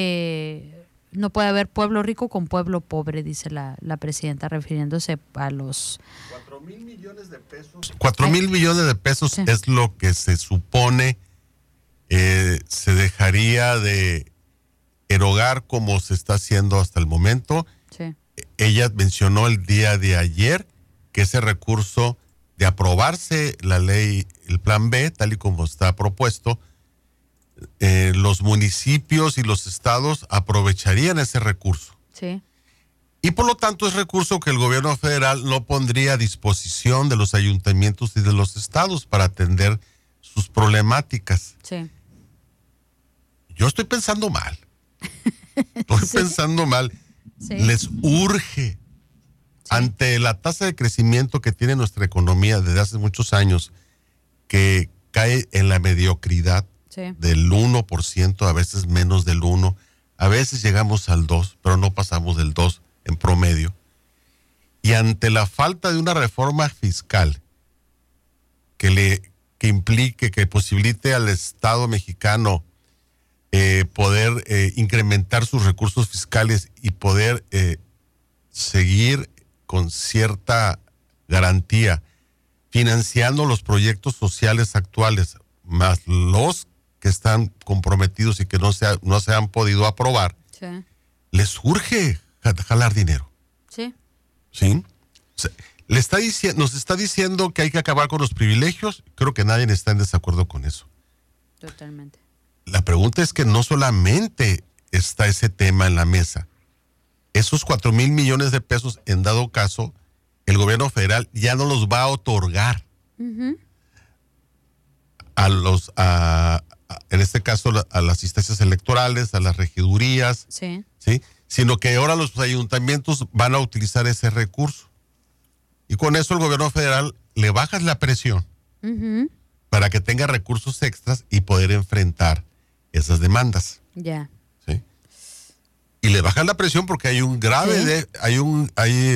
rico con pueblo pobre, dice la presidenta, refiriéndose a los 4,000 millones de pesos. 4,000 millones de pesos, sí, es lo que se supone se dejaría de erogar como se está haciendo hasta el momento. Sí. Ella mencionó el día de ayer que ese recurso, de aprobarse la ley, el Plan B, tal y como está propuesto, los municipios y los estados aprovecharían ese recurso. Sí. Y por lo tanto es recurso que el gobierno federal no pondría a disposición de los ayuntamientos y de los estados para atender sus problemáticas. Sí. Yo estoy pensando mal. Estoy pensando mal. Sí. Les urge, ante la tasa de crecimiento que tiene nuestra economía desde hace muchos años, que cae en la mediocridad, sí, del 1%, a veces menos del 1%, a veces llegamos al 2%, pero no pasamos del 2% en promedio. Y ante la falta de una reforma fiscal que implique, que posibilite al Estado mexicano poder incrementar sus recursos fiscales y poder seguir con cierta garantía financiando los proyectos sociales actuales, más los que están comprometidos y que no se han podido aprobar, sí, les urge jalar dinero. Sí. ¿Sí? O sea, nos está diciendo que hay que acabar con los privilegios. Creo que nadie está en desacuerdo con eso. Totalmente. La pregunta es que no solamente está ese tema en la mesa. Esos 4,000 millones de pesos, en dado caso, el gobierno federal ya no los va a otorgar. Uh-huh. En este caso, a las instancias electorales, a las regidurías, sí, ¿sí? Sino que ahora los ayuntamientos van a utilizar ese recurso. Y con eso el gobierno federal le baja la presión, uh-huh, para que tenga recursos extras y poder enfrentar esas demandas. Ya. ¿Sí? Y le bajan la presión porque hay un grave, sí, hay un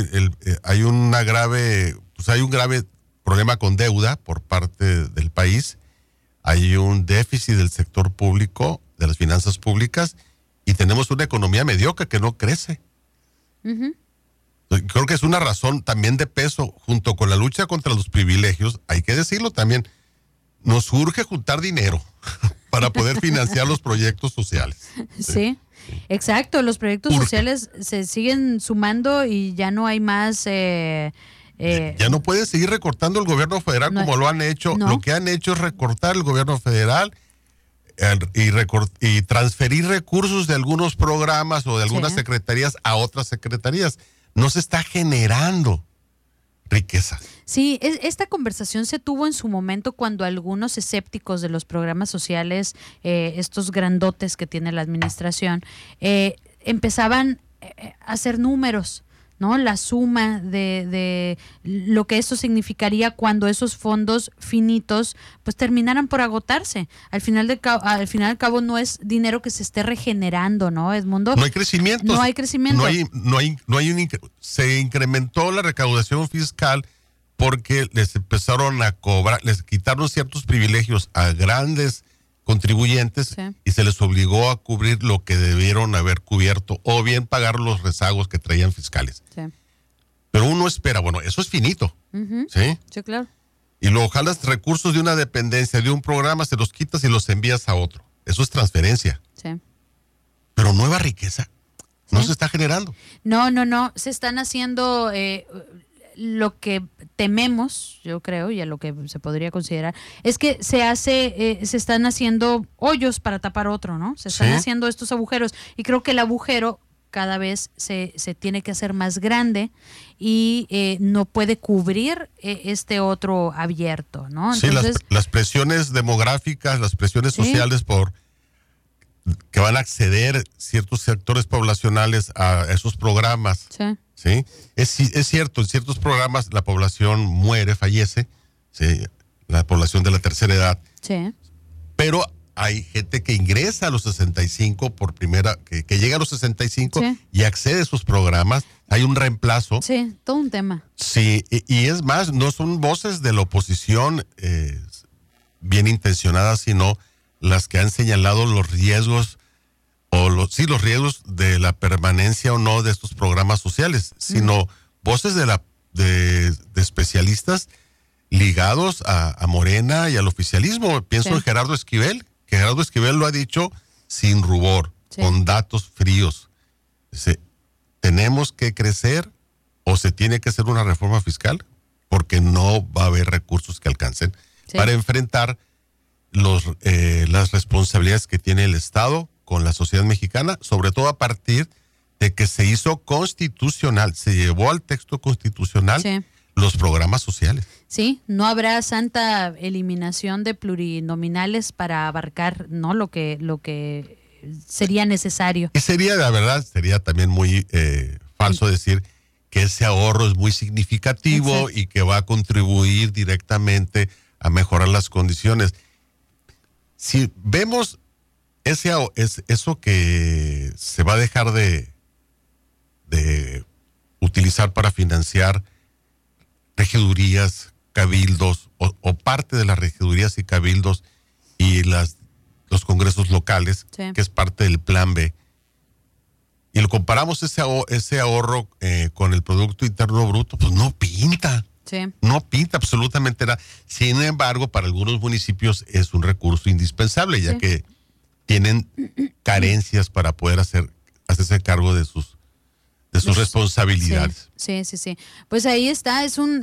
grave problema con deuda por parte del país. Hay un déficit del sector público, de las finanzas públicas, y tenemos una economía mediocre que no crece. uh-huh. Creo que es una razón también de peso, junto con la lucha contra los privilegios, hay que decirlo también, nos urge juntar dinero para poder financiar los proyectos sociales. Sí, exacto, los proyectos sociales se siguen sumando y ya no hay más... ya no puede seguir recortando el gobierno federal como lo han hecho. No. Lo que han hecho es recortar el gobierno federal y transferir recursos de algunos programas o de algunas secretarías a otras secretarías. No se está generando riqueza. Sí, esta conversación se tuvo en su momento cuando algunos escépticos de los programas sociales, estos grandotes que tiene la administración, empezaban a hacer números, ¿no? La suma de lo que esto significaría cuando esos fondos finitos pues terminaran por agotarse. Al final al cabo no es dinero que se esté regenerando, ¿no, Edmundo? No hay crecimiento. No hay crecimiento. Se incrementó la recaudación fiscal porque les empezaron a cobrar, les quitaron ciertos privilegios a grandes contribuyentes y se les obligó a cubrir lo que debieron haber cubierto o bien pagar los rezagos que traían fiscales. Sí. Pero uno espera, bueno, eso es finito. ¿Sí? Sí, claro. Y luego jalas recursos de una dependencia, de un programa, se los quitas y los envías a otro. Eso es transferencia. Sí. Pero nueva riqueza no se está generando. No. Se están haciendo lo que tememos, yo creo, y a lo que se podría considerar, es que se están haciendo hoyos para tapar otro, ¿no? Se están haciendo estos agujeros. Y creo que el agujero cada vez se tiene que hacer más grande y no puede cubrir este otro abierto, ¿no? Entonces, sí, las presiones demográficas, las presiones sociales por que van a acceder ciertos sectores poblacionales a esos programas. Sí. Es cierto, en ciertos programas la población muere, fallece, ¿sí? La población de la tercera edad. Sí. Pero hay gente que ingresa a los 65 por primera, que llega a los 65 y accede a esos programas. Hay un reemplazo. Sí, todo un tema. Sí, y es más, no son voces de la oposición bien intencionadas, sino las que han señalado los riesgos los riesgos de la permanencia o no de estos programas sociales, sino voces de especialistas ligados a Morena y al oficialismo. Pienso en Gerardo Esquivel, que Gerardo Esquivel lo ha dicho sin rubor, con datos fríos. Tenemos que crecer o se tiene que hacer una reforma fiscal porque no va a haber recursos que alcancen para enfrentar las responsabilidades que tiene el Estado con la sociedad mexicana, sobre todo a partir de que se hizo constitucional, se llevó al texto constitucional los programas sociales. Sí, no habrá santa eliminación de plurinominales para abarcar, ¿no?, lo que sería necesario. Y la verdad, sería también muy falso decir que ese ahorro es muy significativo y que va a contribuir directamente a mejorar las condiciones. Si vemos eso que se va a dejar de utilizar para financiar regidurías, cabildos o parte de las regidurías y cabildos y los congresos locales, que es parte del Plan B, y lo comparamos ese ahorro con el Producto Interno Bruto, pues no pinta. No pinta absolutamente nada. Sin embargo, para algunos municipios es un recurso indispensable, ya que tienen carencias para poder hacerse cargo de sus responsabilidades. Sí. Pues ahí está, es un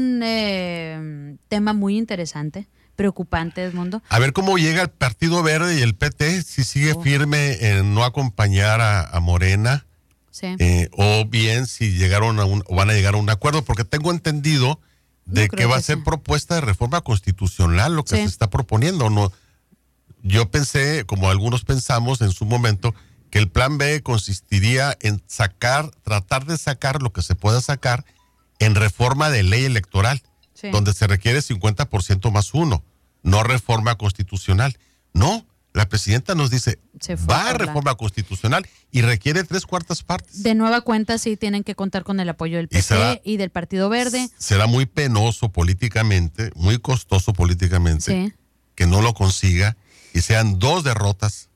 tema muy interesante, preocupante, Edmundo. A ver cómo llega el Partido Verde y el PT, si sigue firme en no acompañar a Morena, o bien si van a llegar a un acuerdo, porque tengo entendido de que va a ser propuesta de reforma constitucional lo que se está proponiendo, ¿no? Yo pensé, como algunos pensamos en su momento, que el Plan B consistiría en tratar de sacar lo que se pueda sacar en reforma de ley electoral, donde se requiere 50% más 1, no reforma constitucional. No, la presidenta nos dice, va a reforma constitucional y requiere 3/4 partes. De nueva cuenta, sí tienen que contar con el apoyo del PT y del Partido Verde. Será muy penoso políticamente, muy costoso políticamente, que no lo consiga y sean 2 derrotas.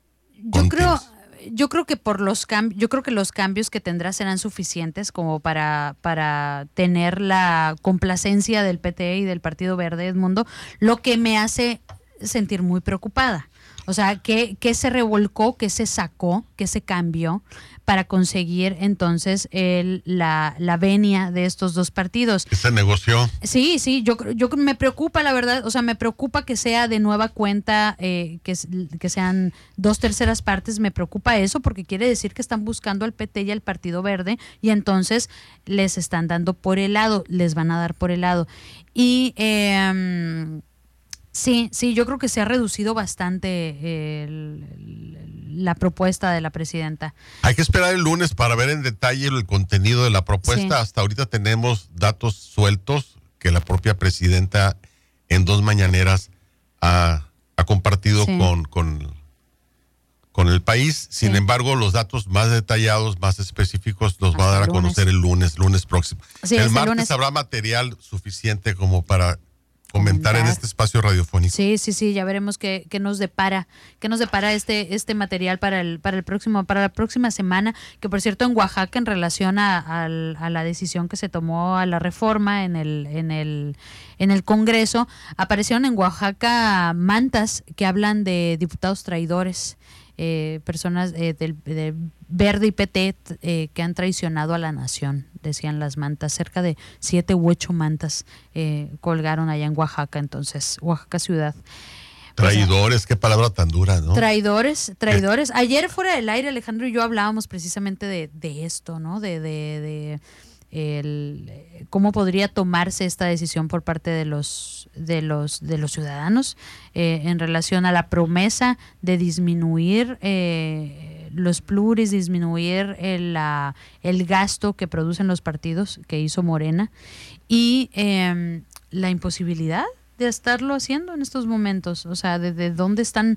Yo creo que los cambios que tendrá serán suficientes como para tener la complacencia del PT y del Partido Verde, Edmundo, lo que me hace sentir muy preocupada. O sea, ¿qué se revolcó, qué se sacó, qué se cambió para conseguir entonces la venia de estos dos partidos? ¿Qué se negoció? Sí, yo me preocupa, la verdad, o sea, me preocupa que sea de nueva cuenta, que sean 2/3 partes, me preocupa eso, porque quiere decir que están buscando al PT y al Partido Verde, y entonces les están dando por el lado, les van a dar por el lado. Y sí, yo creo que se ha reducido bastante la propuesta de la presidenta. Hay que esperar el lunes para ver en detalle el contenido de la propuesta. Sí. Hasta ahorita tenemos datos sueltos que la propia presidenta en 2 mañaneras ha compartido con el país. Sin embargo, los datos más detallados, más específicos, los va a dar a conocer el lunes próximo. Sí, el martes lunes habrá material suficiente como para comentar en este espacio radiofónico. Sí, ya veremos qué nos depara este material para la próxima semana, que por cierto en Oaxaca, en relación a la decisión que se tomó a la reforma en el Congreso, aparecieron en Oaxaca mantas que hablan de diputados traidores, personas del Verde y PT que han traicionado a la nación, decían las mantas. Cerca de 7 u 8 mantas colgaron allá en Oaxaca, entonces, Oaxaca ciudad. Traidores, qué palabra tan dura, ¿no? Traidores. Ayer fuera del aire, Alejandro y yo hablábamos precisamente de esto, ¿no? De cómo podría tomarse esta decisión por parte de los ciudadanos en relación a la promesa de disminuir los pluris, disminuir el gasto que producen los partidos que hizo Morena, y la imposibilidad de estarlo haciendo en estos momentos. O sea, de dónde están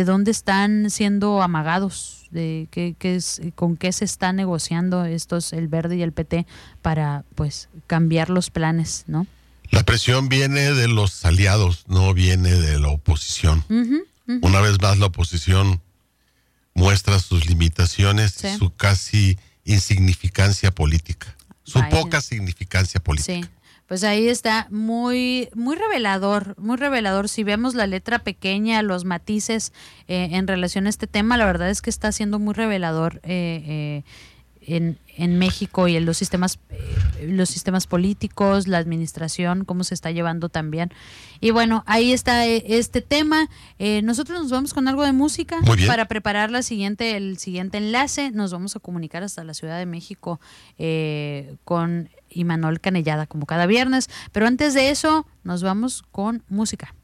siendo amagados, con qué se está negociando el Verde y el PT para pues cambiar los planes, ¿no? La presión viene de los aliados, no viene de la oposición. Una vez más, la oposición muestra sus limitaciones y su casi insignificancia política, poca significancia política. Sí. Pues ahí está muy revelador. Si vemos la letra pequeña, los matices en relación a este tema, la verdad es que está siendo muy revelador en México y en los sistemas políticos, la administración, cómo se está llevando también. Y bueno, ahí está este tema. Nosotros nos vamos con algo de música para preparar el siguiente enlace. Nos vamos a comunicar hasta la Ciudad de México con Imanol Canellada, como cada viernes. Pero antes de eso, nos vamos con música.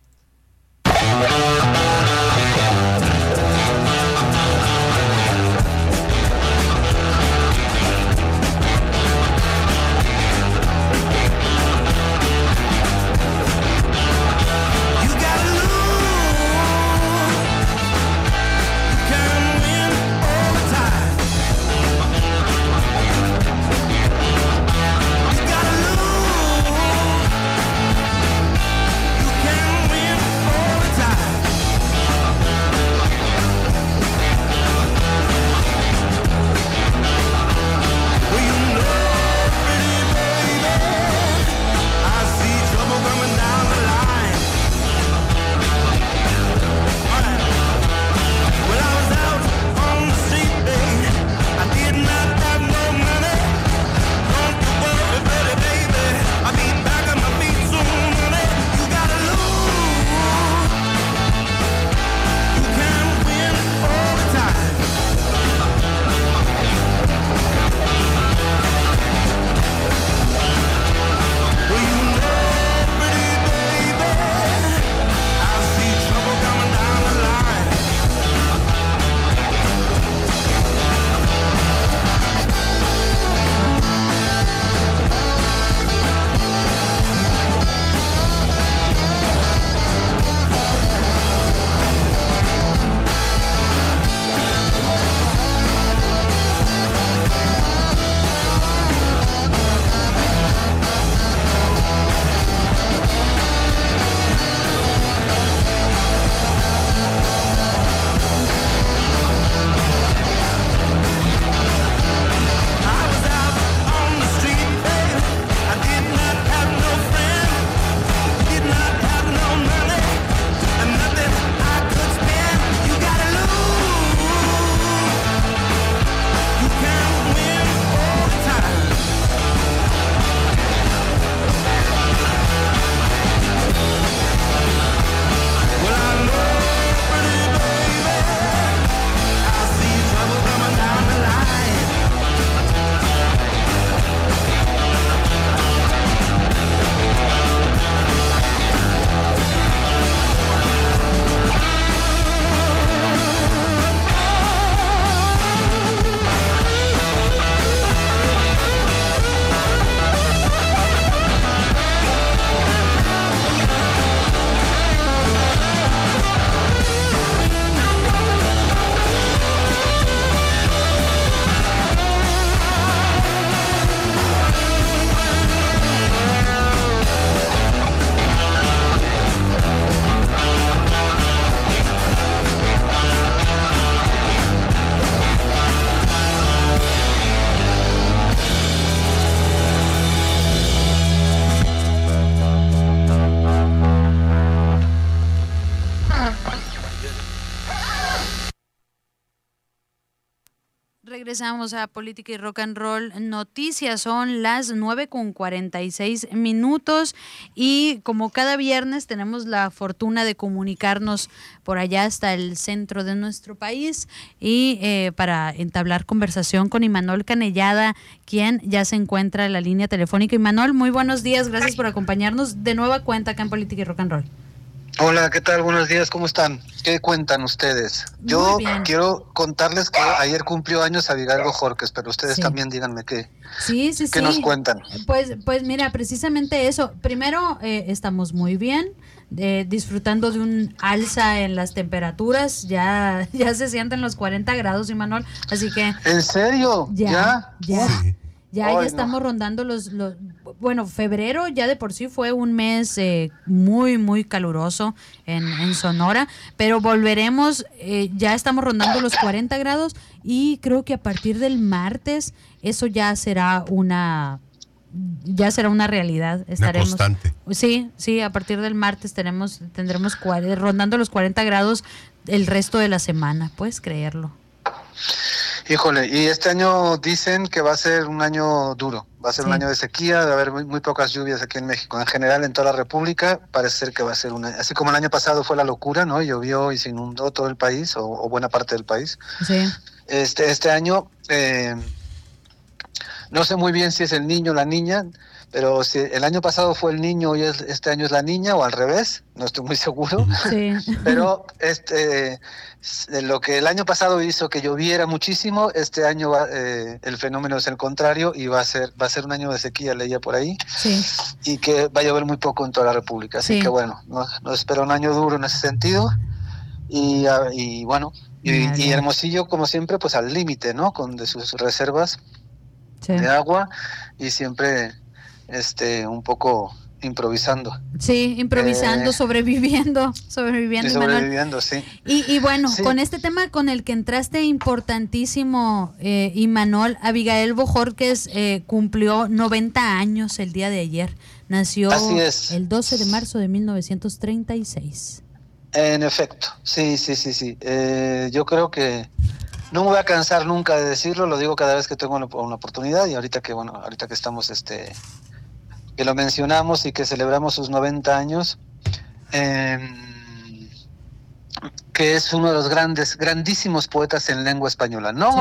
Regresamos a Política y Rock and Roll Noticias, son las 9:46 y como cada viernes tenemos la fortuna de comunicarnos por allá hasta el centro de nuestro país y para entablar conversación con Imanol Canellada, quien ya se encuentra en la línea telefónica. Imanol, muy buenos días, gracias por acompañarnos de nueva cuenta acá en Política y Rock and Roll. Hola, ¿qué tal? Buenos días, ¿cómo están? ¿Qué cuentan ustedes? Yo quiero contarles que ayer cumplió años Abigail Bojorquez, pero ustedes también díganme qué nos cuentan. Pues mira, precisamente eso. Primero, estamos muy bien, disfrutando de un alza en las temperaturas, ya se sienten los 40 grados, Imanol, así que... ¿En serio? Ya estamos rondando bueno, febrero ya de por sí fue un mes muy, muy caluroso en Sonora, pero volveremos, ya estamos rondando los 40 grados y creo que a partir del martes eso ya será una realidad. Estaremos una constante. Sí, a partir del martes tendremos rondando los 40 grados el resto de la semana, ¿puedes creerlo? Híjole, y este año dicen que va a ser un año duro, va a ser un año de sequía, de haber muy pocas lluvias aquí en México. En general, en toda la República, parece ser que va a ser así como el año pasado fue la locura, ¿no? Llovió y se inundó todo el país, o buena parte del país. Sí. Este año, no sé muy bien si es el niño o la niña, pero si el año pasado fue el niño y este año es la niña, o al revés, no estoy muy seguro. Sí. Pero lo que el año pasado hizo que lloviera muchísimo, este año el fenómeno es el contrario y va a ser un año de sequía, leía por ahí. Sí. Y que va a llover muy poco en toda la República. Así que bueno, nos espera un año duro en ese sentido. Y bueno, y Hermosillo, como siempre, pues al límite, ¿no? De sus reservas de agua y siempre un poco improvisando. Sí, improvisando, sobreviviendo, sí. Y bueno, con este tema con el que entraste importantísimo, Imanol, Abigail Bojorquez cumplió 90 años el día de ayer. Nació el 12 de marzo de 1936. En efecto, sí. Yo creo que no me voy a cansar nunca de decirlo, lo digo cada vez que tengo una oportunidad, y ahorita que estamos que lo mencionamos y que celebramos sus 90 años, que es uno de los grandísimos poetas en lengua española. No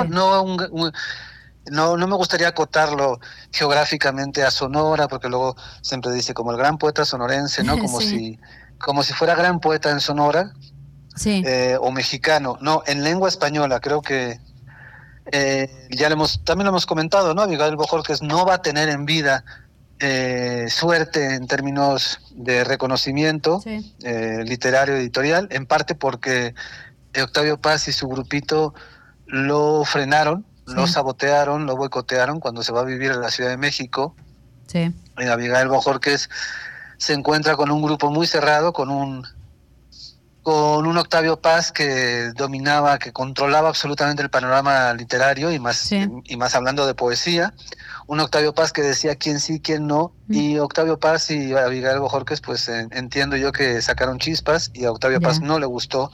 me gustaría acotarlo geográficamente a Sonora, porque luego siempre dice como el gran poeta sonorense, ¿no? Como si fuera gran poeta en Sonora. Sí. O mexicano. No, en lengua española. Creo que también lo hemos comentado, ¿no? Abigail Bojorquez no va a tener en vida suerte en términos de reconocimiento literario editorial, en parte porque Octavio Paz y su grupito lo frenaron, lo sabotearon, lo boicotearon cuando se va a vivir en la Ciudad de México. Sí. Abigail Bojorquez se encuentra con un grupo muy cerrado, con un Octavio Paz que dominaba, que controlaba absolutamente el panorama literario y más hablando de poesía. Un Octavio Paz que decía quién sí, quién no, y Octavio Paz y Abigail Bojorquez, pues entiendo yo que sacaron chispas y a Octavio Paz no le gustó.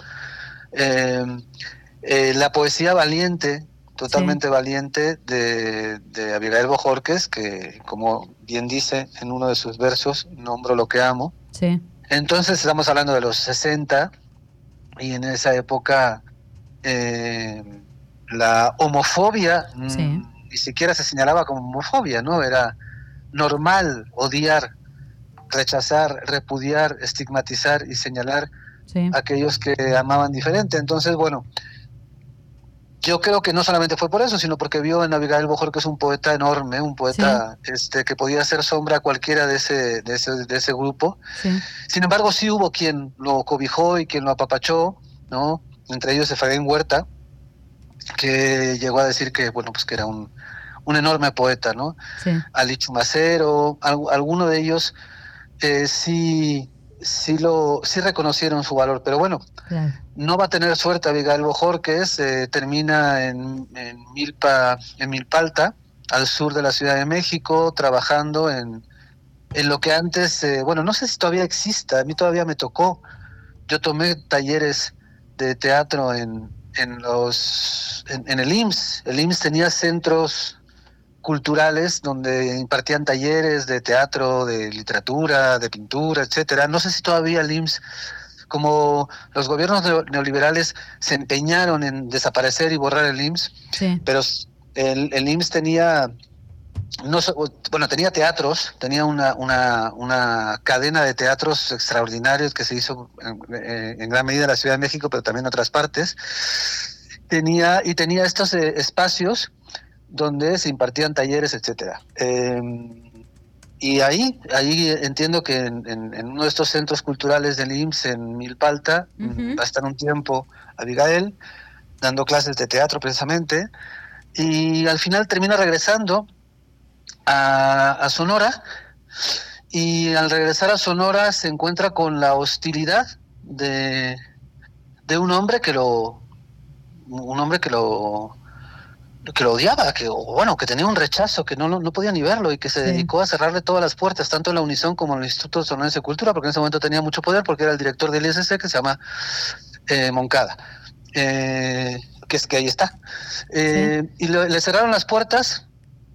La poesía valiente, totalmente valiente de Abigail Bojorquez, que como bien dice en uno de sus versos, nombro lo que amo. Sí. Entonces estamos hablando de los 60, y en esa época la homofobia ni siquiera se señalaba como homofobia, ¿no? Era normal odiar, rechazar, repudiar, estigmatizar y señalar a aquellos que amaban diferente. Entonces, bueno, yo creo que no solamente fue por eso, sino porque vio en Abigail Bojorquez un poeta enorme, un poeta que podía hacer sombra a cualquiera de ese grupo. Sí. Sin embargo, sí hubo quien lo cobijó y quien lo apapachó, ¿no? Entre ellos Efraín Huerta, que llegó a decir que, bueno, pues que era un enorme poeta, ¿no? Sí. Ali Chumacero, alguno de ellos sí reconocieron su valor, pero bueno, no va a tener suerte Abigail Bojorquez. Termina en Milpalta, al sur de la Ciudad de México, trabajando en lo que antes, bueno, no sé si todavía exista, a mí todavía me tocó. Yo tomé talleres de teatro en en el IMSS. El IMSS tenía centros culturales donde impartían talleres de teatro, de literatura, de pintura, etcétera. No sé si todavía el IMSS, como los gobiernos neoliberales se empeñaron en desaparecer y borrar el IMSS, sí, pero el IMSS tenía tenía teatros, tenía una cadena de teatros extraordinarios que se hizo en gran medida en la Ciudad de México, pero también en otras partes. Tenía estos espacios donde se impartían talleres, etcétera. Y ahí entiendo que en uno de estos centros culturales del IMSS en Milpalta, va a estar un tiempo Abigail dando clases de teatro precisamente, y al final termina regresando a Sonora, y al regresar a Sonora se encuentra con la hostilidad de un hombre que lo odiaba, que tenía un rechazo, que no podía ni verlo, y que se dedicó a cerrarle todas las puertas, tanto en la Unison como en el Instituto Sonorense de Cultura, porque en ese momento tenía mucho poder, porque era el director del ISC, que se llama Moncada, que ahí está. Y le cerraron las puertas,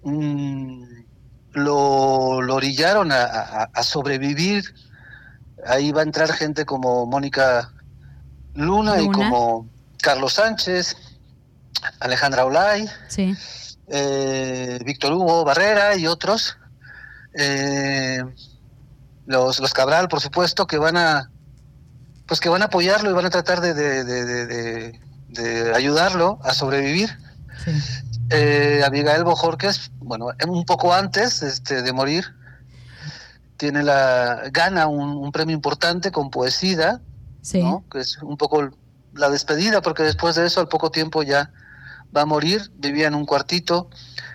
lo orillaron a sobrevivir. Ahí va a entrar gente como Mónica Luna y como Carlos Sánchez, Alejandra Olay, sí, Víctor Hugo Barrera y otros, los Cabral, por supuesto, que van a apoyarlo y van a tratar de ayudarlo a sobrevivir. Sí. Abigail Bojorquez, un poco antes de morir, gana un premio importante con poesía, sí, ¿no? Que es un poco la despedida, porque después de eso, al poco tiempo ya va a morir. Vivía en un cuartito,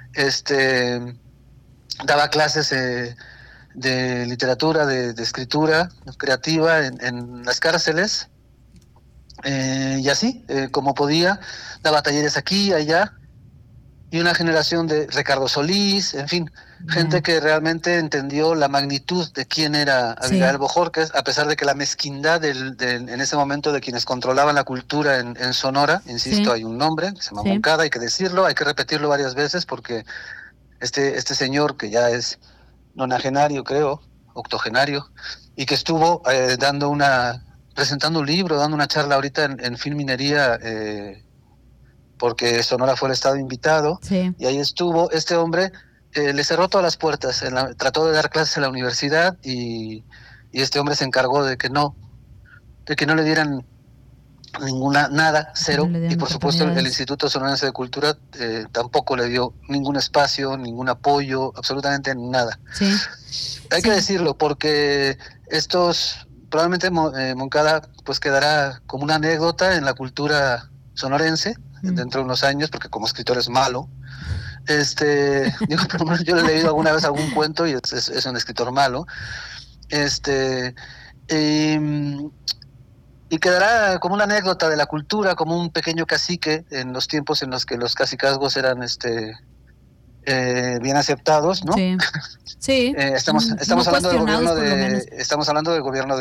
daba clases de literatura, de escritura creativa en las cárceles, y así, como podía, daba talleres aquí y allá, y una generación de Ricardo Solís, en fin, gente que realmente entendió la magnitud de quién era Abigail Bojorquez, a pesar de que la mezquindad en ese momento de quienes controlaban la cultura en Sonora, insisto, hay un nombre, que se llama Moncada, hay que decirlo, hay que repetirlo varias veces, porque este señor, que ya es nonagenario, creo, octogenario, y que estuvo presentando un libro, dando una charla ahorita en Filminería, porque Sonora fue el estado invitado, y ahí estuvo este hombre. Le cerró todas las puertas, trató de dar clases en la universidad, y este hombre se encargó de que no le dieran nada, cero, y por supuesto el Instituto Sonorense de Cultura tampoco le dio ningún espacio, ningún apoyo, absolutamente nada. Sí. Hay que decirlo, porque probablemente Moncada pues quedará como una anécdota en la cultura sonorense dentro de unos años, porque como escritor es malo. Por lo menos yo le he leído alguna vez algún cuento y es un escritor malo, y quedará como una anécdota de la cultura, como un pequeño cacique en los tiempos en los que los cacicazgos eran bien aceptados, ¿no? Sí. Sí. Estamos hablando del gobierno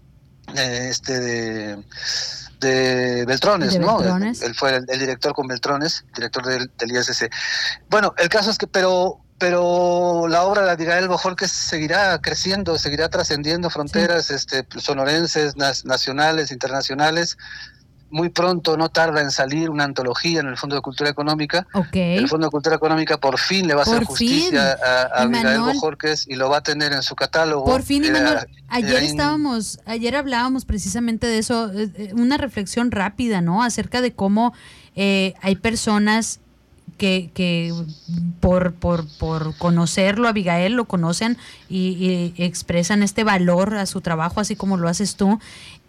de Beltrones, ¿no? Él fue el director con Beltrones, director del ISC. Bueno, el caso es que, pero la obra de Abigail Bojorquez seguirá creciendo, seguirá trascendiendo fronteras sonorenses, nacionales, internacionales. Muy pronto, no tarda en salir una antología en el Fondo de Cultura Económica. El Fondo de Cultura Económica por fin le va a hacer justicia a Abigail Bojorquez y lo va a tener en su catálogo. Por fin, Imanol, ayer hablábamos precisamente de eso, una reflexión rápida, ¿no? Acerca de cómo hay personas que por conocerlo, Abigail, lo conocen y expresan este valor a su trabajo, así como lo haces tú,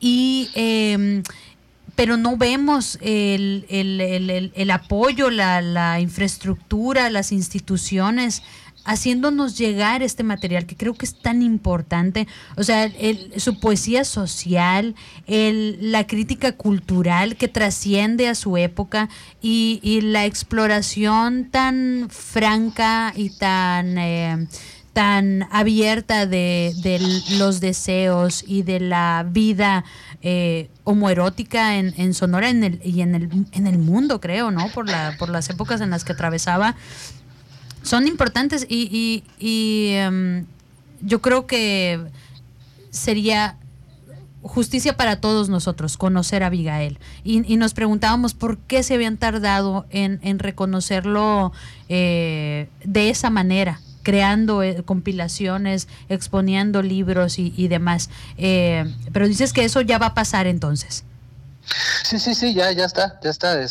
pero no vemos el apoyo, la infraestructura, las instituciones haciéndonos llegar este material que creo que es tan importante. O sea, su poesía social, la crítica cultural que trasciende a su época y la exploración tan franca y tan tan abierta de los deseos y de la vida homoerótica en Sonora y en el mundo, creo, ¿no? Por las épocas en las que atravesaba, son importantes y yo creo que sería justicia para todos nosotros conocer a Abigail, y nos preguntábamos por qué se habían tardado en reconocerlo de esa manera, creando compilaciones, exponiendo libros y demás, pero dices que eso ya va a pasar entonces. Sí, ya está.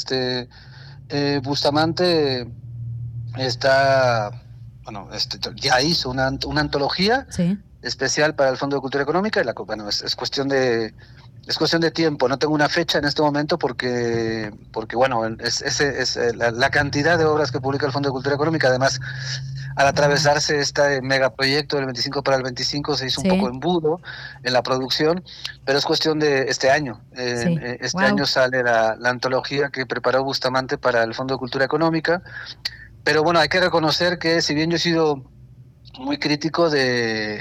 Bustamante está, ya hizo una antología, sí, especial para el Fondo de Cultura Económica, y es cuestión de tiempo. No tengo una fecha en este momento porque es la cantidad de obras que publica el Fondo de Cultura Económica. Además, al atravesarse este megaproyecto del 25 para el 25, se hizo un poco embudo en la producción, pero es cuestión de este año. Año sale la antología que preparó Bustamante para el Fondo de Cultura Económica. Pero bueno, hay que reconocer que, si bien yo he sido muy crítico de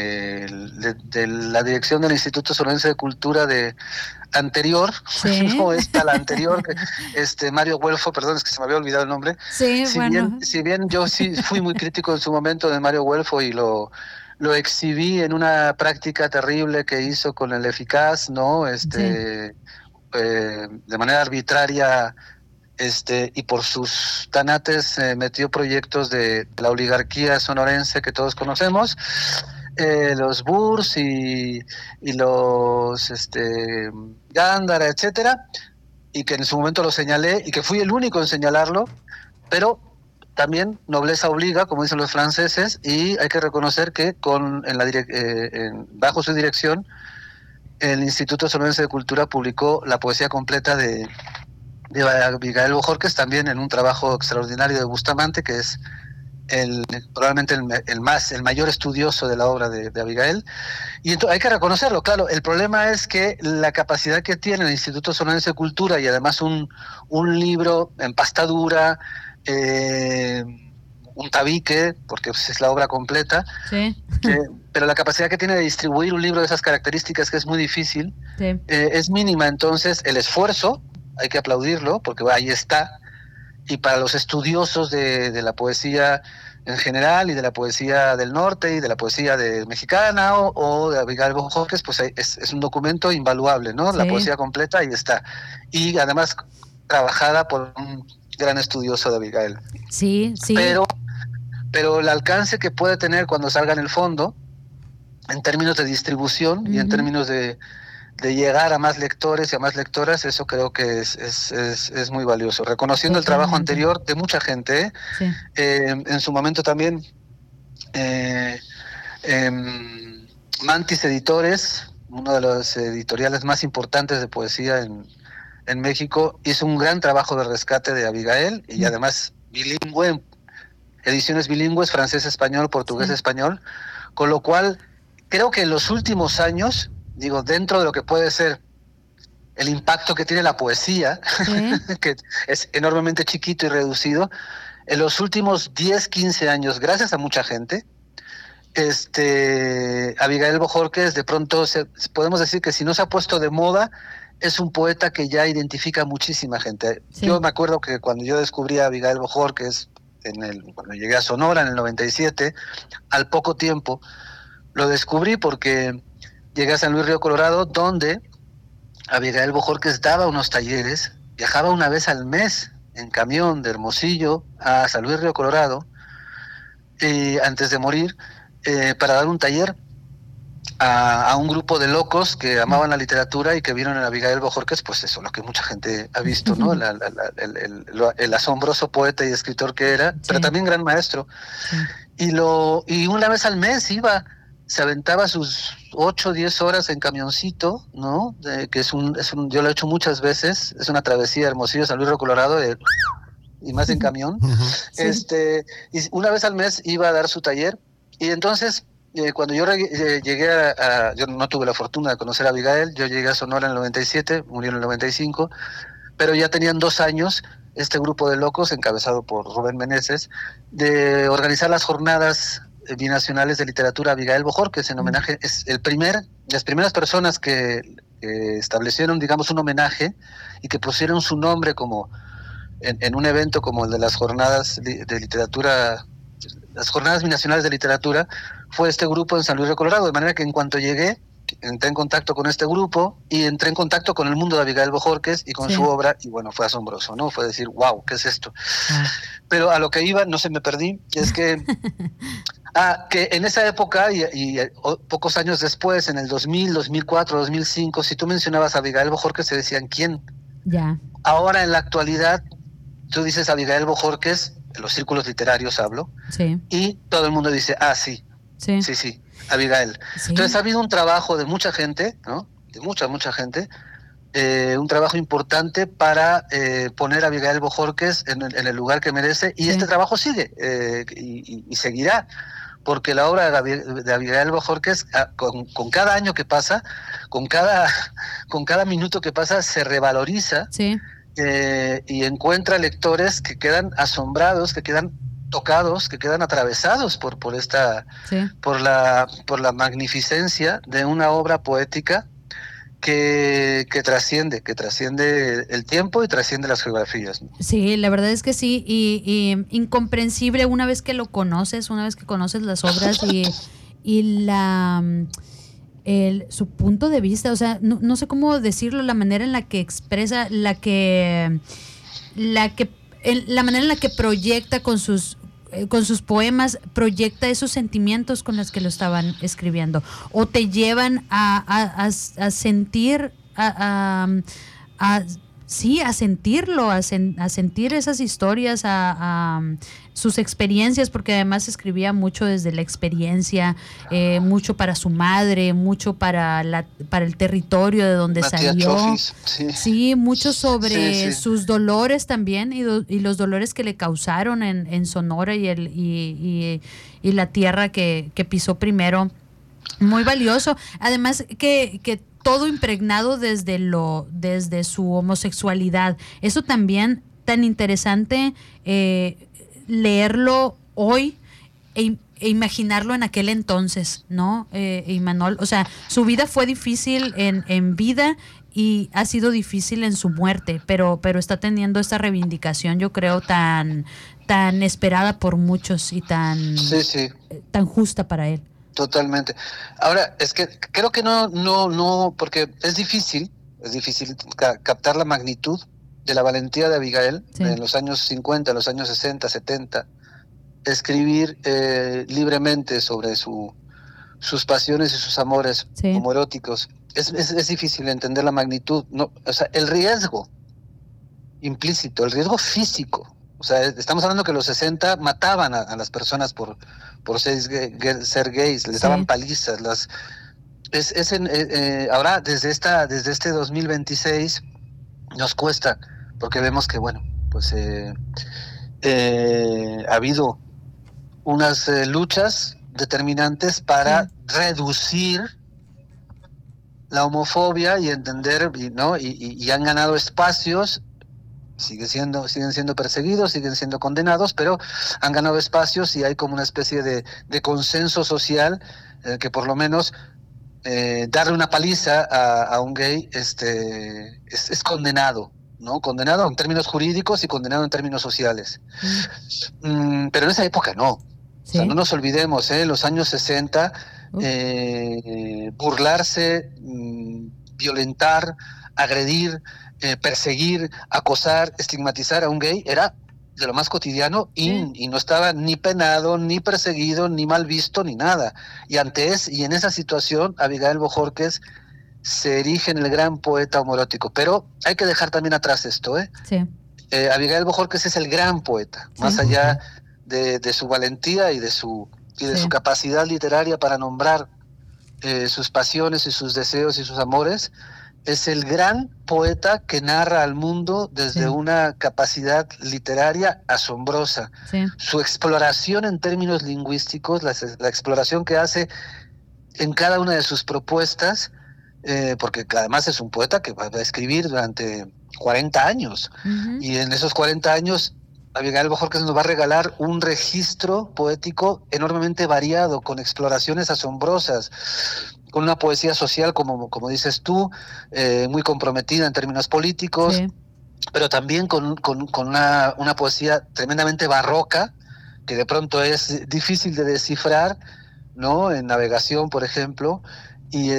la dirección del Instituto Sonorense de Cultura anterior, ¿sí? No esta, la anterior, Mario Guelfo, perdón, es que se me había olvidado el nombre. Sí, si bien yo sí fui muy crítico en su momento de Mario Guelfo y lo exhibí en una práctica terrible que hizo con el Eficaz, ¿no? De manera arbitraria, y por sus tanates metió proyectos de la oligarquía sonorense que todos conocemos, los Burs y los Gándara, etcétera, y que en su momento lo señalé y que fui el único en señalarlo, pero también nobleza obliga, como dicen los franceses, y hay que reconocer que bajo su dirección el Instituto Sonorense de Cultura publicó la poesía completa de Abigail Bojorquez, también en un trabajo extraordinario de Bustamante, que es probablemente el mayor estudioso de la obra de Abigail, y hay que reconocerlo. Claro, el problema es que la capacidad que tiene el Instituto Sonorense de Cultura, y además un libro en pasta dura, un tabique, porque es la obra completa, sí. Pero la capacidad que tiene de distribuir un libro de esas características, que es muy difícil, sí, es mínima. Entonces el esfuerzo hay que aplaudirlo, porque ahí está. Y para los estudiosos de la poesía en general, y de la poesía del norte, y de la poesía mexicana, o de Abigail Bojorquez, pues es un documento invaluable, ¿no? Sí. La poesía completa, ahí está. Y además trabajada por un gran estudioso de Abigail. Sí. Pero el alcance que puede tener cuando salga en el fondo, en términos de distribución, y en términos de llegar a más lectores y a más lectoras, eso creo que es muy valioso. Reconociendo el trabajo anterior de mucha gente, sí, en su momento también Mantis Editores, uno de los editoriales más importantes de poesía en México, hizo un gran trabajo de rescate de Abigail, y además bilingüe, ediciones bilingües, francés-español, portugués-español, con lo cual creo que en los últimos años, dentro de lo que puede ser el impacto que tiene la poesía, ¿sí? Que es enormemente chiquito y reducido, en los últimos 10, 15 años, gracias a mucha gente, Abigail Bojorquez, de pronto podemos decir que si no se ha puesto de moda, es un poeta que ya identifica a muchísima gente. Sí. Yo me acuerdo que cuando yo descubrí a Abigail Bojorquez, cuando llegué a Sonora en el 97, al poco tiempo lo descubrí porque llegué a San Luis Río Colorado, donde Abigail Bojorquez daba unos talleres, viajaba una vez al mes en camión de Hermosillo a San Luis Río Colorado, antes de morir, para dar un taller a un grupo de locos que amaban la literatura y que vieron en Abigail Bojorquez, pues eso, lo que mucha gente ha visto, ¿no? El asombroso poeta y escritor que era, sí, pero también gran maestro. Sí. Y una vez al mes se aventaba sus 8 o 10 horas en camioncito, ¿no? Que yo lo he hecho muchas veces, es una travesía Hermosillo, San Luis Río Colorado, y más en camión. Sí. Y una vez al mes iba a dar su taller, y entonces cuando yo llegué yo no tuve la fortuna de conocer a Abigail, yo llegué a Sonora en el 97, murió en el 95, pero ya tenían 2 años este grupo de locos, encabezado por Rubén Meneses, de organizar las jornadas binacionales de literatura Abigail Bojorquez, en homenaje, es las primeras personas que establecieron, digamos, un homenaje y que pusieron su nombre como en un evento como el de las jornadas de literatura, las jornadas binacionales de literatura, fue este grupo en San Luis de Colorado, de manera que en cuanto llegué, entré en contacto con este grupo y entré en contacto con el mundo de Abigail Bojorquez y con su obra, y bueno, fue asombroso, ¿no? Fue decir, wow, ¿qué es esto? Pero a lo que iba, no se me perdí, es que que en esa época y pocos años después, en el 2000, 2004, 2005, si tú mencionabas a Abigail Bojorquez, se decían, ¿quién? Ya. Ahora, en la actualidad, tú dices Abigail Bojorquez, en los círculos literarios hablo, y todo el mundo dice, sí, Abigail. Sí. Entonces ha habido un trabajo de mucha gente, ¿no? De mucha gente, un trabajo importante para poner a Abigail Bojorquez en el lugar que merece, y este trabajo sigue y seguirá, porque la obra de Abigail Bojorquez, con cada año que pasa, con cada minuto que pasa, se revaloriza. Y encuentra lectores que quedan asombrados, que quedan tocados, que quedan atravesados por la magnificencia de una obra poética que trasciende el tiempo y trasciende las geografías, ¿no? Sí, la verdad es que sí, y incomprensible una vez que lo conoces, una vez que conoces las obras y su punto de vista, o sea, no sé cómo decirlo, la manera en la que expresa, la manera en la que proyecta con sus poemas, proyecta esos sentimientos con los que lo estaban escribiendo, o te llevan a sentir, a sentirlo, a sentir esas historias, a sus experiencias, porque además escribía mucho desde la experiencia, mucho para su madre, mucho para el territorio de donde salió. Sí, mucho sobre sus dolores también y los dolores que le causaron en Sonora y la tierra que pisó primero. Muy valioso. Además que todo impregnado desde su homosexualidad. Eso también tan interesante leerlo hoy e imaginarlo en aquel entonces, ¿no? Imanol, o sea, su vida fue difícil en vida y ha sido difícil en su muerte, pero está teniendo esta reivindicación, yo creo, tan esperada por muchos y tan justa para él. Totalmente. Ahora, es que creo que no, porque es difícil captar la magnitud de la valentía de Abigail en los años 50, los años 60, 70, escribir libremente sobre sus pasiones y sus amores homoeróticos. Es difícil entender la magnitud, ¿no? O sea, el riesgo implícito, el riesgo físico. O sea, estamos hablando que los 60 mataban a las personas por ser gays, les daban palizas. Ahora, desde este 2026, nos cuesta, porque vemos que, bueno, pues ha habido unas luchas determinantes para reducir la homofobia y entender, ¿no? Y han ganado espacios. Siguen siendo perseguidos, siguen siendo condenados, pero han ganado espacios y hay como una especie de consenso social que por lo menos darle una paliza a un gay es condenado, ¿no? Condenado en términos jurídicos y condenado en términos sociales. Pero en esa época no. O sea, no nos olvidemos, los años 60, burlarse, violentar, agredir, perseguir, acosar, estigmatizar a un gay era de lo más cotidiano y no estaba ni penado, ni perseguido, ni mal visto, ni nada. Y en esa situación, Abigail Bojorquez se erige en el gran poeta homoerótico. Pero hay que dejar también atrás esto, Abigail Bojorquez es el gran poeta, más allá de su valentía y de su capacidad literaria para nombrar sus pasiones y sus deseos y sus amores. Es el gran poeta que narra al mundo desde una capacidad literaria asombrosa. Su exploración en términos lingüísticos, la exploración que hace en cada una de sus propuestas, porque además es un poeta que va a escribir durante 40 años. Y en esos 40 años Abigail Bojorquez nos va a regalar un registro poético enormemente variado, con exploraciones asombrosas, con una poesía social, como dices tú, muy comprometida en términos políticos, sí, pero también con una poesía tremendamente barroca, que de pronto es difícil de descifrar, ¿no? En navegación, por ejemplo, y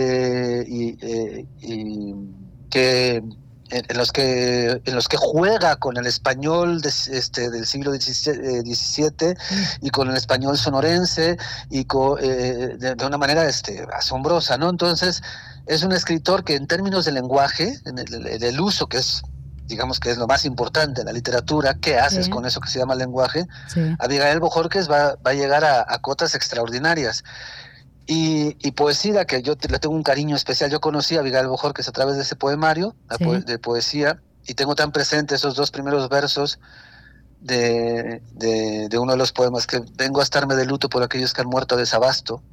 que en los que juega con el español del siglo XVII y con el español sonorense y de una manera asombrosa, ¿no? Entonces es un escritor que en términos de lenguaje, en el uso, que es, digamos, que es lo más importante en la literatura, ¿qué haces con eso que se llama lenguaje? Sí. Abigail Bojorquez va a llegar a cotas extraordinarias. Y poesía, que yo le tengo un cariño especial. Yo conocí a Abigail Bojorquez a través de ese poemario de poesía, y tengo tan presente esos 2 primeros versos de uno de los poemas, que vengo a estarme de luto por aquellos que han muerto a desabasto.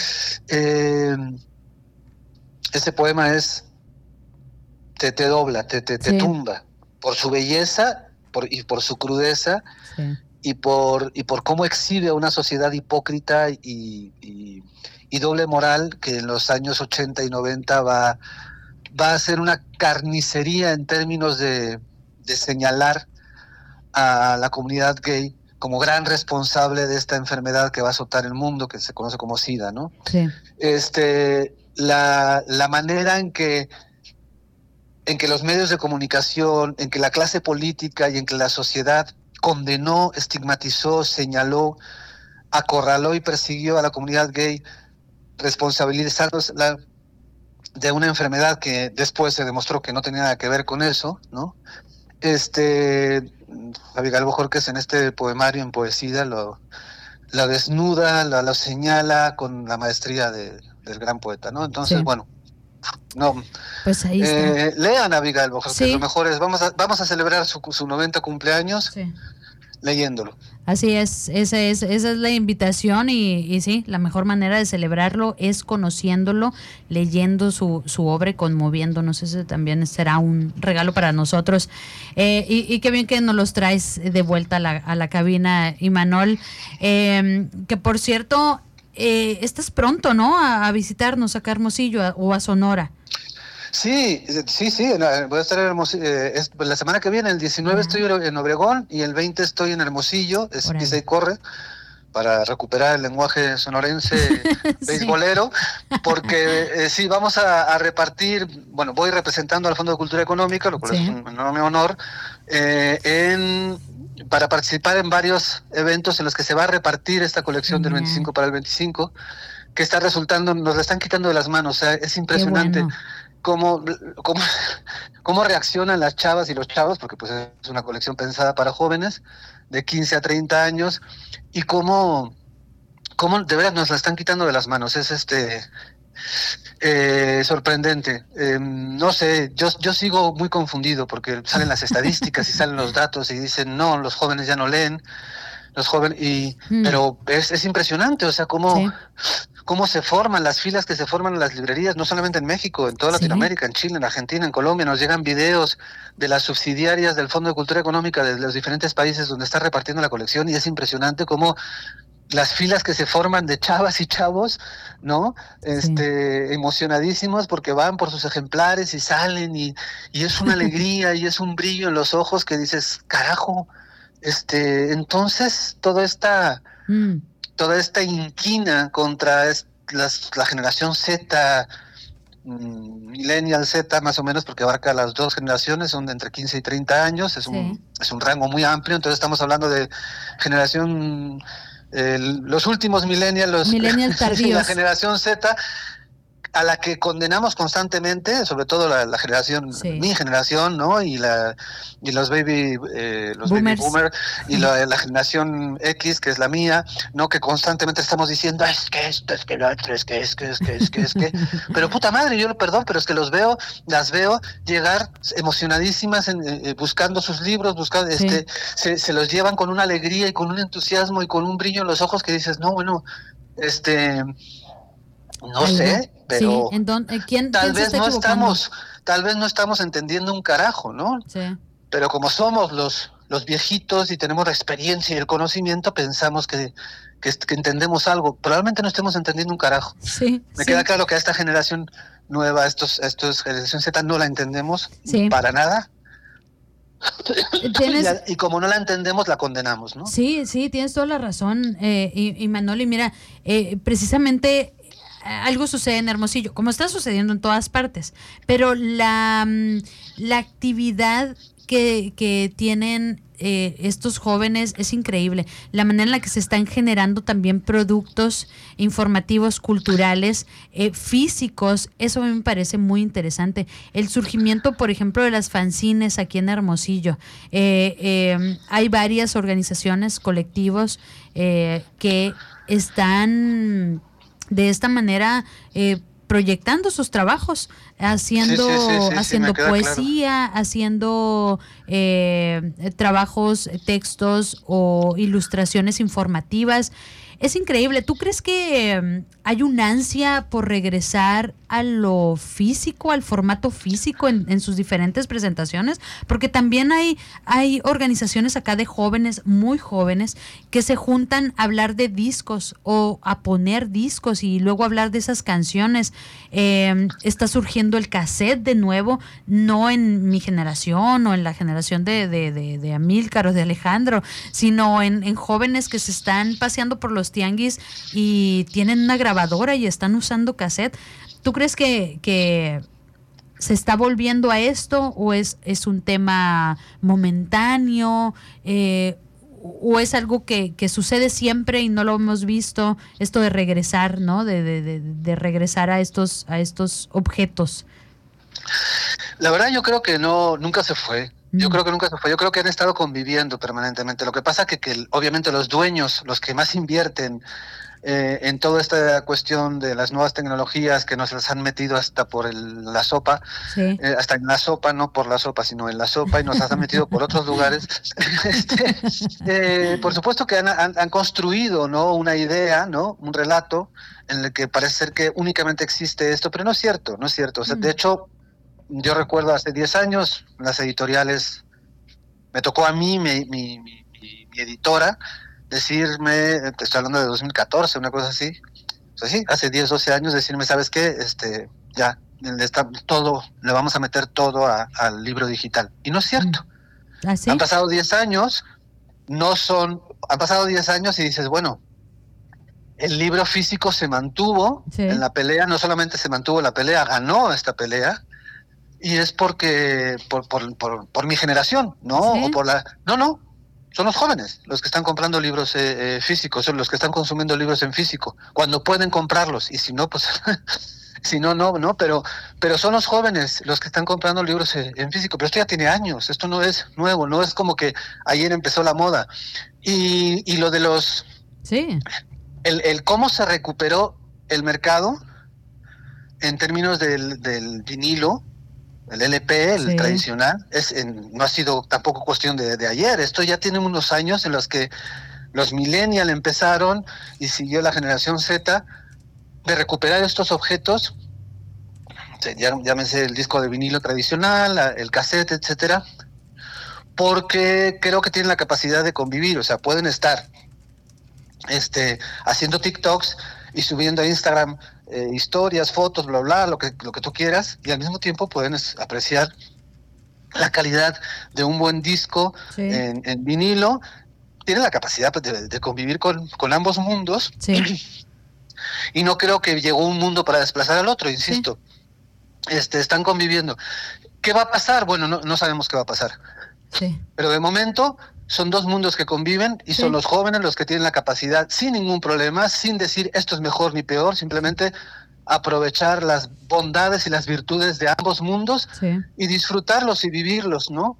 Ese poema te dobla, te tumba, por su belleza y por su crudeza, y por cómo exhibe a una sociedad hipócrita y doble moral, que en los años 80 y 90 va a ser una carnicería en términos de señalar a la comunidad gay como gran responsable de esta enfermedad que va a azotar el mundo, que se conoce como SIDA, ¿no? Sí. La manera en que los medios de comunicación, en que la clase política y en que la sociedad condenó, estigmatizó, señaló, acorraló y persiguió a la comunidad gay, responsabilizándola de una enfermedad que después se demostró que no tenía nada que ver con eso, ¿no? Abigail Bojorquez en este poemario, en poesía, la desnuda, la señala con la maestría del gran poeta, ¿no? Entonces, bueno, no, pues ahí está. Lean a Abigail Bojorquez, lo mejor es, vamos a celebrar su 90 cumpleaños leyéndolo. Así es, esa es la invitación y sí, la mejor manera de celebrarlo es conociéndolo, leyendo su obra y conmoviéndonos. Ese también será un regalo para nosotros. Y qué bien que nos los traes de vuelta a la cabina, Imanol. Que por cierto, estás pronto, ¿no? A visitarnos acá a Hermosillo o a Sonora. Sí, voy a estar en Hermosillo, la semana que viene, el 19 estoy en Obregón y el 20 estoy en Hermosillo, pisa y corre, para recuperar el lenguaje sonorense beisbolero, porque sí, vamos a repartir, bueno, voy representando al Fondo de Cultura Económica, lo cual es un enorme honor, para participar en varios eventos en los que se va a repartir esta colección del 25 para el 25, que está resultando, nos la están quitando de las manos, o sea, es impresionante. Cómo reaccionan las chavas y los chavos, porque pues es una colección pensada para jóvenes de 15 a 30 años, y cómo de verdad nos la están quitando de las manos. Es sorprendente. No sé, yo sigo muy confundido, porque salen las estadísticas y salen los datos y dicen, no, los jóvenes ya no leen, los jóvenes, pero es impresionante, o sea, cómo se forman las filas que se forman en las librerías, no solamente en México, en toda Latinoamérica, en Chile, en Argentina, en Colombia. Nos llegan videos de las subsidiarias del Fondo de Cultura Económica de los diferentes países donde está repartiendo la colección, y es impresionante cómo las filas que se forman de chavas y chavos, ¿no? Emocionadísimos porque van por sus ejemplares y salen, y es una alegría y es un brillo en los ojos que dices, carajo, entonces toda esta inquina contra la generación Z, Millennial Z más o menos, porque abarca las 2 generaciones, son de entre 15 y 30 años, es un rango muy amplio. Entonces estamos hablando de generación, los últimos millennials tardíos, la generación Z, a la que condenamos constantemente, sobre todo la generación, mi generación, ¿no? Y los baby boomer y la generación X, que es la mía, ¿no? Que constantemente estamos diciendo, es que esto, es que lo otro, es que. Pero puta madre, yo lo perdón, pero es que las veo llegar emocionadísimas buscando sus libros, se los llevan con una alegría y con un entusiasmo y con un brillo en los ojos que dices, no, bueno, no sé, pero tal vez no estamos entendiendo un carajo, ¿no? Sí. Pero como somos los los viejitos y tenemos la experiencia y el conocimiento, pensamos que entendemos algo. Probablemente no estemos entendiendo un carajo. Me queda claro que a esta generación nueva, estos generación Z, no la entendemos para nada. Y como no la entendemos, la condenamos, ¿no? Sí, tienes toda la razón. Y Manoli, mira, precisamente algo sucede en Hermosillo, como está sucediendo en todas partes, pero la actividad que tienen estos jóvenes es increíble. La manera en la que se están generando también productos informativos, culturales, físicos, eso a mí me parece muy interesante. El surgimiento, por ejemplo, de las fanzines aquí en Hermosillo. Hay varias organizaciones, colectivos que están de esta manera proyectando sus trabajos, haciendo poesía, claro, haciendo trabajos, textos o ilustraciones informativas. Es increíble. ¿Tú crees que hay una ansia por regresar a lo físico, al formato físico en sus diferentes presentaciones? Porque también hay organizaciones acá de jóvenes, muy jóvenes, que se juntan a hablar de discos o a poner discos y luego hablar de esas canciones. Está surgiendo el cassette de nuevo, no en mi generación o en la generación de Amílcar o de Alejandro, sino en jóvenes que se están paseando por los tianguis y tienen una grabadora y están usando cassette. ¿Tú crees que se está volviendo a esto o es un tema momentáneo o es algo que sucede siempre y no lo hemos visto, esto de regresar, ¿no? De regresar a estos objetos? La verdad yo creo que nunca se fue. Yo creo que nunca se fue. Yo creo que han estado conviviendo permanentemente. Lo que pasa que obviamente los dueños, los que más invierten en toda esta cuestión de las nuevas tecnologías que nos las han metido hasta por la sopa, hasta en la sopa, no por la sopa, sino en la sopa, y nos las han metido por otros lugares. Por supuesto que han construido, ¿no?, una idea, ¿no?, un relato en el que parece ser que únicamente existe esto, pero no es cierto, no es cierto. O sea, de hecho, yo recuerdo hace 10 años, las editoriales, me tocó a mí, mi editora, decirme, te estoy hablando de 2014, una cosa así, o sea, sí, hace 10, 12 años, decirme, ¿sabes qué? Ya, le vamos a meter todo al libro digital. Y no es cierto. ¿Ah, sí? Han pasado 10 años, han pasado 10 años y dices, bueno, el libro físico se mantuvo en la pelea, no solamente se mantuvo la pelea, ganó esta pelea. Y es porque por mi generación, ¿no? ¿Sí? O por no, son los jóvenes los que están comprando libros físicos, son los que están consumiendo libros en físico, cuando pueden comprarlos, y si no, pues, si no, pero son los jóvenes los que están comprando libros en físico, pero esto ya tiene años, esto no es nuevo, no es como que ayer empezó la moda. Y lo de los... Sí. El cómo se recuperó el mercado en términos del vinilo, el LP, el tradicional, no ha sido tampoco cuestión de ayer. Esto ya tiene unos años en los que los millennials empezaron y siguió la generación Z de recuperar estos objetos, llámense el disco de vinilo tradicional, el cassette, etcétera, porque creo que tienen la capacidad de convivir. O sea, pueden estar haciendo TikToks y subiendo a Instagram historias, fotos, bla, bla, lo que tú quieras, y al mismo tiempo pueden apreciar la calidad de un buen disco en vinilo. Tienen la capacidad de convivir con ambos mundos, y no creo que llegó un mundo para desplazar al otro, insisto. Están conviviendo. ¿Qué va a pasar? Bueno, no sabemos qué va a pasar. Pero de momento son dos mundos que conviven y son los jóvenes los que tienen la capacidad, sin ningún problema, sin decir esto es mejor ni peor, simplemente aprovechar las bondades y las virtudes de ambos mundos y disfrutarlos y vivirlos, ¿no?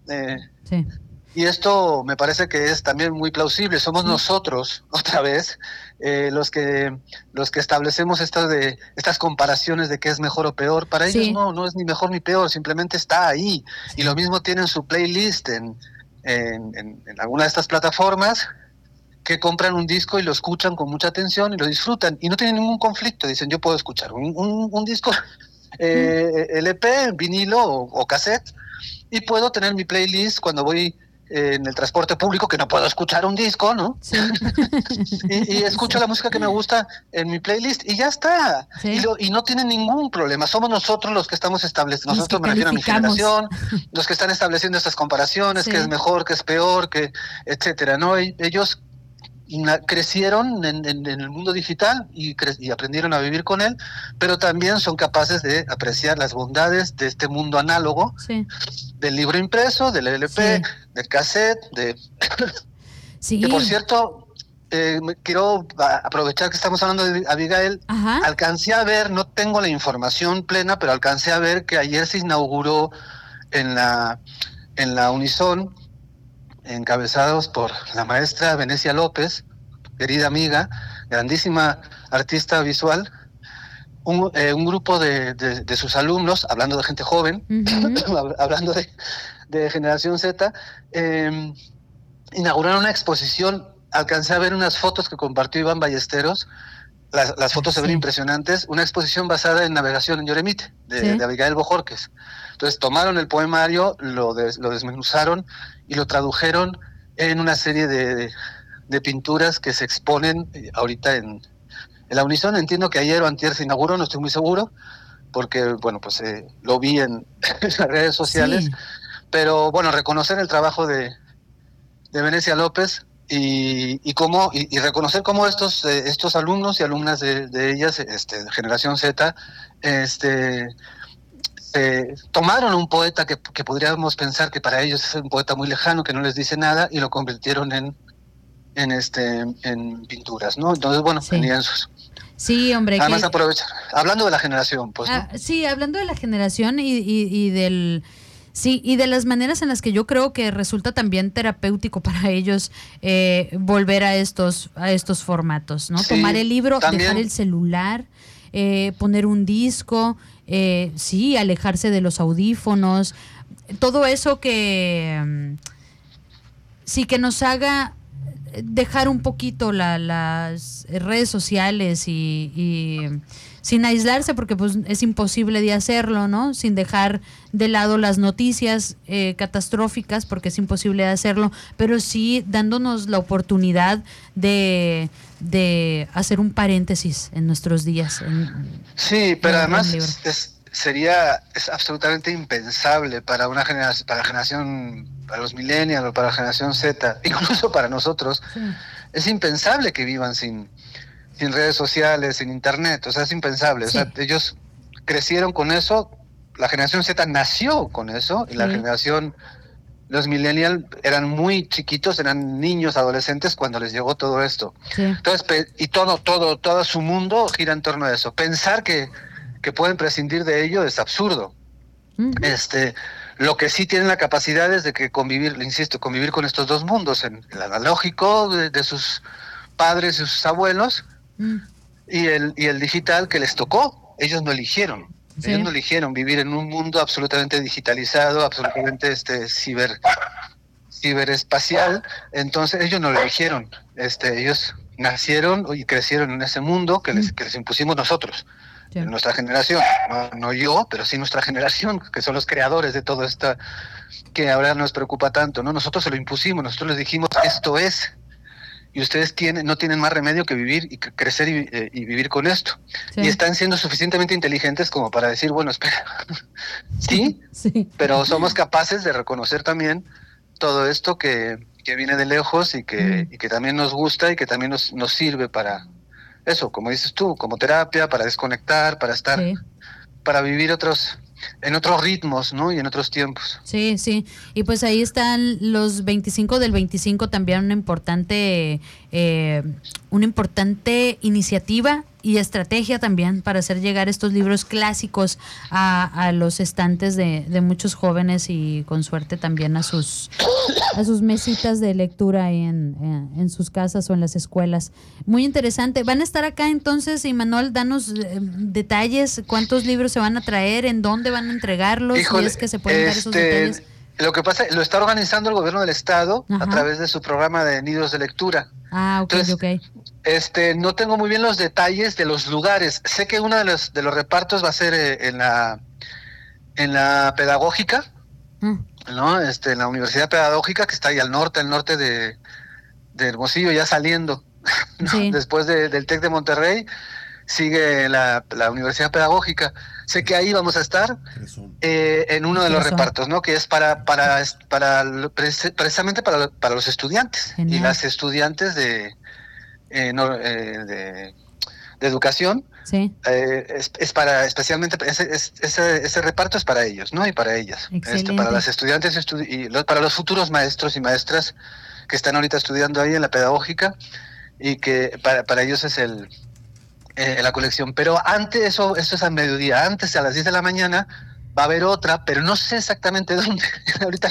Y esto me parece que es también muy plausible. Somos nosotros, otra vez, los que establecemos estas comparaciones de qué es mejor o peor. Para ellos no es ni mejor ni peor, simplemente está ahí. Y lo mismo tienen su playlist en alguna de estas plataformas, que compran un disco y lo escuchan con mucha atención y lo disfrutan y no tienen ningún conflicto. Dicen, yo puedo escuchar un disco LP, vinilo o cassette, y puedo tener mi playlist cuando voy en el transporte público, que no puedo escuchar un disco, ¿no? Sí. y escucho la música que me gusta en mi playlist y ya está. Sí. Y no tienen ningún problema. Somos nosotros los que estamos estableciendo, nosotros me refiero a mi generación, los que están estableciendo estas comparaciones, que es mejor, que es peor, que etcétera, ¿no? Ellos crecieron en el mundo digital y aprendieron a vivir con él, pero también son capaces de apreciar las bondades de este mundo análogo, del libro impreso, del LP, del cassette, que por cierto, quiero aprovechar que estamos hablando de Abigail. Alcancé a ver, no tengo la información plena, pero alcancé a ver que ayer se inauguró en la Unison, encabezados por la maestra Venecia López, querida amiga, grandísima artista visual, un grupo de sus alumnos, hablando de gente joven, hablando de generación Z, inauguraron una exposición. Alcancé a ver unas fotos que compartió Iván Ballesteros, las fotos se ven impresionantes, una exposición basada en navegación en Yosemite, de Abigail Bojorquez. Entonces tomaron el poemario, lo desmenuzaron y lo tradujeron en una serie de pinturas que se exponen ahorita en la Unison. Entiendo que ayer o antier se inauguró, no estoy muy seguro, porque bueno, pues lo vi en las redes sociales, pero bueno, reconocer el trabajo de Venecia López y reconocer cómo estos alumnos y alumnas de ellas, generación Z, tomaron un poeta que podríamos pensar que para ellos es un poeta muy lejano, que no les dice nada, y lo convirtieron en pinturas, ¿no? Entonces, bueno, en lienzos. Sí, hombre. Además aprovechar, hablando de la generación, pues, ¿no? Sí, hablando de la generación y del... Sí, y de las maneras en las que yo creo que resulta también terapéutico para ellos volver a estos formatos, ¿no? Tomar el libro, también dejar el celular, poner un disco, alejarse de los audífonos, todo eso que que nos haga dejar un poquito las redes sociales y sin aislarse, porque pues es imposible de hacerlo, ¿no? Sin dejar de lado las noticias catastróficas, porque es imposible de hacerlo, pero sí dándonos la oportunidad de hacer un paréntesis en nuestros días. Sí, pero además es absolutamente impensable para una generación, para los millennials o para la generación Z, incluso para nosotros, es impensable que vivan sin redes sociales, sin internet, o sea, es impensable. O sea, ellos crecieron con eso, la generación Z nació con eso, y la generación, los millennials eran muy chiquitos, eran niños, adolescentes cuando les llegó todo esto. Entonces, y todo su mundo gira en torno a eso. Pensar que pueden prescindir de ello es absurdo. Lo que sí tienen la capacidad es de que convivir con estos dos mundos, el analógico de sus padres y sus abuelos, y el digital que les tocó. Ellos no eligieron. Ellos no eligieron vivir en un mundo absolutamente digitalizado, absolutamente ciberespacial. Entonces ellos no lo eligieron. Ellos nacieron y crecieron en ese mundo que les impusimos nosotros, en nuestra generación. No yo, pero sí nuestra generación, que son los creadores de todo esto que ahora nos preocupa tanto, ¿no? Nosotros se lo impusimos, nosotros les dijimos, esto es, y ustedes no tienen más remedio que vivir y crecer y vivir con esto. Y están siendo suficientemente inteligentes como para decir, bueno, espera, sí, pero somos capaces de reconocer también todo esto que viene de lejos y que también nos gusta y que también nos sirve para eso, como dices tú, como terapia, para desconectar, para estar, para vivir en otros ritmos, ¿no? Y en otros tiempos. Sí, y pues ahí están los 25 del 25, también una importante iniciativa y estrategia también para hacer llegar estos libros clásicos a los estantes de muchos jóvenes, y con suerte también a sus mesitas de lectura ahí en sus casas o en las escuelas. Muy interesante. Van a estar acá entonces, Imanol, danos detalles, cuántos libros se van a traer, en dónde van a entregarlos, si es que se pueden dar esos detalles. Lo que pasa, lo está organizando el gobierno del estado a través de su programa de nidos de lectura. Entonces, no tengo muy bien los detalles de los lugares. Sé que uno de los repartos va a ser en la pedagógica, ¿no? En la Universidad Pedagógica, que está ahí al norte de Hermosillo, ya saliendo, ¿no? Sí. Después del TEC de Monterrey, sigue la Universidad Pedagógica. Sé que ahí vamos a estar en uno de los repartos, ¿no? Que es precisamente para los estudiantes. Genial. Y las estudiantes de educación. Sí. Es para, especialmente, ese reparto es para ellos, ¿no? Y para ellas. Para las estudiantes y para los futuros maestros y maestras que están ahorita estudiando ahí en la pedagógica, y que para ellos es la colección. Pero antes, eso es al mediodía. Antes, a las 10 de la mañana, va a haber otra, pero no sé exactamente dónde. Ahorita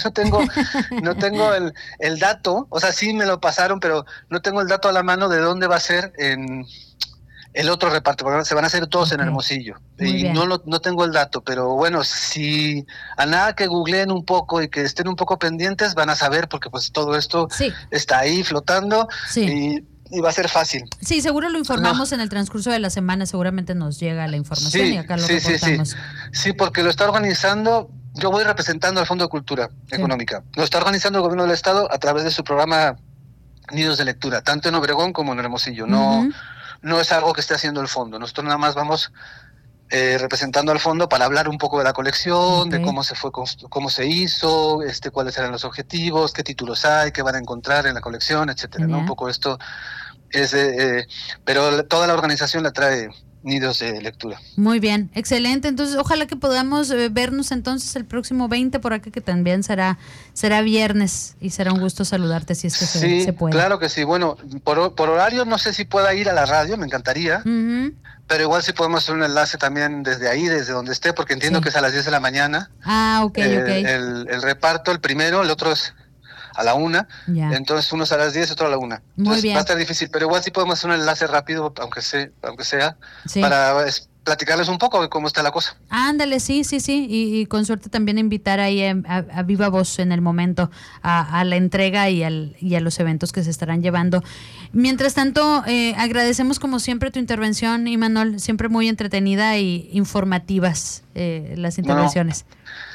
no tengo el dato. O sea, sí me lo pasaron, pero no tengo el dato a la mano de dónde va a ser en el otro reparto, porque se van a hacer todos en Hermosillo. Y no tengo el dato, pero bueno, si a nada que googleen un poco y que estén un poco pendientes, van a saber, porque pues todo esto está ahí flotando. Sí. Y va a ser fácil. Sí, seguro lo informamos en el transcurso de la semana, seguramente nos llega la información y acá lo reportamos. Sí, porque lo está organizando, yo voy representando al Fondo de Cultura Económica. Lo está organizando el gobierno del estado a través de su programa Nidos de Lectura, tanto en Obregón como en Hermosillo. No es algo que esté haciendo el fondo. Nosotros nada más vamos representando al fondo para hablar un poco de la colección, de cómo se hizo, cuáles eran los objetivos, qué títulos hay, qué van a encontrar en la colección, etcétera, ¿no? Un poco esto es, pero toda la organización la trae Nidos de Lectura. Muy bien, excelente. Entonces, ojalá que podamos vernos entonces el próximo 20 por acá, que también será viernes, y será un gusto saludarte si es que se puede. Claro que sí. Bueno, por horario no sé si pueda ir a la radio, me encantaría, pero igual sí podemos hacer un enlace también desde ahí, desde donde esté, porque entiendo que es a las 10 de la mañana. Ok. El reparto, el primero, el otro es a la 1, entonces uno es a las 10, otro a la 1. Entonces va a estar difícil, pero igual sí podemos hacer un enlace rápido, aunque sea, para platicarles un poco de cómo está la cosa. Ándale, sí, y con suerte también invitar ahí a viva voz en el momento a la entrega y a los eventos que se estarán llevando. Mientras tanto, agradecemos como siempre tu intervención, Imanol, siempre muy entretenida y informativas las intervenciones.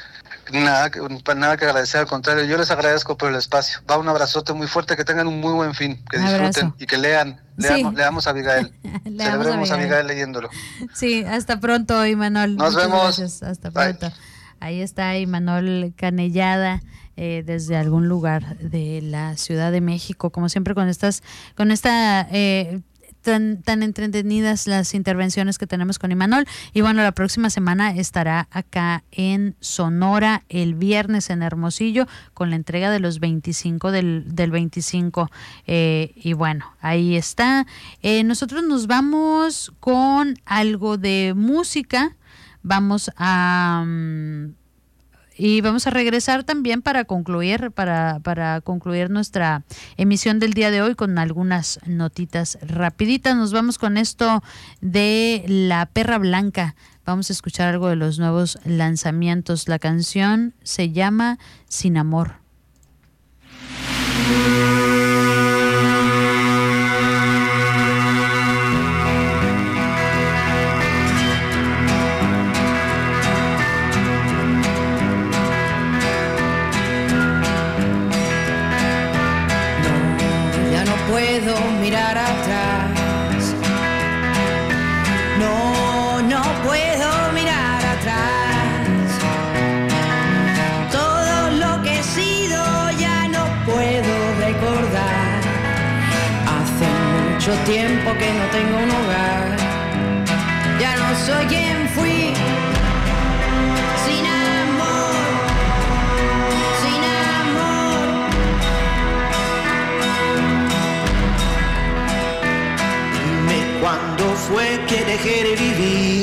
Nada que agradecer, al contrario, yo les agradezco por el espacio. Va, un abrazote muy fuerte, que tengan un muy buen fin, que disfruten y que leamos a Abigail. Celebremos a Abigail leyéndolo. Sí, hasta pronto, Imanol. Nos vemos. Gracias. Hasta pronto. Bye. Ahí está Imanol Canellada, desde algún lugar de la Ciudad de México, como siempre con esta tan entretenidas las intervenciones que tenemos con Imanol. Y bueno, la próxima semana estará acá en Sonora, el viernes en Hermosillo, con la entrega de los 25 del 25. Y bueno, ahí está. Nosotros nos vamos con algo de música. Vamos a regresar también para concluir nuestra emisión del día de hoy con algunas notitas rapiditas. Nos vamos con esto de La Perra Blanca. Vamos a escuchar algo de los nuevos lanzamientos. La canción se llama Sin Amor. Puedo mirar atrás. No puedo mirar atrás. Todo lo que he sido ya no puedo recordar. Hace mucho tiempo que no tengo un hogar. Ya no soy quien fui. Sin amor, sin amor. ¿Cuándo fue que dejé de vivir?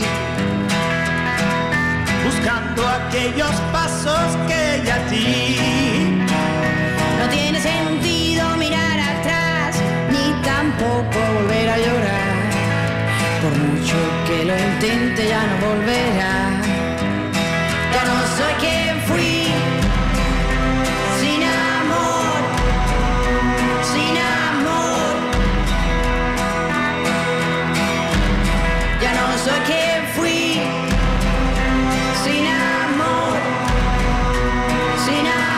Buscando aquellos pasos que ya di. No tiene sentido mirar atrás, ni tampoco volver a llorar. Por mucho que lo intente ya no volverá. Ya no soy quien fui. Sin amor, sin amor. Ya no soy quien fui. Sin amor, sin amor.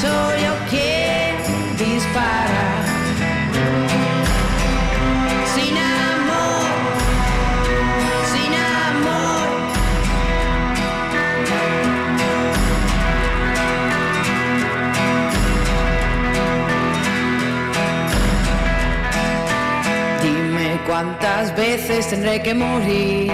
soy yo quien dispara. Sin amor, sin amor. Dime cuántas veces tendré que morir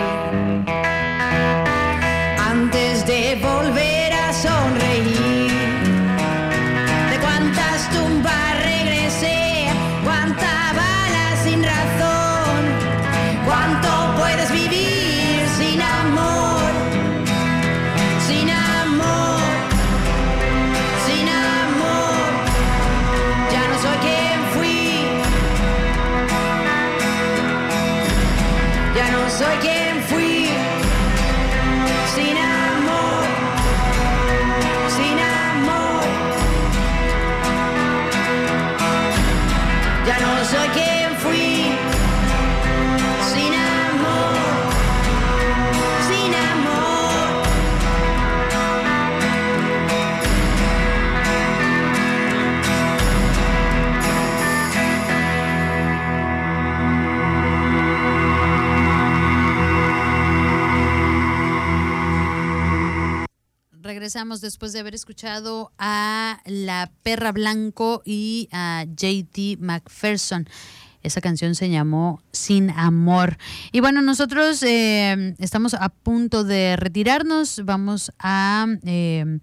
antes de volver a sonreír. De cuántas tumbas regresé, cuánta bala sin razón. Cuánto puedes vivir sin amor, sin amor, sin amor. Ya no soy quien fui, ya no soy quien fui. Sin amor, sin amor. Ya no soy quien fui. Sin amor, sin amor. Regresamos después de haber escuchado a La Perra Blanco y a J.T. McPherson. Esa canción se llamó Sin Amor. Y bueno, nosotros estamos a punto de retirarnos. Vamos en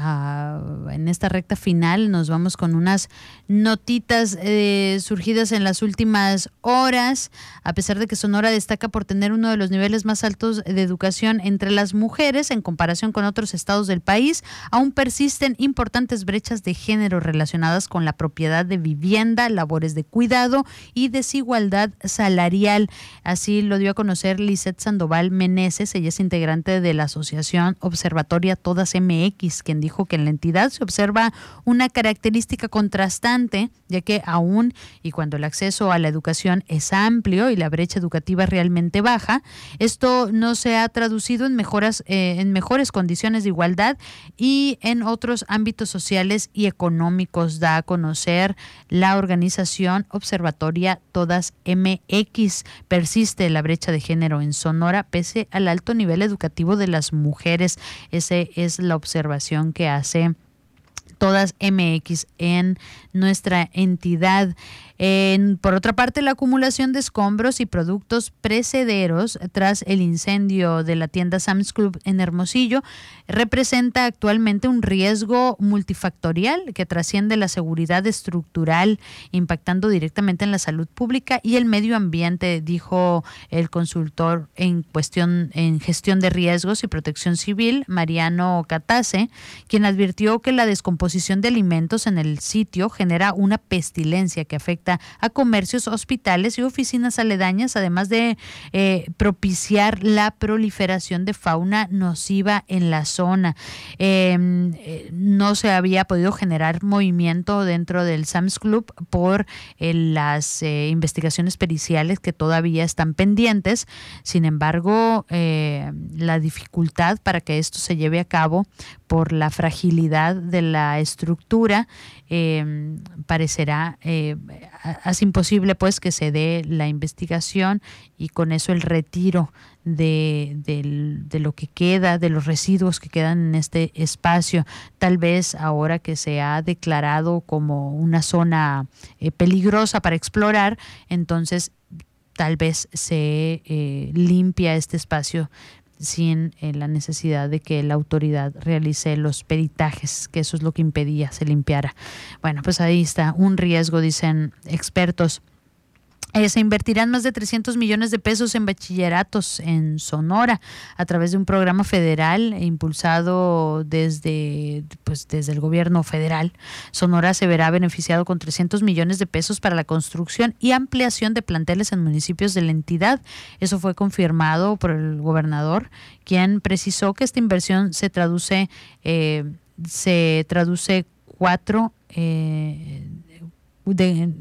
esta recta final nos vamos con unas notitas surgidas en las últimas horas. A pesar de que Sonora destaca por tener uno de los niveles más altos de educación entre las mujeres en comparación con otros estados del país, aún persisten importantes brechas de género relacionadas con la propiedad de vivienda, labores de cuidado y desigualdad salarial. Así lo dio a conocer Lisette Sandoval Meneses. Ella es integrante de la asociación Observatoria Todas MX, quien dijo que en la entidad se observa una característica contrastante, ya que aún y cuando el acceso a la educación es amplio y la brecha educativa realmente baja, esto no se ha traducido en mejores condiciones de igualdad y en otros ámbitos sociales y económicos. Da a conocer la organización Observatoria Todas MX. Persiste la brecha de género en Sonora pese al alto nivel educativo de las mujeres. Esa es la observación que hace Todas MX en nuestra entidad. Por otra parte, la acumulación de escombros y productos precederos tras el incendio de la tienda Sam's Club en Hermosillo representa actualmente un riesgo multifactorial que trasciende la seguridad estructural, impactando directamente en la salud pública y el medio ambiente, dijo el consultor en gestión de riesgos y protección civil, Mariano Catase, quien advirtió que la descomposición de alimentos en el sitio genera una pestilencia que afecta a comercios, hospitales y oficinas aledañas, además de propiciar la proliferación de fauna nociva en la zona. No se había podido generar movimiento dentro del Sam's Club por las investigaciones periciales que todavía están pendientes. Sin embargo, la dificultad para que esto se lleve a cabo por la fragilidad de la estructura parecerá hace imposible pues que se dé la investigación y con eso el retiro de lo que queda, de los residuos que quedan en este espacio. Tal vez ahora que se ha declarado como una zona peligrosa para explorar, entonces tal vez se limpia este espacio sin la necesidad de que la autoridad realice los peritajes, que eso es lo que impedía se limpiara. Bueno, pues ahí está un riesgo, dicen expertos. Se invertirán más de 300 millones de pesos en bachilleratos en Sonora a través de un programa federal impulsado desde el gobierno federal. Sonora se verá beneficiado con 300 millones de pesos para la construcción y ampliación de planteles en municipios de la entidad. Eso fue confirmado por el gobernador, quien precisó que esta inversión se traduce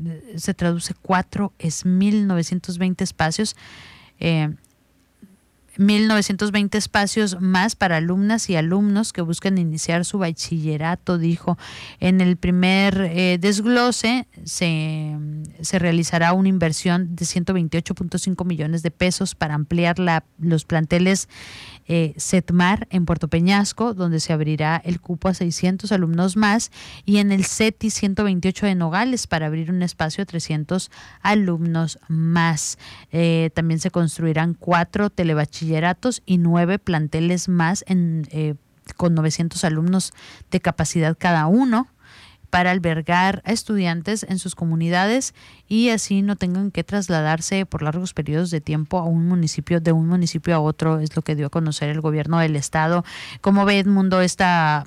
4 es 1.920 espacios 1,920 espacios más para alumnas y alumnos que buscan iniciar su bachillerato, dijo. En el primer desglose se realizará una inversión de 128.5 millones de pesos para ampliar los planteles CETMAR en Puerto Peñasco, donde se abrirá el cupo a 600 alumnos más, y en el CETI 128 de Nogales para abrir un espacio a 300 alumnos más. También se construirán 4 telebachilleratos y 9 planteles más con 900 alumnos de capacidad cada uno, para albergar a estudiantes en sus comunidades y así no tengan que trasladarse por largos periodos de tiempo de un municipio a otro, es lo que dio a conocer el gobierno del estado. ¿Cómo ve, Edmundo, la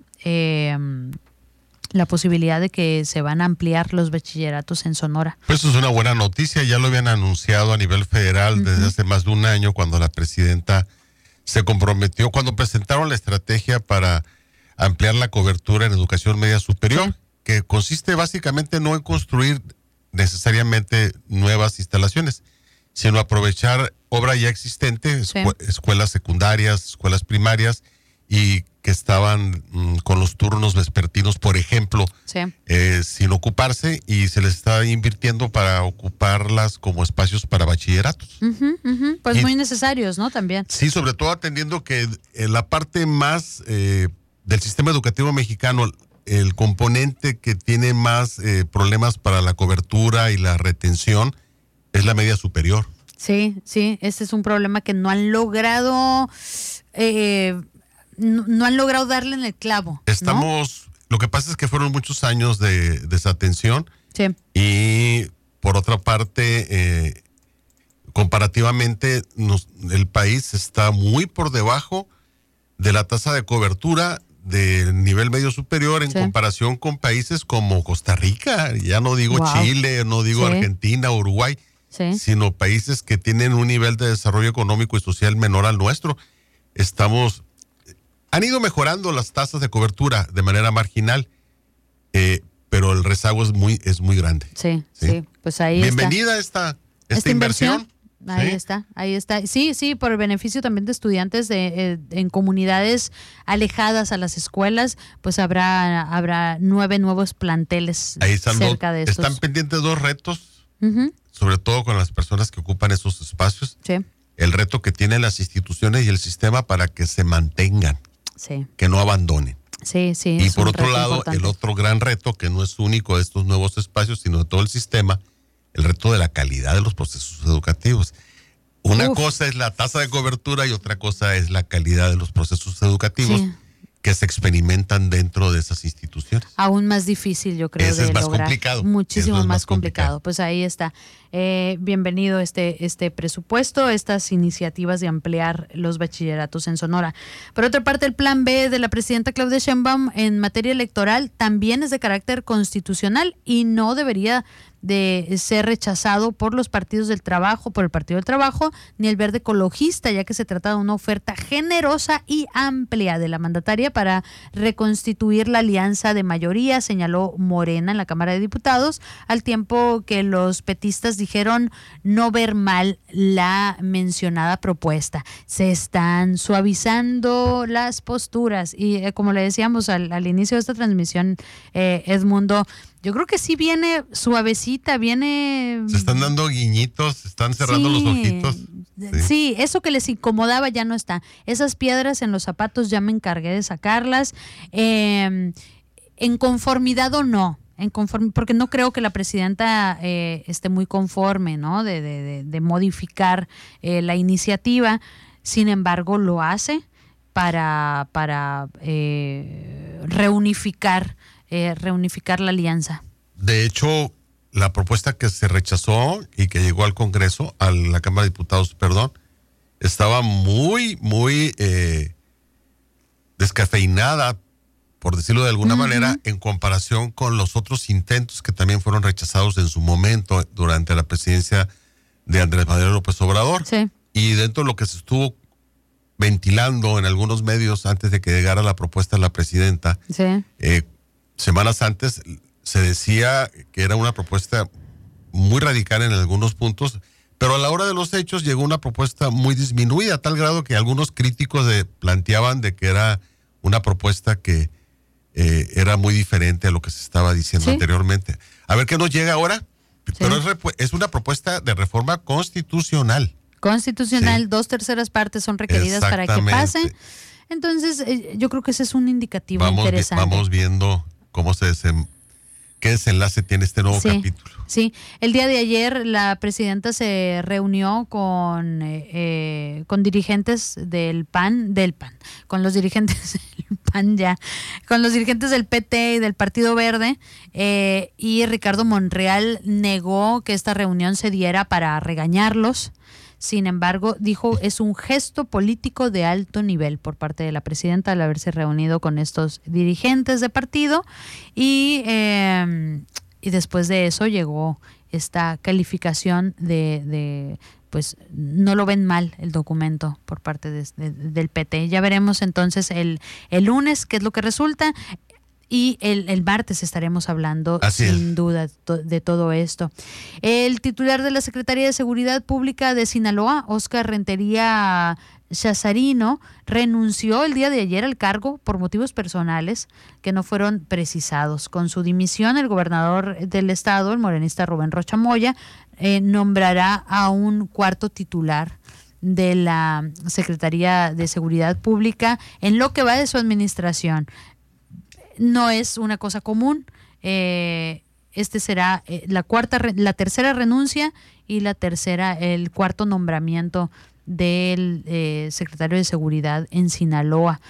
posibilidad de que se van a ampliar los bachilleratos en Sonora? Pues eso es una buena noticia, ya lo habían anunciado a nivel federal desde hace más de un año, cuando la presidenta se comprometió, cuando presentaron la estrategia para ampliar la cobertura en educación media superior. Sí. Que consiste básicamente no en construir necesariamente nuevas instalaciones, sino aprovechar obra ya existente, escuelas secundarias, escuelas primarias, y que estaban con los turnos vespertinos, por ejemplo, sin ocuparse, y se les está invirtiendo para ocuparlas como espacios para bachilleratos. Pues muy necesarios, ¿no? También. Sí, sobre todo atendiendo que en la parte más del sistema educativo mexicano, el componente que tiene más problemas para la cobertura y la retención es la media superior. Sí, este es un problema que no han logrado darle en el clavo. Lo que pasa es que fueron muchos años de desatención. Sí. Y por otra parte, comparativamente, el país está muy por debajo de la tasa de cobertura del nivel medio superior en comparación con países como Costa Rica, ya no digo Chile, no digo Argentina, Uruguay, sino países que tienen un nivel de desarrollo económico y social menor al nuestro. Han ido mejorando las tasas de cobertura de manera marginal, pero el rezago es muy grande. Sí, pues ahí bienvenida está. esta inversión. Ahí está. Sí, por el beneficio también de estudiantes en comunidades alejadas a las escuelas, pues habrá 9 nuevos planteles cerca de estos. Están pendientes 2 retos, sobre todo con las personas que ocupan esos espacios. Sí. El reto que tienen las instituciones y el sistema para que se mantengan, que no abandonen. Sí. Y por otro lado, el otro gran reto, que no es único de estos nuevos espacios, sino de todo el sistema, el reto de la calidad de los procesos educativos. Una cosa es la tasa de cobertura y otra cosa es la calidad de los procesos educativos que se experimentan dentro de esas instituciones. Aún más difícil, yo creo, de lograr. Complicado. Muchísimo más complicado. Pues ahí está. Bienvenido este presupuesto, estas iniciativas de ampliar los bachilleratos en Sonora. Por otra parte, el plan B de la presidenta Claudia Sheinbaum en materia electoral también es de carácter constitucional y no debería de ser rechazado por los partidos del trabajo, por el Partido del Trabajo, ni el Verde Ecologista, ya que se trata de una oferta generosa y amplia de la mandataria para reconstituir la alianza de mayoría, señaló Morena en la Cámara de Diputados, al tiempo que los petistas dijeron no ver mal la mencionada propuesta. Se están suavizando las posturas y como le decíamos al inicio de esta transmisión, Edmundo, yo creo que sí viene suavecita, viene... Se están dando guiñitos, se están cerrando los ojitos. Sí, eso que les incomodaba ya no está. Esas piedras en los zapatos ya me encargué de sacarlas. En conformidad o no, porque no creo que la presidenta esté muy conforme, ¿no? De modificar la iniciativa. Sin embargo, lo hace para reunificar la alianza. De hecho, la propuesta que se rechazó y que llegó al Congreso, a la Cámara de Diputados, estaba muy descafeinada, por decirlo de alguna manera, en comparación con los otros intentos que también fueron rechazados en su momento durante la presidencia de Andrés Manuel López Obrador. Sí. Y dentro de lo que se estuvo ventilando en algunos medios antes de que llegara la propuesta de la presidenta, semanas antes se decía que era una propuesta muy radical en algunos puntos, Pero a la hora de los hechos llegó una propuesta muy disminuida, a tal grado que algunos críticos planteaban de que era una propuesta que era muy diferente a lo que se estaba diciendo anteriormente. A ver qué nos llega ahora. Sí. Pero es una propuesta de reforma constitucional. Constitucional, 2/3 partes son requeridas para que pase. Entonces, yo creo que ese es un indicativo interesante. Vamos viendo cómo qué desenlace tiene este nuevo capítulo. Sí, el día de ayer la presidenta se reunió con dirigentes del PAN, con los dirigentes del PAN con los dirigentes del PT y del Partido Verde, y Ricardo Monreal negó que esta reunión se diera para regañarlos. Sin embargo, dijo, es un gesto político de alto nivel por parte de la presidenta al haberse reunido con estos dirigentes de partido, y después de eso llegó esta calificación de pues no lo ven mal el documento por parte del PT. Ya veremos entonces el lunes qué es lo que resulta. Y el martes estaremos hablando sin duda de todo esto. El titular de la Secretaría de Seguridad Pública de Sinaloa, Óscar Rentería Chazarino, renunció el día de ayer al cargo por motivos personales que no fueron precisados. Con su dimisión, el gobernador del estado, el morenista Rubén Rocha Moya, nombrará a un cuarto titular de la Secretaría de Seguridad Pública en lo que va de su administración. No es una cosa común. Este será la tercera renuncia y el cuarto nombramiento del secretario de Seguridad en Sinaloa.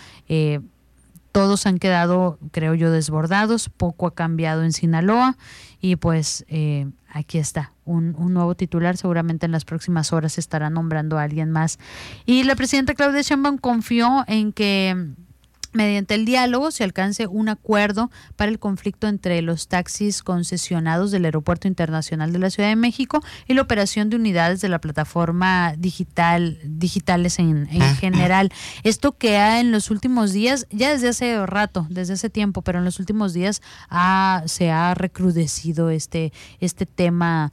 Todos han quedado, creo yo, desbordados. Poco ha cambiado en Sinaloa y pues aquí está un nuevo titular. Seguramente en las próximas horas estará nombrando a alguien más. Y la presidenta Claudia Sheinbaum confió en que mediante el diálogo se alcance un acuerdo para el conflicto entre los taxis concesionados del Aeropuerto Internacional de la Ciudad de México y la operación de unidades de la plataforma digitales en general. Esto que en los últimos días, ya desde hace tiempo, pero en los últimos días se ha recrudecido este tema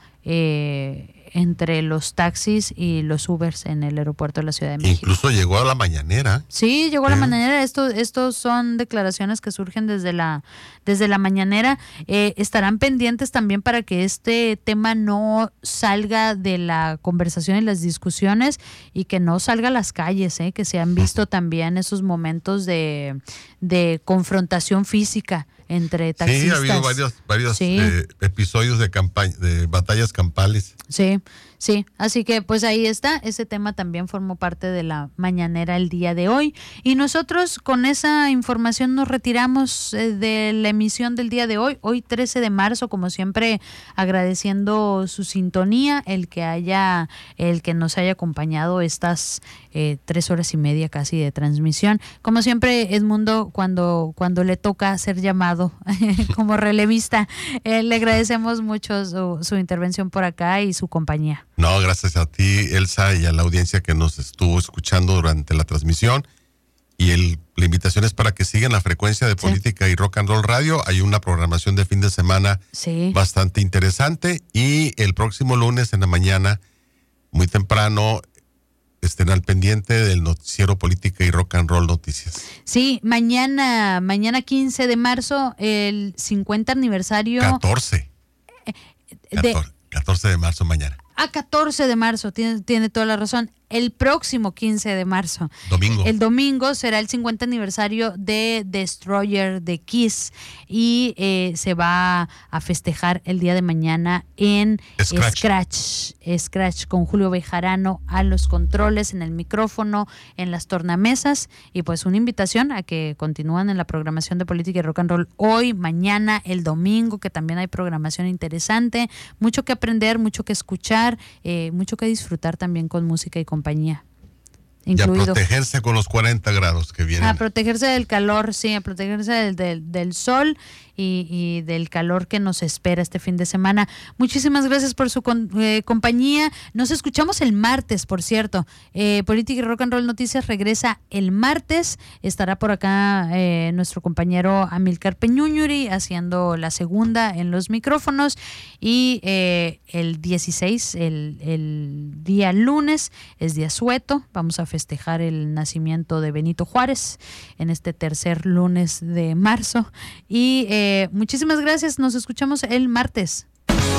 entre los taxis y los Ubers en el aeropuerto de la Ciudad de México. Incluso llegó a la mañanera. Sí, llegó a la mañanera. Estos son declaraciones que surgen desde la mañanera. Estarán pendientes también para que este tema no salga de la conversación y las discusiones y que no salga a las calles, que se han visto también esos momentos de confrontación física entre taxistas. Sí, ha habido varios episodios de batallas campales. Sí, así que pues ahí está, ese tema también formó parte de la mañanera el día de hoy, y nosotros con esa información nos retiramos de la emisión del día de hoy 13 de marzo, como siempre agradeciendo su sintonía, el que nos haya acompañado estas 3 horas y media casi de transmisión. Como siempre, Edmundo, cuando le toca ser llamado como relevista, le agradecemos mucho su intervención por acá y su compañía. No, gracias a ti, Elsa, y a la audiencia que nos estuvo escuchando durante la transmisión. Y la invitación es para que sigan la frecuencia de Política y Rock and Roll Radio. Hay una programación de fin de semana bastante interesante. Y el próximo lunes en la mañana, muy temprano, estén al pendiente del noticiero Política y Rock and Roll Noticias. Sí, mañana 15 de marzo, el 50 aniversario. 14 de marzo mañana. 14 de marzo, tiene toda la razón. El próximo 15 de marzo. Domingo. El domingo será el 50 aniversario de Destroyer de Kiss y se va a festejar el día de mañana en Scratch con Julio Bejarano a los controles, en el micrófono, en las tornamesas, y pues una invitación a que continúen en la programación de Política y Rock and Roll hoy, mañana, el domingo, que también hay programación interesante, mucho que aprender, mucho que escuchar, mucho que disfrutar también con música y compañía. incluido. Y a protegerse con los 40 grados que vienen. A protegerse del calor, sí, a protegerse del sol y del calor que nos espera este fin de semana. Muchísimas gracias por su compañía. Nos escuchamos el martes, por cierto. Política y Rock and Roll Noticias regresa el martes. Estará por acá nuestro compañero Amílcar Peñúñuri haciendo la segunda en los micrófonos. Y el 16, el día lunes, es día sueto. Vamos a festejar el nacimiento de Benito Juárez en este tercer lunes de marzo. Y muchísimas gracias, nos escuchamos el martes.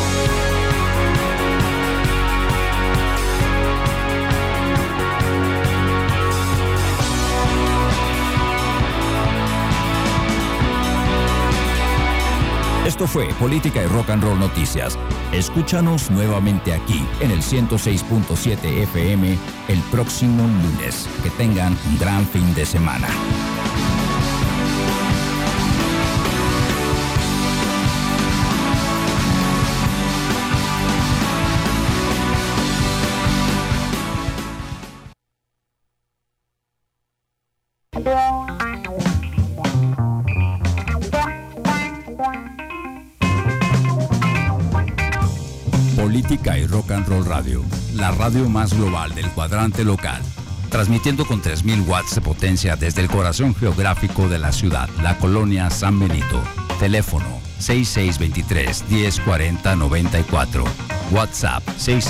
Esto fue Política y Rock and Roll Noticias. Escúchanos nuevamente aquí en el 106.7 FM el próximo lunes. Que tengan un gran fin de semana. Política y Rock and Roll Radio, la radio más global del cuadrante local, transmitiendo con 3.000 watts de potencia desde el corazón geográfico de la ciudad, la colonia San Benito. Teléfono 6623-1040-94. WhatsApp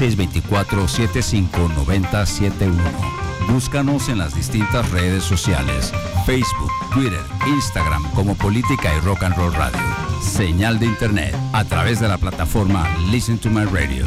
6624-759071. Búscanos en las distintas redes sociales, Facebook, Twitter, Instagram como Política y Rock and Roll Radio. Señal de internet a través de la plataforma Listen to My Radio.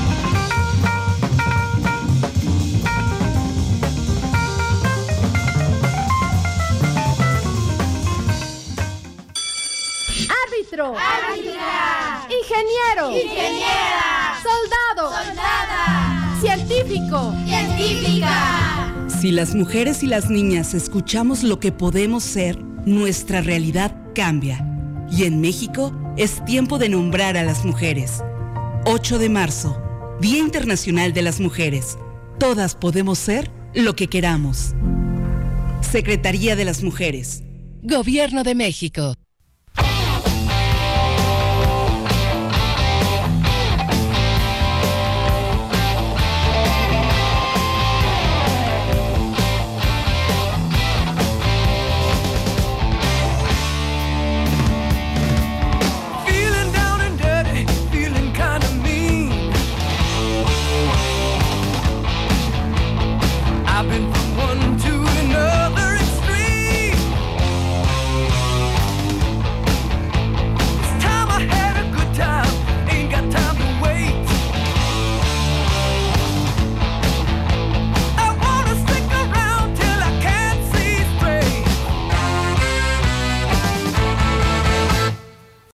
Árbitro. Árbitra. Ingeniero. Ingeniera. Soldado. Soldada. Científico. Científica. Si las mujeres y las niñas escuchamos lo que podemos ser, nuestra realidad cambia. Y en México es tiempo de nombrar a las mujeres. 8 de marzo, Día Internacional de las Mujeres. Todas podemos ser lo que queramos. Secretaría de las Mujeres. Gobierno de México.